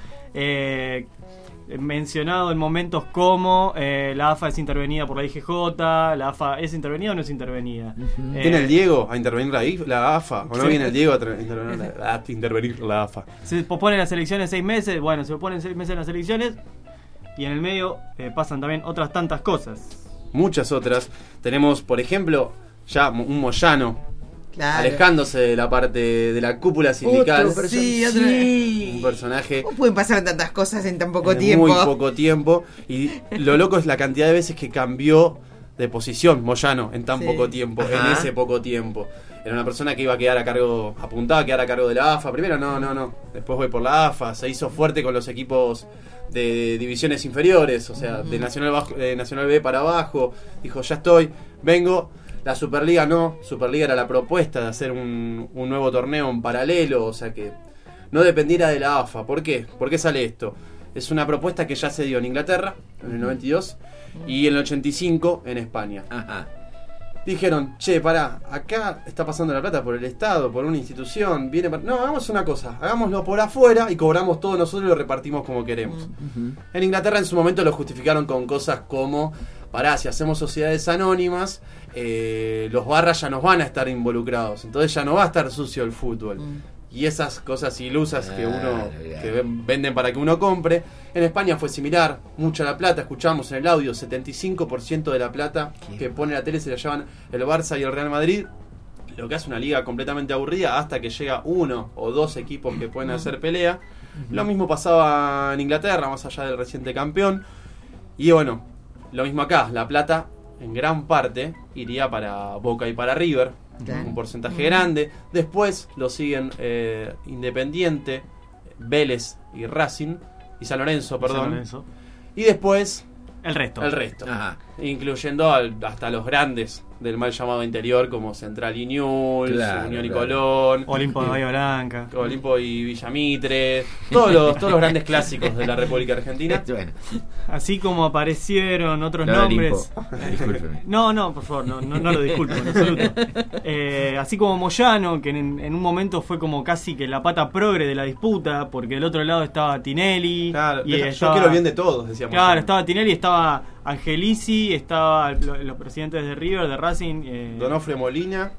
Speaker 12: Eh, mencionado en momentos como eh, la A F A es intervenida por la I G J. ¿La A F A es intervenida o no es intervenida?
Speaker 22: Uh-huh.
Speaker 12: Eh,
Speaker 22: ¿Viene el Diego a intervenir la, I F, la A F A? ¿O no
Speaker 12: Sí.
Speaker 22: viene el Diego a, tra- intervenir la, a intervenir la A F A?
Speaker 12: Se posponen las elecciones seis meses. Bueno, se posponen seis meses las elecciones. Y en el medio eh, pasan también otras tantas cosas.
Speaker 22: Muchas otras. Tenemos, por ejemplo, ya un Moyano
Speaker 4: Claro.
Speaker 22: alejándose de la parte de la cúpula sindical.
Speaker 4: Otro perso- sí, otro-
Speaker 22: Sí. Un personaje
Speaker 4: ¿Cómo pueden pasar tantas cosas en tan poco
Speaker 22: en
Speaker 4: tiempo?
Speaker 22: muy poco tiempo. Y lo loco es la cantidad de veces que cambió de posición Moyano en tan
Speaker 4: Sí.
Speaker 22: poco tiempo,
Speaker 5: Ajá.
Speaker 22: en ese poco tiempo. Era una persona que iba a quedar a cargo, apuntaba a quedar a cargo de la A F A. Primero, no, no, no. Después voy por la A F A. Se hizo fuerte con los equipos de divisiones inferiores, o sea, de Nacional, bajo, de Nacional B para abajo. Dijo, ya estoy, vengo. La Superliga no. Superliga era la propuesta de hacer un, un nuevo torneo en paralelo, o sea que no dependiera de la A F A. ¿Por qué? ¿Por qué sale esto? Es una propuesta que ya se dio en Inglaterra, en el noventa y dos, y en el ochenta y cinco en España.
Speaker 5: Ajá.
Speaker 22: Dijeron, che, pará, acá está pasando la plata por el Estado, por una institución, viene para... No, hagamos una cosa, hagámoslo por afuera y cobramos todo nosotros y lo repartimos como queremos.
Speaker 5: Uh-huh.
Speaker 22: En Inglaterra en su momento lo justificaron con cosas como, pará, si hacemos sociedades anónimas, eh, los barras ya nos van a estar involucrados, entonces ya no va a estar sucio el fútbol.
Speaker 4: Mm.
Speaker 22: Y esas cosas ilusas que uno
Speaker 5: Claro, claro.
Speaker 22: que ven- venden para que uno compre. En España fue similar, mucha la plata, escuchamos en el audio, setenta y cinco por ciento de la plata
Speaker 5: Qué
Speaker 22: que pone la tele se la llevan el Barça y el Real Madrid, lo que hace una liga completamente aburrida hasta que llega uno o dos equipos que pueden hacer pelea. Lo mismo pasaba en Inglaterra, más allá del reciente campeón. Y bueno, lo mismo acá, la plata en gran parte iría para Boca y para River,
Speaker 4: Claro.
Speaker 22: un porcentaje grande. Después lo siguen eh, Independiente, Vélez y Racing, y San Lorenzo, perdón.
Speaker 12: San Lorenzo.
Speaker 22: Y después
Speaker 12: El resto.
Speaker 22: el resto,
Speaker 5: Ajá.
Speaker 22: incluyendo al- hasta los grandes del mal llamado interior como Central y Newell's,
Speaker 5: Claro,
Speaker 22: Unión y
Speaker 5: claro.
Speaker 22: Colón,
Speaker 12: Olimpo de Bahía Blanca.
Speaker 22: Olimpo y Villamitre, todos los, todos los grandes clásicos de la República Argentina.
Speaker 5: Bueno,
Speaker 12: Así como aparecieron otros
Speaker 5: lo de
Speaker 12: nombres.
Speaker 5: Olimpo. Discúlpeme.
Speaker 12: No, no, por favor, no, no, no lo disculpo en absoluto. Eh, así como Moyano, que en, en un momento fue como casi que la pata progre de la disputa, porque del otro lado estaba Tinelli.
Speaker 22: Claro,
Speaker 12: y
Speaker 22: deja- yo
Speaker 12: estaba-
Speaker 22: quiero el bien de todos, decíamos.
Speaker 12: Claro, estaba Tinelli, estaba Angelici, estaba lo- los presidentes de River, de Racing. Eh,
Speaker 22: Donofrio Molina.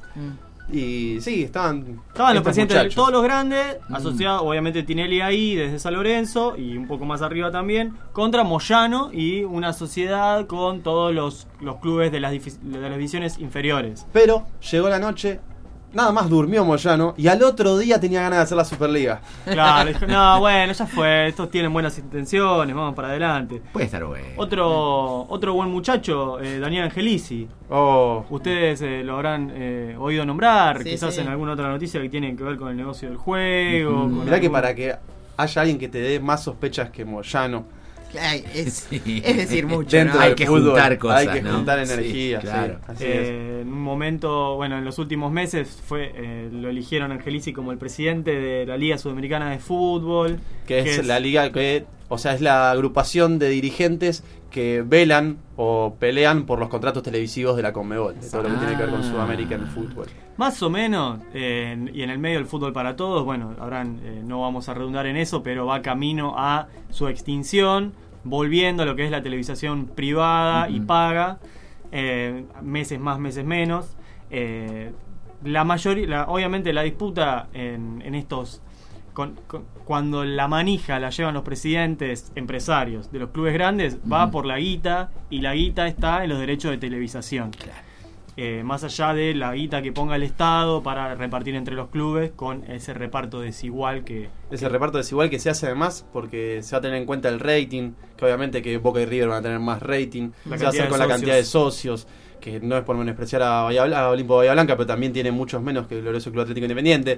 Speaker 22: Y sí, estaban.
Speaker 12: Estaban los
Speaker 22: estos
Speaker 12: presidentes de
Speaker 22: muchachos.
Speaker 12: todos los grandes,
Speaker 22: Mm.
Speaker 12: asociados, obviamente Tinelli ahí, desde San Lorenzo, y un poco más arriba también, contra Moyano y una sociedad con todos los, los clubes de las, difi- de las divisiones inferiores.
Speaker 22: Pero llegó la noche, nada más durmió Moyano y al otro día tenía ganas de hacer la Superliga.
Speaker 12: Claro, dijo, no, bueno, ya fue, estos tienen buenas intenciones, vamos para adelante.
Speaker 5: Puede estar bueno.
Speaker 12: Otro, otro buen muchacho, eh, Daniel Angelici.
Speaker 22: Oh.
Speaker 12: Ustedes eh, lo habrán eh, oído nombrar,
Speaker 22: Sí,
Speaker 12: quizás
Speaker 22: sí.
Speaker 12: en alguna otra noticia que tiene que ver con el negocio del juego. con
Speaker 22: Mirá que
Speaker 12: algún-
Speaker 22: para que haya alguien que te dé más sospechas que Moyano.
Speaker 4: Ay, es, es decir mucho,
Speaker 22: Dentro
Speaker 4: ¿no?
Speaker 22: del
Speaker 5: Hay que
Speaker 22: fútbol,
Speaker 5: juntar cosas,
Speaker 22: Hay que
Speaker 5: ¿no?
Speaker 22: juntar
Speaker 5: Sí,
Speaker 22: energía, sí,
Speaker 5: claro.
Speaker 22: así
Speaker 12: Eh, en un momento, bueno, en los últimos meses fue eh, lo eligieron Angelici como el presidente de la Liga Sudamericana de Fútbol.
Speaker 22: es. Que es, la liga que, o sea, es la agrupación de dirigentes que velan o pelean por los contratos televisivos de la Conmebol, de todo lo que tiene que ver con
Speaker 12: Ah.
Speaker 22: Sudamérica en fútbol.
Speaker 12: Más o menos, eh, en- y en el medio del fútbol para todos, bueno, habrán, eh, no vamos a redundar en eso, pero va camino a su extinción, volviendo a lo que es la televisación privada y
Speaker 5: Ujú.
Speaker 12: paga, eh, meses más, meses menos. Eh, la mayoría, la- obviamente la disputa en, en estos, con- con- cuando la manija la llevan los presidentes empresarios de los clubes grandes, va
Speaker 5: Ujú.
Speaker 12: por la guita, y la guita está en los derechos de televisación. Eh, más allá de la guita que ponga el Estado para repartir entre los clubes con ese reparto desigual que...
Speaker 22: Ese reparto desigual que se hace además porque se va a tener en cuenta el rating, que obviamente que Boca y River van a tener más rating,
Speaker 12: La
Speaker 22: se va a
Speaker 12: cantidad
Speaker 22: hacer
Speaker 12: de
Speaker 22: con la
Speaker 12: socios.
Speaker 22: cantidad de socios, que no es por menospreciar a, Bahía Bla- a Olimpo Bahía Blanca, pero también tiene muchos menos que el glorioso Club Atlético Independiente.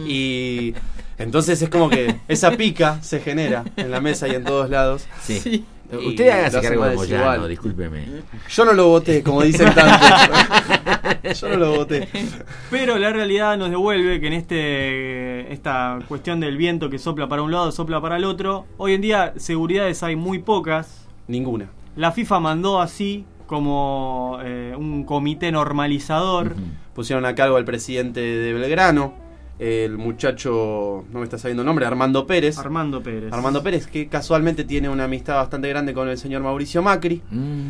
Speaker 22: Y entonces es como que esa pica se genera en la mesa y en todos lados.
Speaker 5: Sí.
Speaker 22: Y
Speaker 5: Usted hágase
Speaker 22: lo hace
Speaker 5: cargo
Speaker 22: más
Speaker 5: de Moyano,
Speaker 22: desigual.
Speaker 5: discúlpeme.
Speaker 22: Yo no lo voté, como dicen tanto. Yo no lo voté.
Speaker 12: Pero la realidad nos devuelve que en este esta cuestión del viento que sopla para un lado, sopla para el otro, hoy en día seguridades hay muy pocas.
Speaker 22: Ninguna.
Speaker 12: La FIFA mandó así como eh, un comité normalizador.
Speaker 22: Pusieron a cargo al presidente de Belgrano, el muchacho, no me está saliendo el nombre, Armando Pérez.
Speaker 12: Armando Pérez.
Speaker 22: Armando Pérez, que casualmente tiene una amistad bastante grande con el señor Mauricio Macri.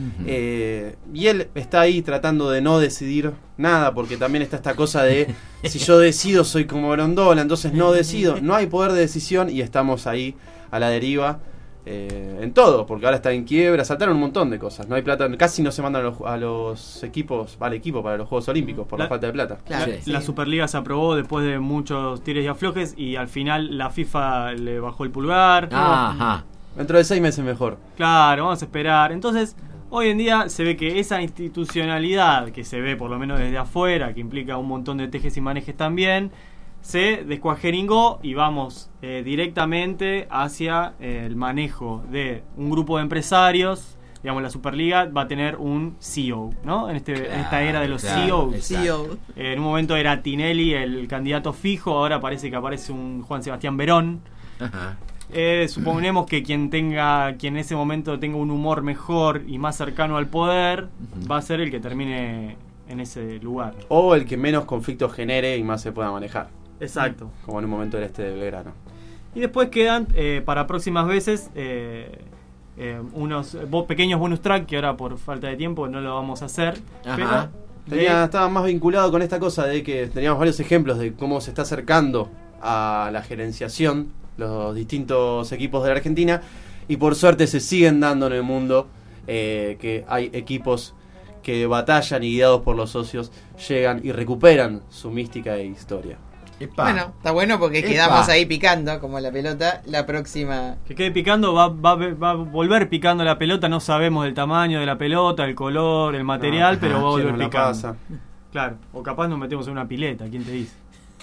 Speaker 22: Eh, y él está ahí tratando de no decidir nada, porque también está esta cosa de si yo decido soy como Grondola, entonces no decido. No hay poder de decisión y estamos ahí a la deriva. Eh, en todo, porque ahora está en quiebra, saltaron un montón de cosas, no hay plata, casi no se mandan a los, a los equipos, al equipo para los Juegos Olímpicos por la,
Speaker 12: La-
Speaker 22: falta de plata.
Speaker 12: La, la Superliga se aprobó después de muchos tires y aflojes y al final la FIFA le bajó el pulgar.
Speaker 22: Ajá. Dentro de seis meses mejor.
Speaker 12: Claro, vamos a esperar. Entonces, hoy en día se ve que esa institucionalidad que se ve por lo menos desde afuera, que implica un montón de tejes y manejes también, se descuajeringó y vamos eh, directamente hacia eh, el manejo de un grupo de empresarios. Digamos, la Superliga va a tener un C E O, ¿no? En, este, en esta era de los
Speaker 5: claro,
Speaker 12: C E Os.
Speaker 5: exacto. C E O.
Speaker 12: Eh, en un momento era Tinelli el candidato fijo, ahora parece que aparece un Juan Sebastián Verón.
Speaker 5: Ajá.
Speaker 12: Eh, suponemos que quien tenga, quien en ese momento tenga un humor mejor y más cercano al poder, va a ser el que termine en ese lugar.
Speaker 22: O el que menos conflictos genere y más se pueda manejar.
Speaker 12: Exacto.
Speaker 22: Como en un momento del este de Belgrano.
Speaker 12: Y después quedan eh, para próximas veces eh, eh, unos bo- pequeños bonus track que ahora por falta de tiempo no lo vamos a hacer.
Speaker 22: Ajá.
Speaker 12: Pero
Speaker 22: Tenía,
Speaker 12: de-
Speaker 22: estaba más vinculado con esta cosa de que teníamos varios ejemplos de cómo se está acercando a la gerenciación los distintos equipos de la Argentina y por suerte se siguen dando en el mundo eh, que hay equipos que batallan y guiados por los socios llegan y recuperan su mística e historia.
Speaker 4: Bueno, está bueno porque
Speaker 12: Epa.
Speaker 4: quedamos ahí picando como la pelota. La próxima.
Speaker 12: Que quede picando, va, va, va a volver picando la pelota, no sabemos el tamaño de la pelota, el color, el material,
Speaker 22: Ah,
Speaker 12: pero va a
Speaker 22: ¿quién
Speaker 12: volver
Speaker 22: nos la
Speaker 12: picando.
Speaker 22: pasa?
Speaker 12: Claro, o capaz nos metemos en una pileta, ¿quién te dice?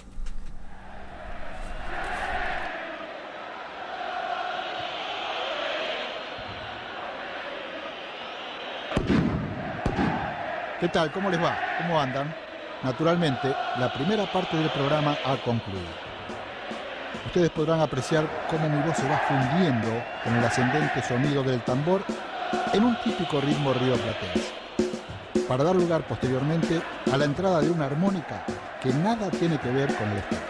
Speaker 27: ¿Qué tal? ¿Cómo les va? ¿Cómo andan? Naturalmente, la primera parte del programa ha concluido. Ustedes podrán apreciar cómo mi voz se va fundiendo con el ascendente sonido del tambor en un típico ritmo rioplatense, para dar lugar posteriormente a la entrada de una armónica que nada tiene que ver con el estilo.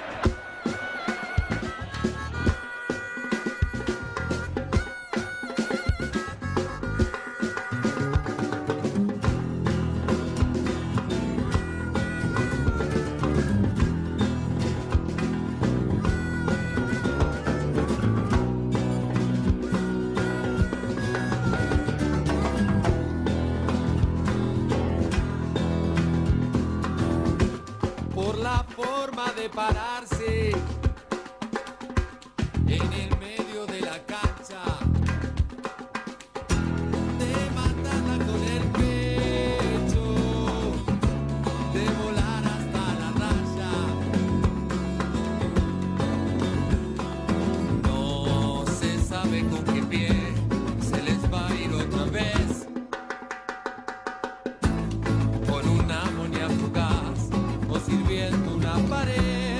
Speaker 1: pararse en el medio de la cancha, de matarla con el pecho, de volar hasta la raya. No se sabe con qué pie se les va a ir otra vez, con una amonía fugaz o sirviendo una pared.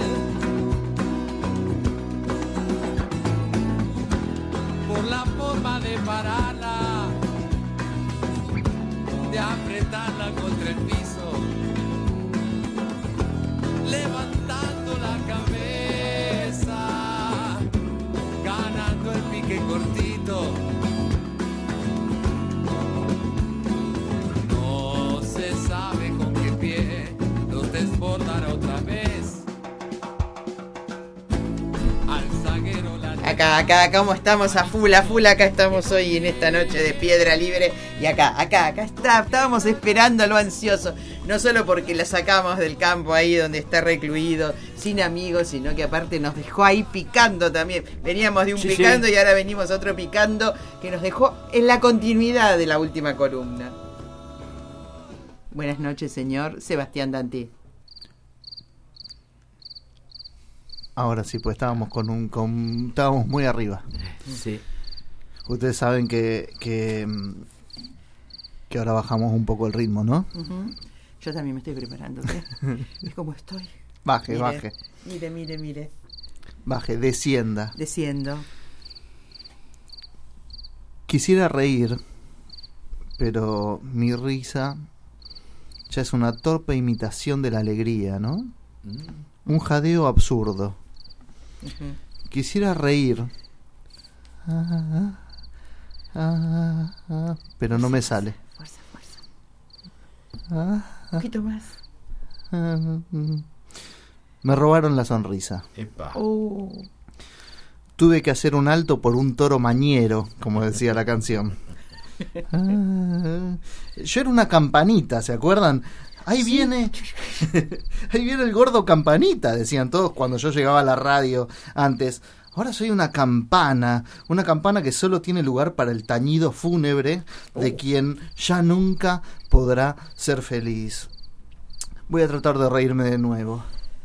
Speaker 1: Por la forma de pararla, de apretarla contra el piso, levantando la cabeza, ganando el pique cortito. No se sabe con qué pie los desbordará otra vez. Al zaguero la...
Speaker 4: Acá, acá, ¿cómo estamos? A full, a full, acá estamos hoy en esta noche de Piedra Libre. Y acá, acá, acá está, estábamos esperando lo ansioso. No solo porque la sacamos del campo ahí donde está recluido, sin amigos, sino que aparte nos dejó ahí picando también. Veníamos de un
Speaker 5: Sí,
Speaker 4: picando
Speaker 5: sí.
Speaker 4: y ahora venimos a otro picando que nos dejó en la continuidad de la última columna. Buenas noches, señor Sebastián Danti.
Speaker 6: Ahora sí, pues estábamos con un con, estábamos muy arriba.
Speaker 5: Sí.
Speaker 6: Ustedes saben que, que que ahora bajamos un poco el ritmo, ¿no?
Speaker 4: Uh-huh. Yo también me estoy preparando. ¿eh? Es como estoy.
Speaker 6: Baje,
Speaker 4: Mire,
Speaker 6: baje.
Speaker 4: Mire, mire, mire.
Speaker 6: Baje, descienda.
Speaker 4: Desciendo.
Speaker 6: Quisiera reír, pero mi risa ya es una torpe imitación de la alegría, ¿no? Un jadeo absurdo.
Speaker 4: Uh-huh.
Speaker 6: Quisiera reír, ah, ah, ah, pero no me sale.
Speaker 4: Fuerza, fuerza.
Speaker 6: Ah,
Speaker 4: Un poquito más.
Speaker 6: ah, mm. Me robaron la sonrisa.
Speaker 5: Epa.
Speaker 4: Oh.
Speaker 6: Tuve que hacer un alto por un toro mañero, como decía la canción. Ah, yo era una campanita, ¿se acuerdan? Ahí
Speaker 4: Sí.
Speaker 6: viene, ahí viene el gordo campanita, decían todos cuando yo llegaba a la radio antes. Ahora soy una campana, una campana que solo tiene lugar para el tañido fúnebre de
Speaker 4: Oh.
Speaker 6: quien ya nunca podrá ser feliz. Voy a tratar de reírme de nuevo.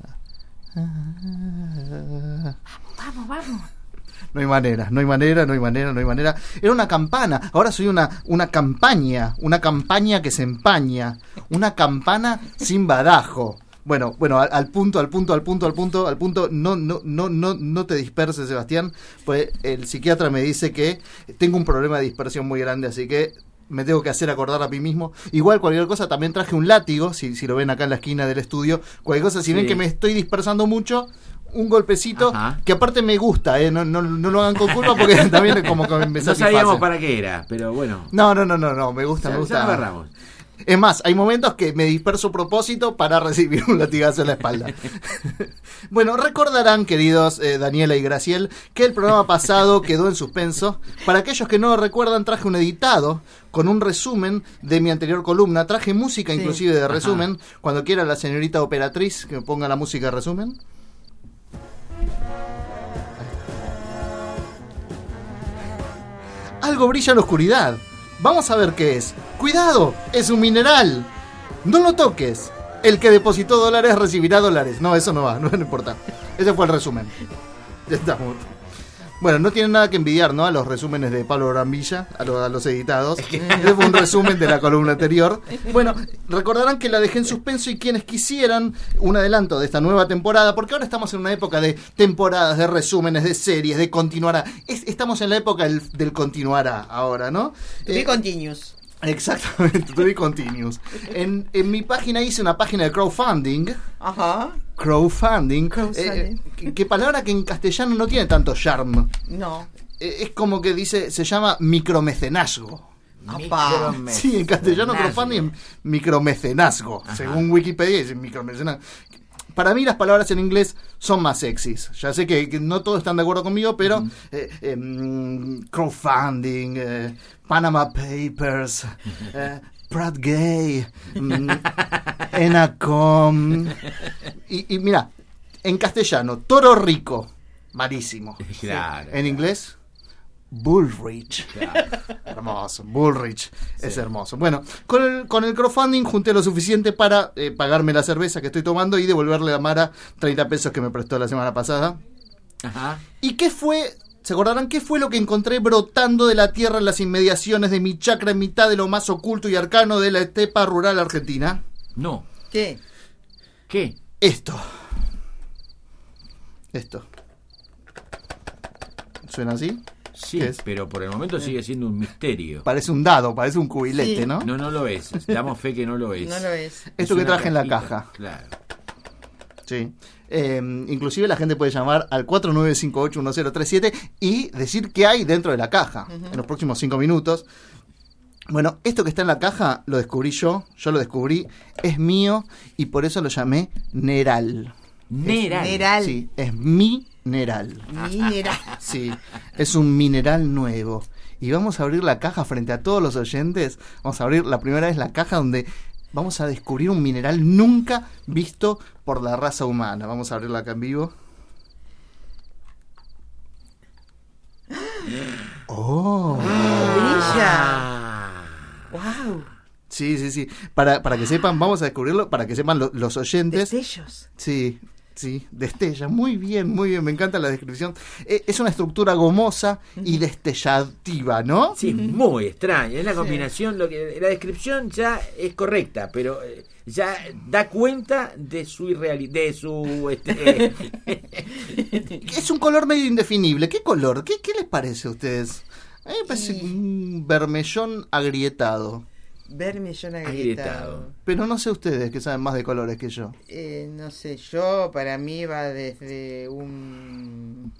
Speaker 4: Vamos, vamos.
Speaker 6: No hay manera, no hay manera, no hay manera, no hay manera. Era una campana, ahora soy una, una campaña, una campaña que se empaña, una campana sin badajo. Bueno, bueno, al, al punto, al punto, al punto, al punto, al punto, no, no, no, no, no te disperses, Sebastián, pues el psiquiatra me dice que tengo un problema de dispersión muy grande, así que me tengo que hacer acordar a mí mismo. Igual cualquier cosa, también traje un látigo, si, si lo ven acá en la esquina del estudio, cualquier cosa, si
Speaker 5: Sí.
Speaker 6: ven que me estoy dispersando mucho, un golpecito,
Speaker 5: Ajá.
Speaker 6: que aparte me gusta, ¿eh? no, no, no lo hagan con culpa porque también es como que me
Speaker 5: No
Speaker 6: satisface.
Speaker 5: sabíamos para qué era, pero bueno.
Speaker 6: No, no, no, no, no, me gusta,
Speaker 5: Ya-
Speaker 6: me
Speaker 5: ya
Speaker 6: gusta.
Speaker 5: lo agarramos.
Speaker 6: Es más, hay momentos que me disperso a propósito para recibir un latigazo en la espalda. Bueno, recordarán, queridos eh, Daniela y Graciel, que el programa pasado quedó en suspenso. Para aquellos que no lo recuerdan, traje un editado con un resumen de mi anterior columna. Traje música
Speaker 4: Sí.
Speaker 6: inclusive de
Speaker 5: Ajá.
Speaker 6: resumen. Cuando quiera la señorita operatriz que me ponga la música de resumen. Algo brilla en la oscuridad. Vamos a ver qué es. ¡Cuidado! ¡Es un mineral! ¡No lo toques! El que depositó dólares recibirá dólares. No, eso no va, no, no importa. Ese fue el resumen. Ya estamos. Bueno, no tienen nada que envidiar, ¿no? A los resúmenes de Pablo Brambilla, a, lo- a los editados. Ese fue un resumen de la columna anterior. Bueno, recordarán que la dejé en suspenso y quienes quisieran un adelanto de esta nueva temporada, porque ahora estamos en una época de temporadas, de resúmenes, de series, de continuará. Es- estamos en la época del, del continuará ahora, ¿no?
Speaker 4: To be
Speaker 6: Eh,
Speaker 4: continuous.
Speaker 6: Exactamente, to be continuous. En, en mi página hice una página de crowdfunding.
Speaker 4: Ajá.
Speaker 6: Crowdfunding.
Speaker 4: Crowdfunding.
Speaker 6: eh, que, que palabra que en castellano no tiene tanto charm.
Speaker 4: No.
Speaker 6: Eh, es como que dice, se llama micromecenazgo.
Speaker 4: Apá.
Speaker 6: Sí, en castellano
Speaker 5: Mecenazgo.
Speaker 6: crowdfunding es micromecenazgo.
Speaker 5: Ajá.
Speaker 6: Según Wikipedia dice micromecenazgo. Para mí las palabras en inglés son más sexys. Ya sé que, que no todos están de acuerdo conmigo, pero uh-huh. eh, eh, mm, crowdfunding, eh, Panama Papers, eh, Pratt Gay, mm, Enacom. Y, y mira, En castellano, Toro Rico. Malísimo.
Speaker 5: Claro.
Speaker 6: En inglés, Bullrich. Claro. Hermoso, Bullrich. Sí. Es hermoso. Bueno, con el, con el crowdfunding junté lo suficiente para eh, pagarme la cerveza que estoy tomando y devolverle a Mara treinta pesos que me prestó la semana pasada.
Speaker 5: Ajá.
Speaker 6: ¿Y qué fue? ¿Se acordarán qué fue lo que encontré brotando de la tierra en las inmediaciones de mi chacra en mitad de lo más oculto y arcano de la estepa rural argentina?
Speaker 5: No.
Speaker 4: ¿Qué?
Speaker 5: ¿Qué?
Speaker 6: Esto. Esto. ¿Suena así?
Speaker 5: Sí, pero por el momento sigue siendo un misterio.
Speaker 6: Parece un dado, parece un cubilete,
Speaker 4: Sí.
Speaker 6: ¿no?
Speaker 5: No, no lo es. Damos fe que no lo es.
Speaker 4: No lo es.
Speaker 6: Esto que traje en la caja.
Speaker 5: Claro.
Speaker 6: Sí. Eh, inclusive la gente puede llamar al cuatro nueve cinco ocho uno cero tres siete y decir qué hay dentro de la caja uh-huh. en los próximos cinco minutos. Bueno, esto que está en la caja lo descubrí yo, yo lo descubrí, es mío y por eso lo llamé Neral.
Speaker 5: Neral.
Speaker 6: Es,
Speaker 4: Neral.
Speaker 6: Sí, es mineral.
Speaker 4: Mineral.
Speaker 6: Sí, es un mineral nuevo. Y vamos a abrir la caja frente a todos los oyentes. Vamos a abrir la primera vez la caja donde vamos a descubrir un mineral nunca visto por la raza humana. Vamos a abrirla acá en vivo. ¡Oh!
Speaker 4: ¡Brilla! ¡Wow!
Speaker 6: Sí, sí, sí. Para, para que sepan, vamos a descubrirlo, para que sepan lo, los oyentes.
Speaker 4: Destellos.
Speaker 6: Sí, sí, destella. Muy bien, muy bien. Me encanta la descripción. Eh, es una estructura gomosa y destellativa, ¿no?
Speaker 5: Sí, muy extraña. Es la combinación, lo que la descripción ya es correcta, pero eh, ya da cuenta de su irrealidad, de su... Este, eh.
Speaker 6: Es un color medio indefinible. ¿Qué color? ¿Qué, qué les parece a ustedes? A mí me parece
Speaker 4: Y-
Speaker 6: un vermellón agrietado.
Speaker 4: Vermellón agrietado.
Speaker 6: Pero no sé ustedes que saben más de colores que yo.
Speaker 4: Eh, no sé, yo para mí va desde un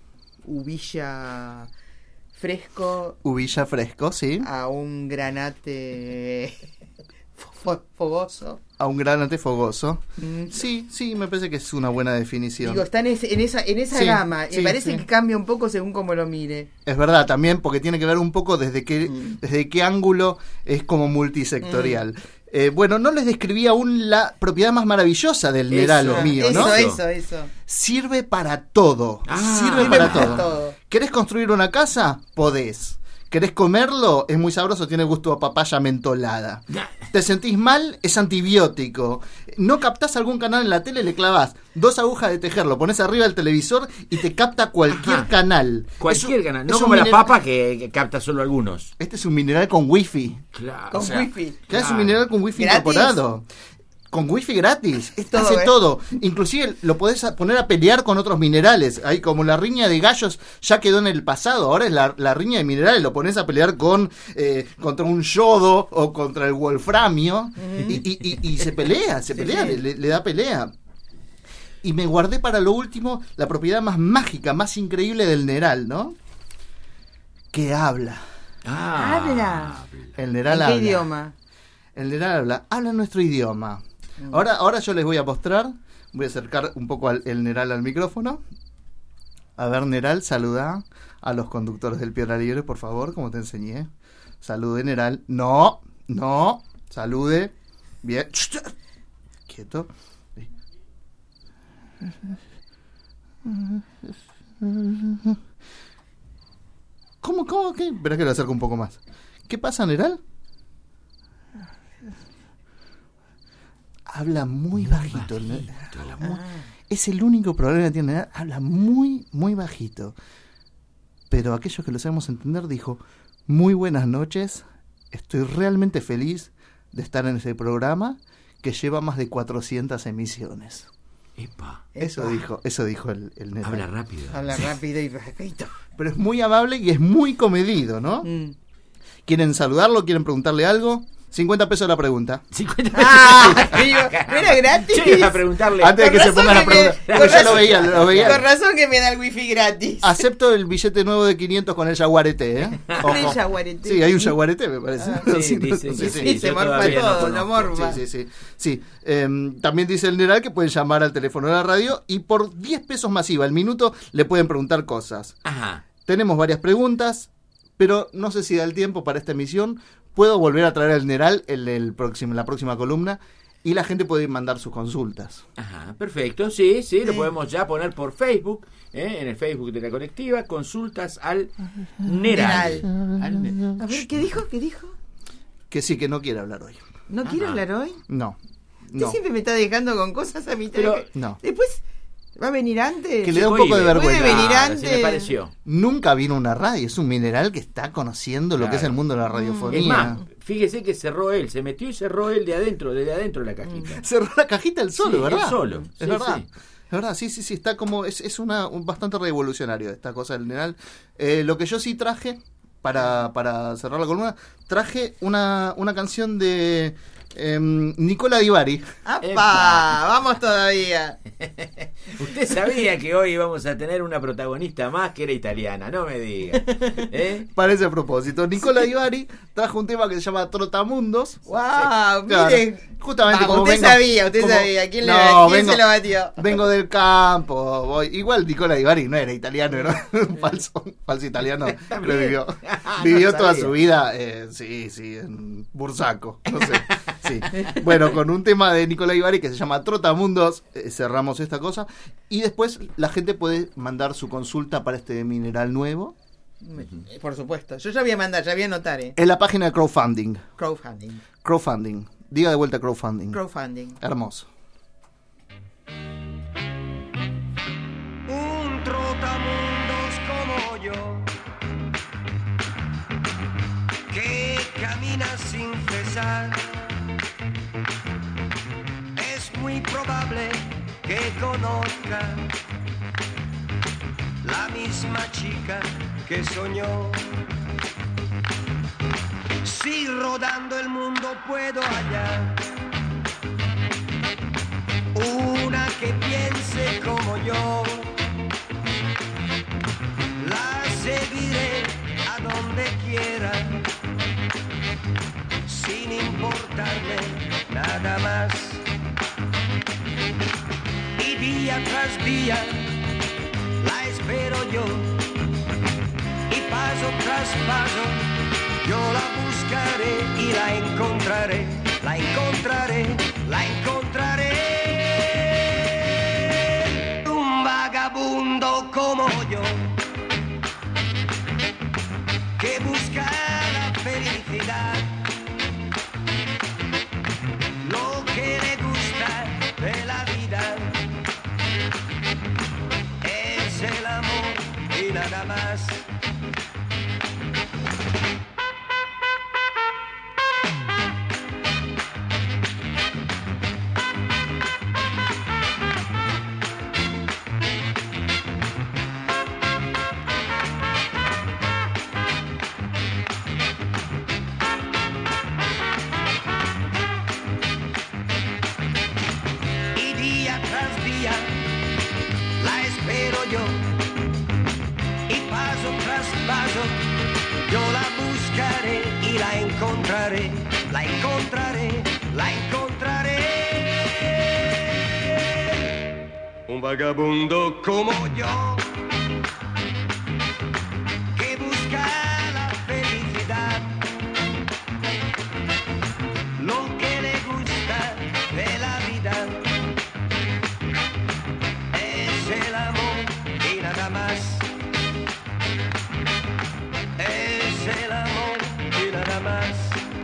Speaker 4: uvilla fresco
Speaker 6: Uvilla fresco, sí.
Speaker 4: a un granate fo- fogoso.
Speaker 6: A un granate fogoso.
Speaker 4: Mm.
Speaker 6: Sí, sí, me parece que es una buena definición.
Speaker 4: Digo, está en, ese- en esa, en esa
Speaker 6: Sí,
Speaker 4: gama.
Speaker 6: sí,
Speaker 4: Me parece
Speaker 6: sí.
Speaker 4: que cambia un poco según como lo mire.
Speaker 6: Es verdad, también, porque tiene que ver un poco desde qué,
Speaker 4: Mm.
Speaker 6: desde qué ángulo es como multisectorial. Eh, bueno, no les describí aún la propiedad más maravillosa del Neral
Speaker 5: Eso,
Speaker 6: mío,
Speaker 4: eso,
Speaker 6: ¿no?
Speaker 4: eso, eso.
Speaker 6: Sirve para todo.
Speaker 5: Ah,
Speaker 6: Sirve
Speaker 4: Sirve
Speaker 6: para
Speaker 4: para
Speaker 6: todo.
Speaker 4: todo.
Speaker 6: ¿Querés construir una casa? Podés. ¿Querés comerlo? Es muy sabroso, tiene gusto a papaya mentolada. ¿Te sentís mal? Es antibiótico. ¿No captás algún canal en la tele? Le clavás dos agujas de tejer, lo pones arriba del televisor y te capta cualquier
Speaker 5: Ajá.
Speaker 6: canal.
Speaker 5: Cualquier
Speaker 6: Es un-
Speaker 5: canal,
Speaker 6: es
Speaker 5: no
Speaker 6: un
Speaker 5: como la
Speaker 6: miner-
Speaker 5: papa que, que capta solo algunos.
Speaker 6: Este es un mineral con wifi.
Speaker 5: Claro.
Speaker 4: Con
Speaker 5: o sea,
Speaker 4: wifi.
Speaker 6: Ya es un
Speaker 5: Claro.
Speaker 6: mineral con wifi
Speaker 4: ¿Gratis?
Speaker 6: incorporado. Con wifi gratis.
Speaker 4: Todo,
Speaker 6: Hace
Speaker 4: ¿eh?
Speaker 6: todo. Inclusive lo podés a- poner a pelear con otros minerales. Ahí como la riña de gallos ya quedó en el pasado. Ahora es la, la riña de minerales. Lo pones a pelear con eh, contra un yodo o contra el wolframio. y, y- y- y se pelea, se
Speaker 4: Sí,
Speaker 6: pelea,
Speaker 4: sí.
Speaker 6: Le, le da pelea. Y me guardé para lo último la propiedad más mágica, más increíble del Neral, ¿no? Que habla.
Speaker 5: Ah,
Speaker 4: Habla.
Speaker 6: El Neral
Speaker 4: ¿En qué
Speaker 6: habla.
Speaker 4: idioma?
Speaker 6: El Neral habla, habla nuestro idioma. Ahora, ahora yo les voy a mostrar, voy a acercar un poco al, el Neral al micrófono. A ver, Neral, saluda a los conductores del Piedra Libre, por favor, como te enseñé. Salude, Neral. No, no, salude. Bien. Quieto. ¿Cómo, cómo? ¿Qué? Verás que lo acerco un poco más. ¿Qué pasa, Neral? Habla muy, bajito. ¿no? Habla muy- Es el único problema que tiene. Neral. Habla muy, muy bajito. Pero aquellos que lo sabemos entender dijo, muy buenas noches, estoy realmente feliz de estar en ese programa que lleva más de cuatrocientas emisiones.
Speaker 5: Epa.
Speaker 6: Eso
Speaker 4: Epa.
Speaker 6: dijo, eso dijo el, el Neral.
Speaker 5: Habla rápido.
Speaker 4: Habla rápido y bajito.
Speaker 6: Pero es muy amable y es muy comedido, ¿no?
Speaker 4: Mm.
Speaker 6: ¿Quieren saludarlo? ¿Quieren preguntarle algo? cincuenta pesos la pregunta.
Speaker 5: cincuenta
Speaker 4: Ah, digo, ¿no era gratis?
Speaker 5: Yo iba a preguntarle.
Speaker 6: Antes de que
Speaker 4: Con
Speaker 6: se
Speaker 4: razón
Speaker 6: pongan a
Speaker 4: que me-
Speaker 6: preguntar.
Speaker 4: con
Speaker 6: Porque ya lo
Speaker 4: razón-
Speaker 6: veía, lo veía.
Speaker 4: Con razón que me da el wifi gratis.
Speaker 6: Acepto el billete nuevo de quinientos con el yaguareté, ¿eh?
Speaker 4: Con el
Speaker 6: Ojo.
Speaker 4: yaguareté.
Speaker 6: Sí, hay un yaguareté, me parece.
Speaker 4: Ah,
Speaker 6: No
Speaker 5: sí,
Speaker 6: sé, no
Speaker 5: dice
Speaker 6: sé,
Speaker 5: que
Speaker 6: sí.
Speaker 5: sí.
Speaker 4: se
Speaker 5: yo
Speaker 4: morfa
Speaker 5: todavía no
Speaker 4: todo, lo
Speaker 5: conozco.
Speaker 4: morfa.
Speaker 6: Sí, sí, sí. sí. Em, también dice el Neral que pueden llamar al teléfono de la radio y por diez pesos masiva al minuto le pueden preguntar cosas.
Speaker 5: Ajá.
Speaker 6: Tenemos varias preguntas, pero no sé si da el tiempo para esta emisión. Puedo volver a traer al Neral en el próximo, la próxima columna. y la gente puede mandar sus consultas.
Speaker 5: Ajá, perfecto, sí, sí, lo podemos ya poner por Facebook, ¿eh? En el Facebook de la colectiva, consultas al Neral. Al Neral.
Speaker 4: A ver, ¿qué dijo? ¿Qué dijo?
Speaker 6: Que sí, que no quiere hablar hoy.
Speaker 4: ¿No quiere
Speaker 5: Ajá.
Speaker 4: hablar hoy?
Speaker 6: No.
Speaker 4: Usted
Speaker 6: No.
Speaker 4: siempre me está dejando con cosas a mitad.
Speaker 6: Pero-
Speaker 4: de que-
Speaker 6: no.
Speaker 4: Después, ¿va a venir antes?
Speaker 6: Que le da un poco de vergüenza.
Speaker 4: ¿Puede venir
Speaker 5: Claro,
Speaker 4: antes?
Speaker 5: sí me pareció.
Speaker 6: Nunca vino a una radio, es un mineral que está conociendo lo
Speaker 5: Claro.
Speaker 6: que es el mundo de la radiofonía.
Speaker 5: Es más, fíjese que cerró él, se metió y cerró él de adentro, desde adentro de la cajita.
Speaker 6: Cerró la cajita él solo,
Speaker 5: Sí,
Speaker 6: ¿verdad?
Speaker 5: él solo,
Speaker 6: Es
Speaker 5: sí,
Speaker 6: verdad.
Speaker 5: sí.
Speaker 6: Es verdad, sí, sí, sí, está como, es, es una, un bastante revolucionario esta cosa del mineral. Eh, lo que yo sí traje, para, para cerrar la columna, traje una, una canción de eh, Nicola Di Bari.
Speaker 4: ¡Apa! ¡Vamos todavía!
Speaker 5: Usted sabía que hoy íbamos a tener una protagonista más que era italiana, no me diga. ¿Eh?
Speaker 6: Parece a propósito. Nicola Di Bari trajo un tema que se llama Trotamundos.
Speaker 4: ¡Wow!
Speaker 6: Claro,
Speaker 4: Mire.
Speaker 6: justamente
Speaker 4: Vamos,
Speaker 6: como
Speaker 4: usted
Speaker 6: vengo-
Speaker 4: sabía, usted
Speaker 6: como-
Speaker 4: sabía. ¿Quién, le,
Speaker 6: No,
Speaker 4: ¿quién
Speaker 6: vengo-
Speaker 4: se lo batió?
Speaker 6: Vengo del campo, voy. Igual Nicola Di Bari no era italiano, era un falso, falso italiano. Pero vivió,
Speaker 5: No
Speaker 6: vivió toda
Speaker 5: sabía.
Speaker 6: su vida, eh, sí, sí, en Bursaco, no sé. Sí. Bueno, con un tema de Nicola Di Bari que se llama Trotamundos, eh, cerramos esta cosa. Y después la gente puede mandar su consulta para este mineral nuevo
Speaker 4: Por supuesto. Yo ya voy a mandar, ya voy a anotar, ¿eh?
Speaker 6: en la página de crowdfunding.
Speaker 4: Crowdfunding.
Speaker 6: Crowdfunding. Diga de vuelta crowdfunding.
Speaker 4: Crowdfunding.
Speaker 6: Hermoso.
Speaker 2: Un trotamundos como yo, que camina sin cesar. Es muy probable que conozca la misma chica que soñó. Si rodando el mundo puedo hallar una que piense como yo, la seguiré a donde quiera, sin importarme nada más. Y día tras día la espero yo, y paso tras paso yo la buscaré y la encontraré, la encontraré, la encontraré. Un vagabundo como yo, que busca la felicidad, lo que le gusta de la vida es el amor y nada más. Y día tras día la espero yo, y paso tras paso yo la buscaré y la encontraré, la encontraré, la encontraré. Un vagabundo como yo, que busca la felicidad, lo que le gusta de la vida es el amor y nada más. Es el amor y nada más.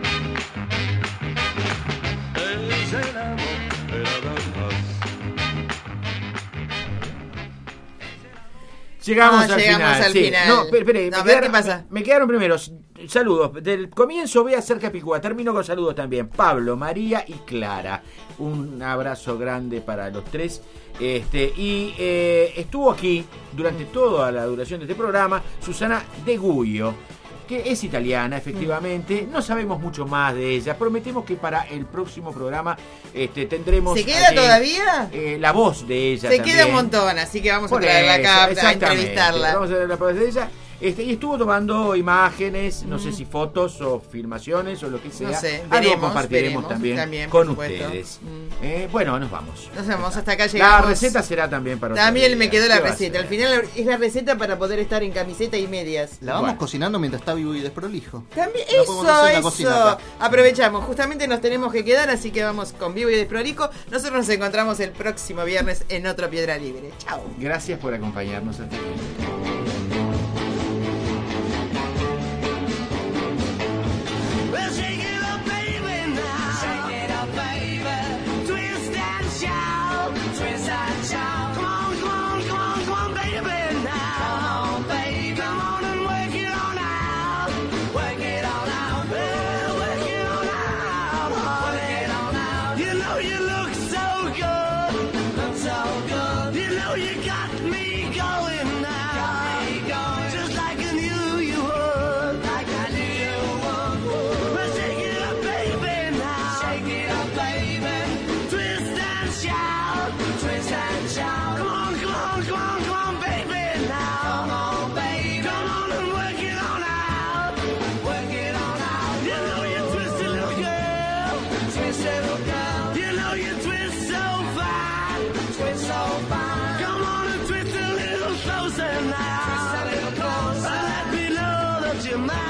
Speaker 2: Es el amor y nada más.
Speaker 5: Llegamos,
Speaker 4: Ah,
Speaker 5: al,
Speaker 4: llegamos
Speaker 5: final,
Speaker 4: al
Speaker 5: sí.
Speaker 4: final.
Speaker 5: No, espere, espere,
Speaker 4: No,
Speaker 5: me
Speaker 4: a ver
Speaker 5: quedaron-
Speaker 4: qué pasa.
Speaker 5: Me, me quedaron primero saludos. Del comienzo voy a hacer Capicúa, termino con saludos también. Pablo, María y Clara. Un abrazo grande para los tres. Este, y eh, estuvo aquí durante toda la duración de este programa Susana De Guglio, que es italiana, efectivamente. No sabemos mucho más de ella. Prometemos que para el próximo programa este, tendremos...
Speaker 4: ¿Se queda
Speaker 5: allí,
Speaker 4: todavía?
Speaker 5: eh, la voz de ella
Speaker 4: Se
Speaker 5: también.
Speaker 4: queda un montón, así que vamos a
Speaker 5: Por
Speaker 4: traerla
Speaker 5: eso,
Speaker 4: acá a
Speaker 5: exactamente.
Speaker 4: entrevistarla.
Speaker 5: Vamos a ver la voz de ella. Este, y estuvo tomando imágenes, no sé si fotos o filmaciones o lo que sea.
Speaker 4: No sé,
Speaker 5: Algo
Speaker 4: veremos,
Speaker 5: compartiremos
Speaker 4: veremos
Speaker 5: también,
Speaker 4: también,
Speaker 5: con
Speaker 4: por supuesto.
Speaker 5: ustedes. Eh, bueno, nos vamos.
Speaker 4: Nos vemos, hasta acá llegamos.
Speaker 5: La receta será también para otro
Speaker 4: También
Speaker 5: día.
Speaker 4: me quedó la
Speaker 5: ¿Qué va a
Speaker 4: receta.
Speaker 5: ser?
Speaker 4: Al final es la receta para poder estar en camiseta y medias.
Speaker 6: La vamos
Speaker 4: Bueno.
Speaker 6: cocinando mientras está vivo y desprolijo.
Speaker 4: También,
Speaker 6: No podemos
Speaker 4: eso,
Speaker 6: hacer la cocina
Speaker 4: eso.
Speaker 6: acá.
Speaker 4: Aprovechamos, justamente nos tenemos que quedar, así que vamos con Vivo y Desprolijo. Nosotros nos encontramos el próximo viernes en otro Piedra Libre. Chao.
Speaker 5: Gracias por acompañarnos hasta aquí.
Speaker 9: Well, shake it up, baby, now. Shake it up, baby. Twist and shout. Twist and shout. Come on, come on, come on, come on, baby, now. Come on, baby. Come on and work it on out. Work it on out. Well, work it on out. Work it on out. You know you look so good. Look so good. You know you got me going now. Got me going. Just like I knew you would. Like I knew you would. Well, shake it up, baby, now. Shake it up, baby. Twist and shout. Twist and shout. Come on, come on, come on, come on, baby, now. Come on, baby. Come on and work it on out. Work it on out. You know you twist a little girl. Twist a little girl. You know you twist so fine. Twist so fine. Come on and twist a little closer now. Twist a little closer. Let me know that you're mine.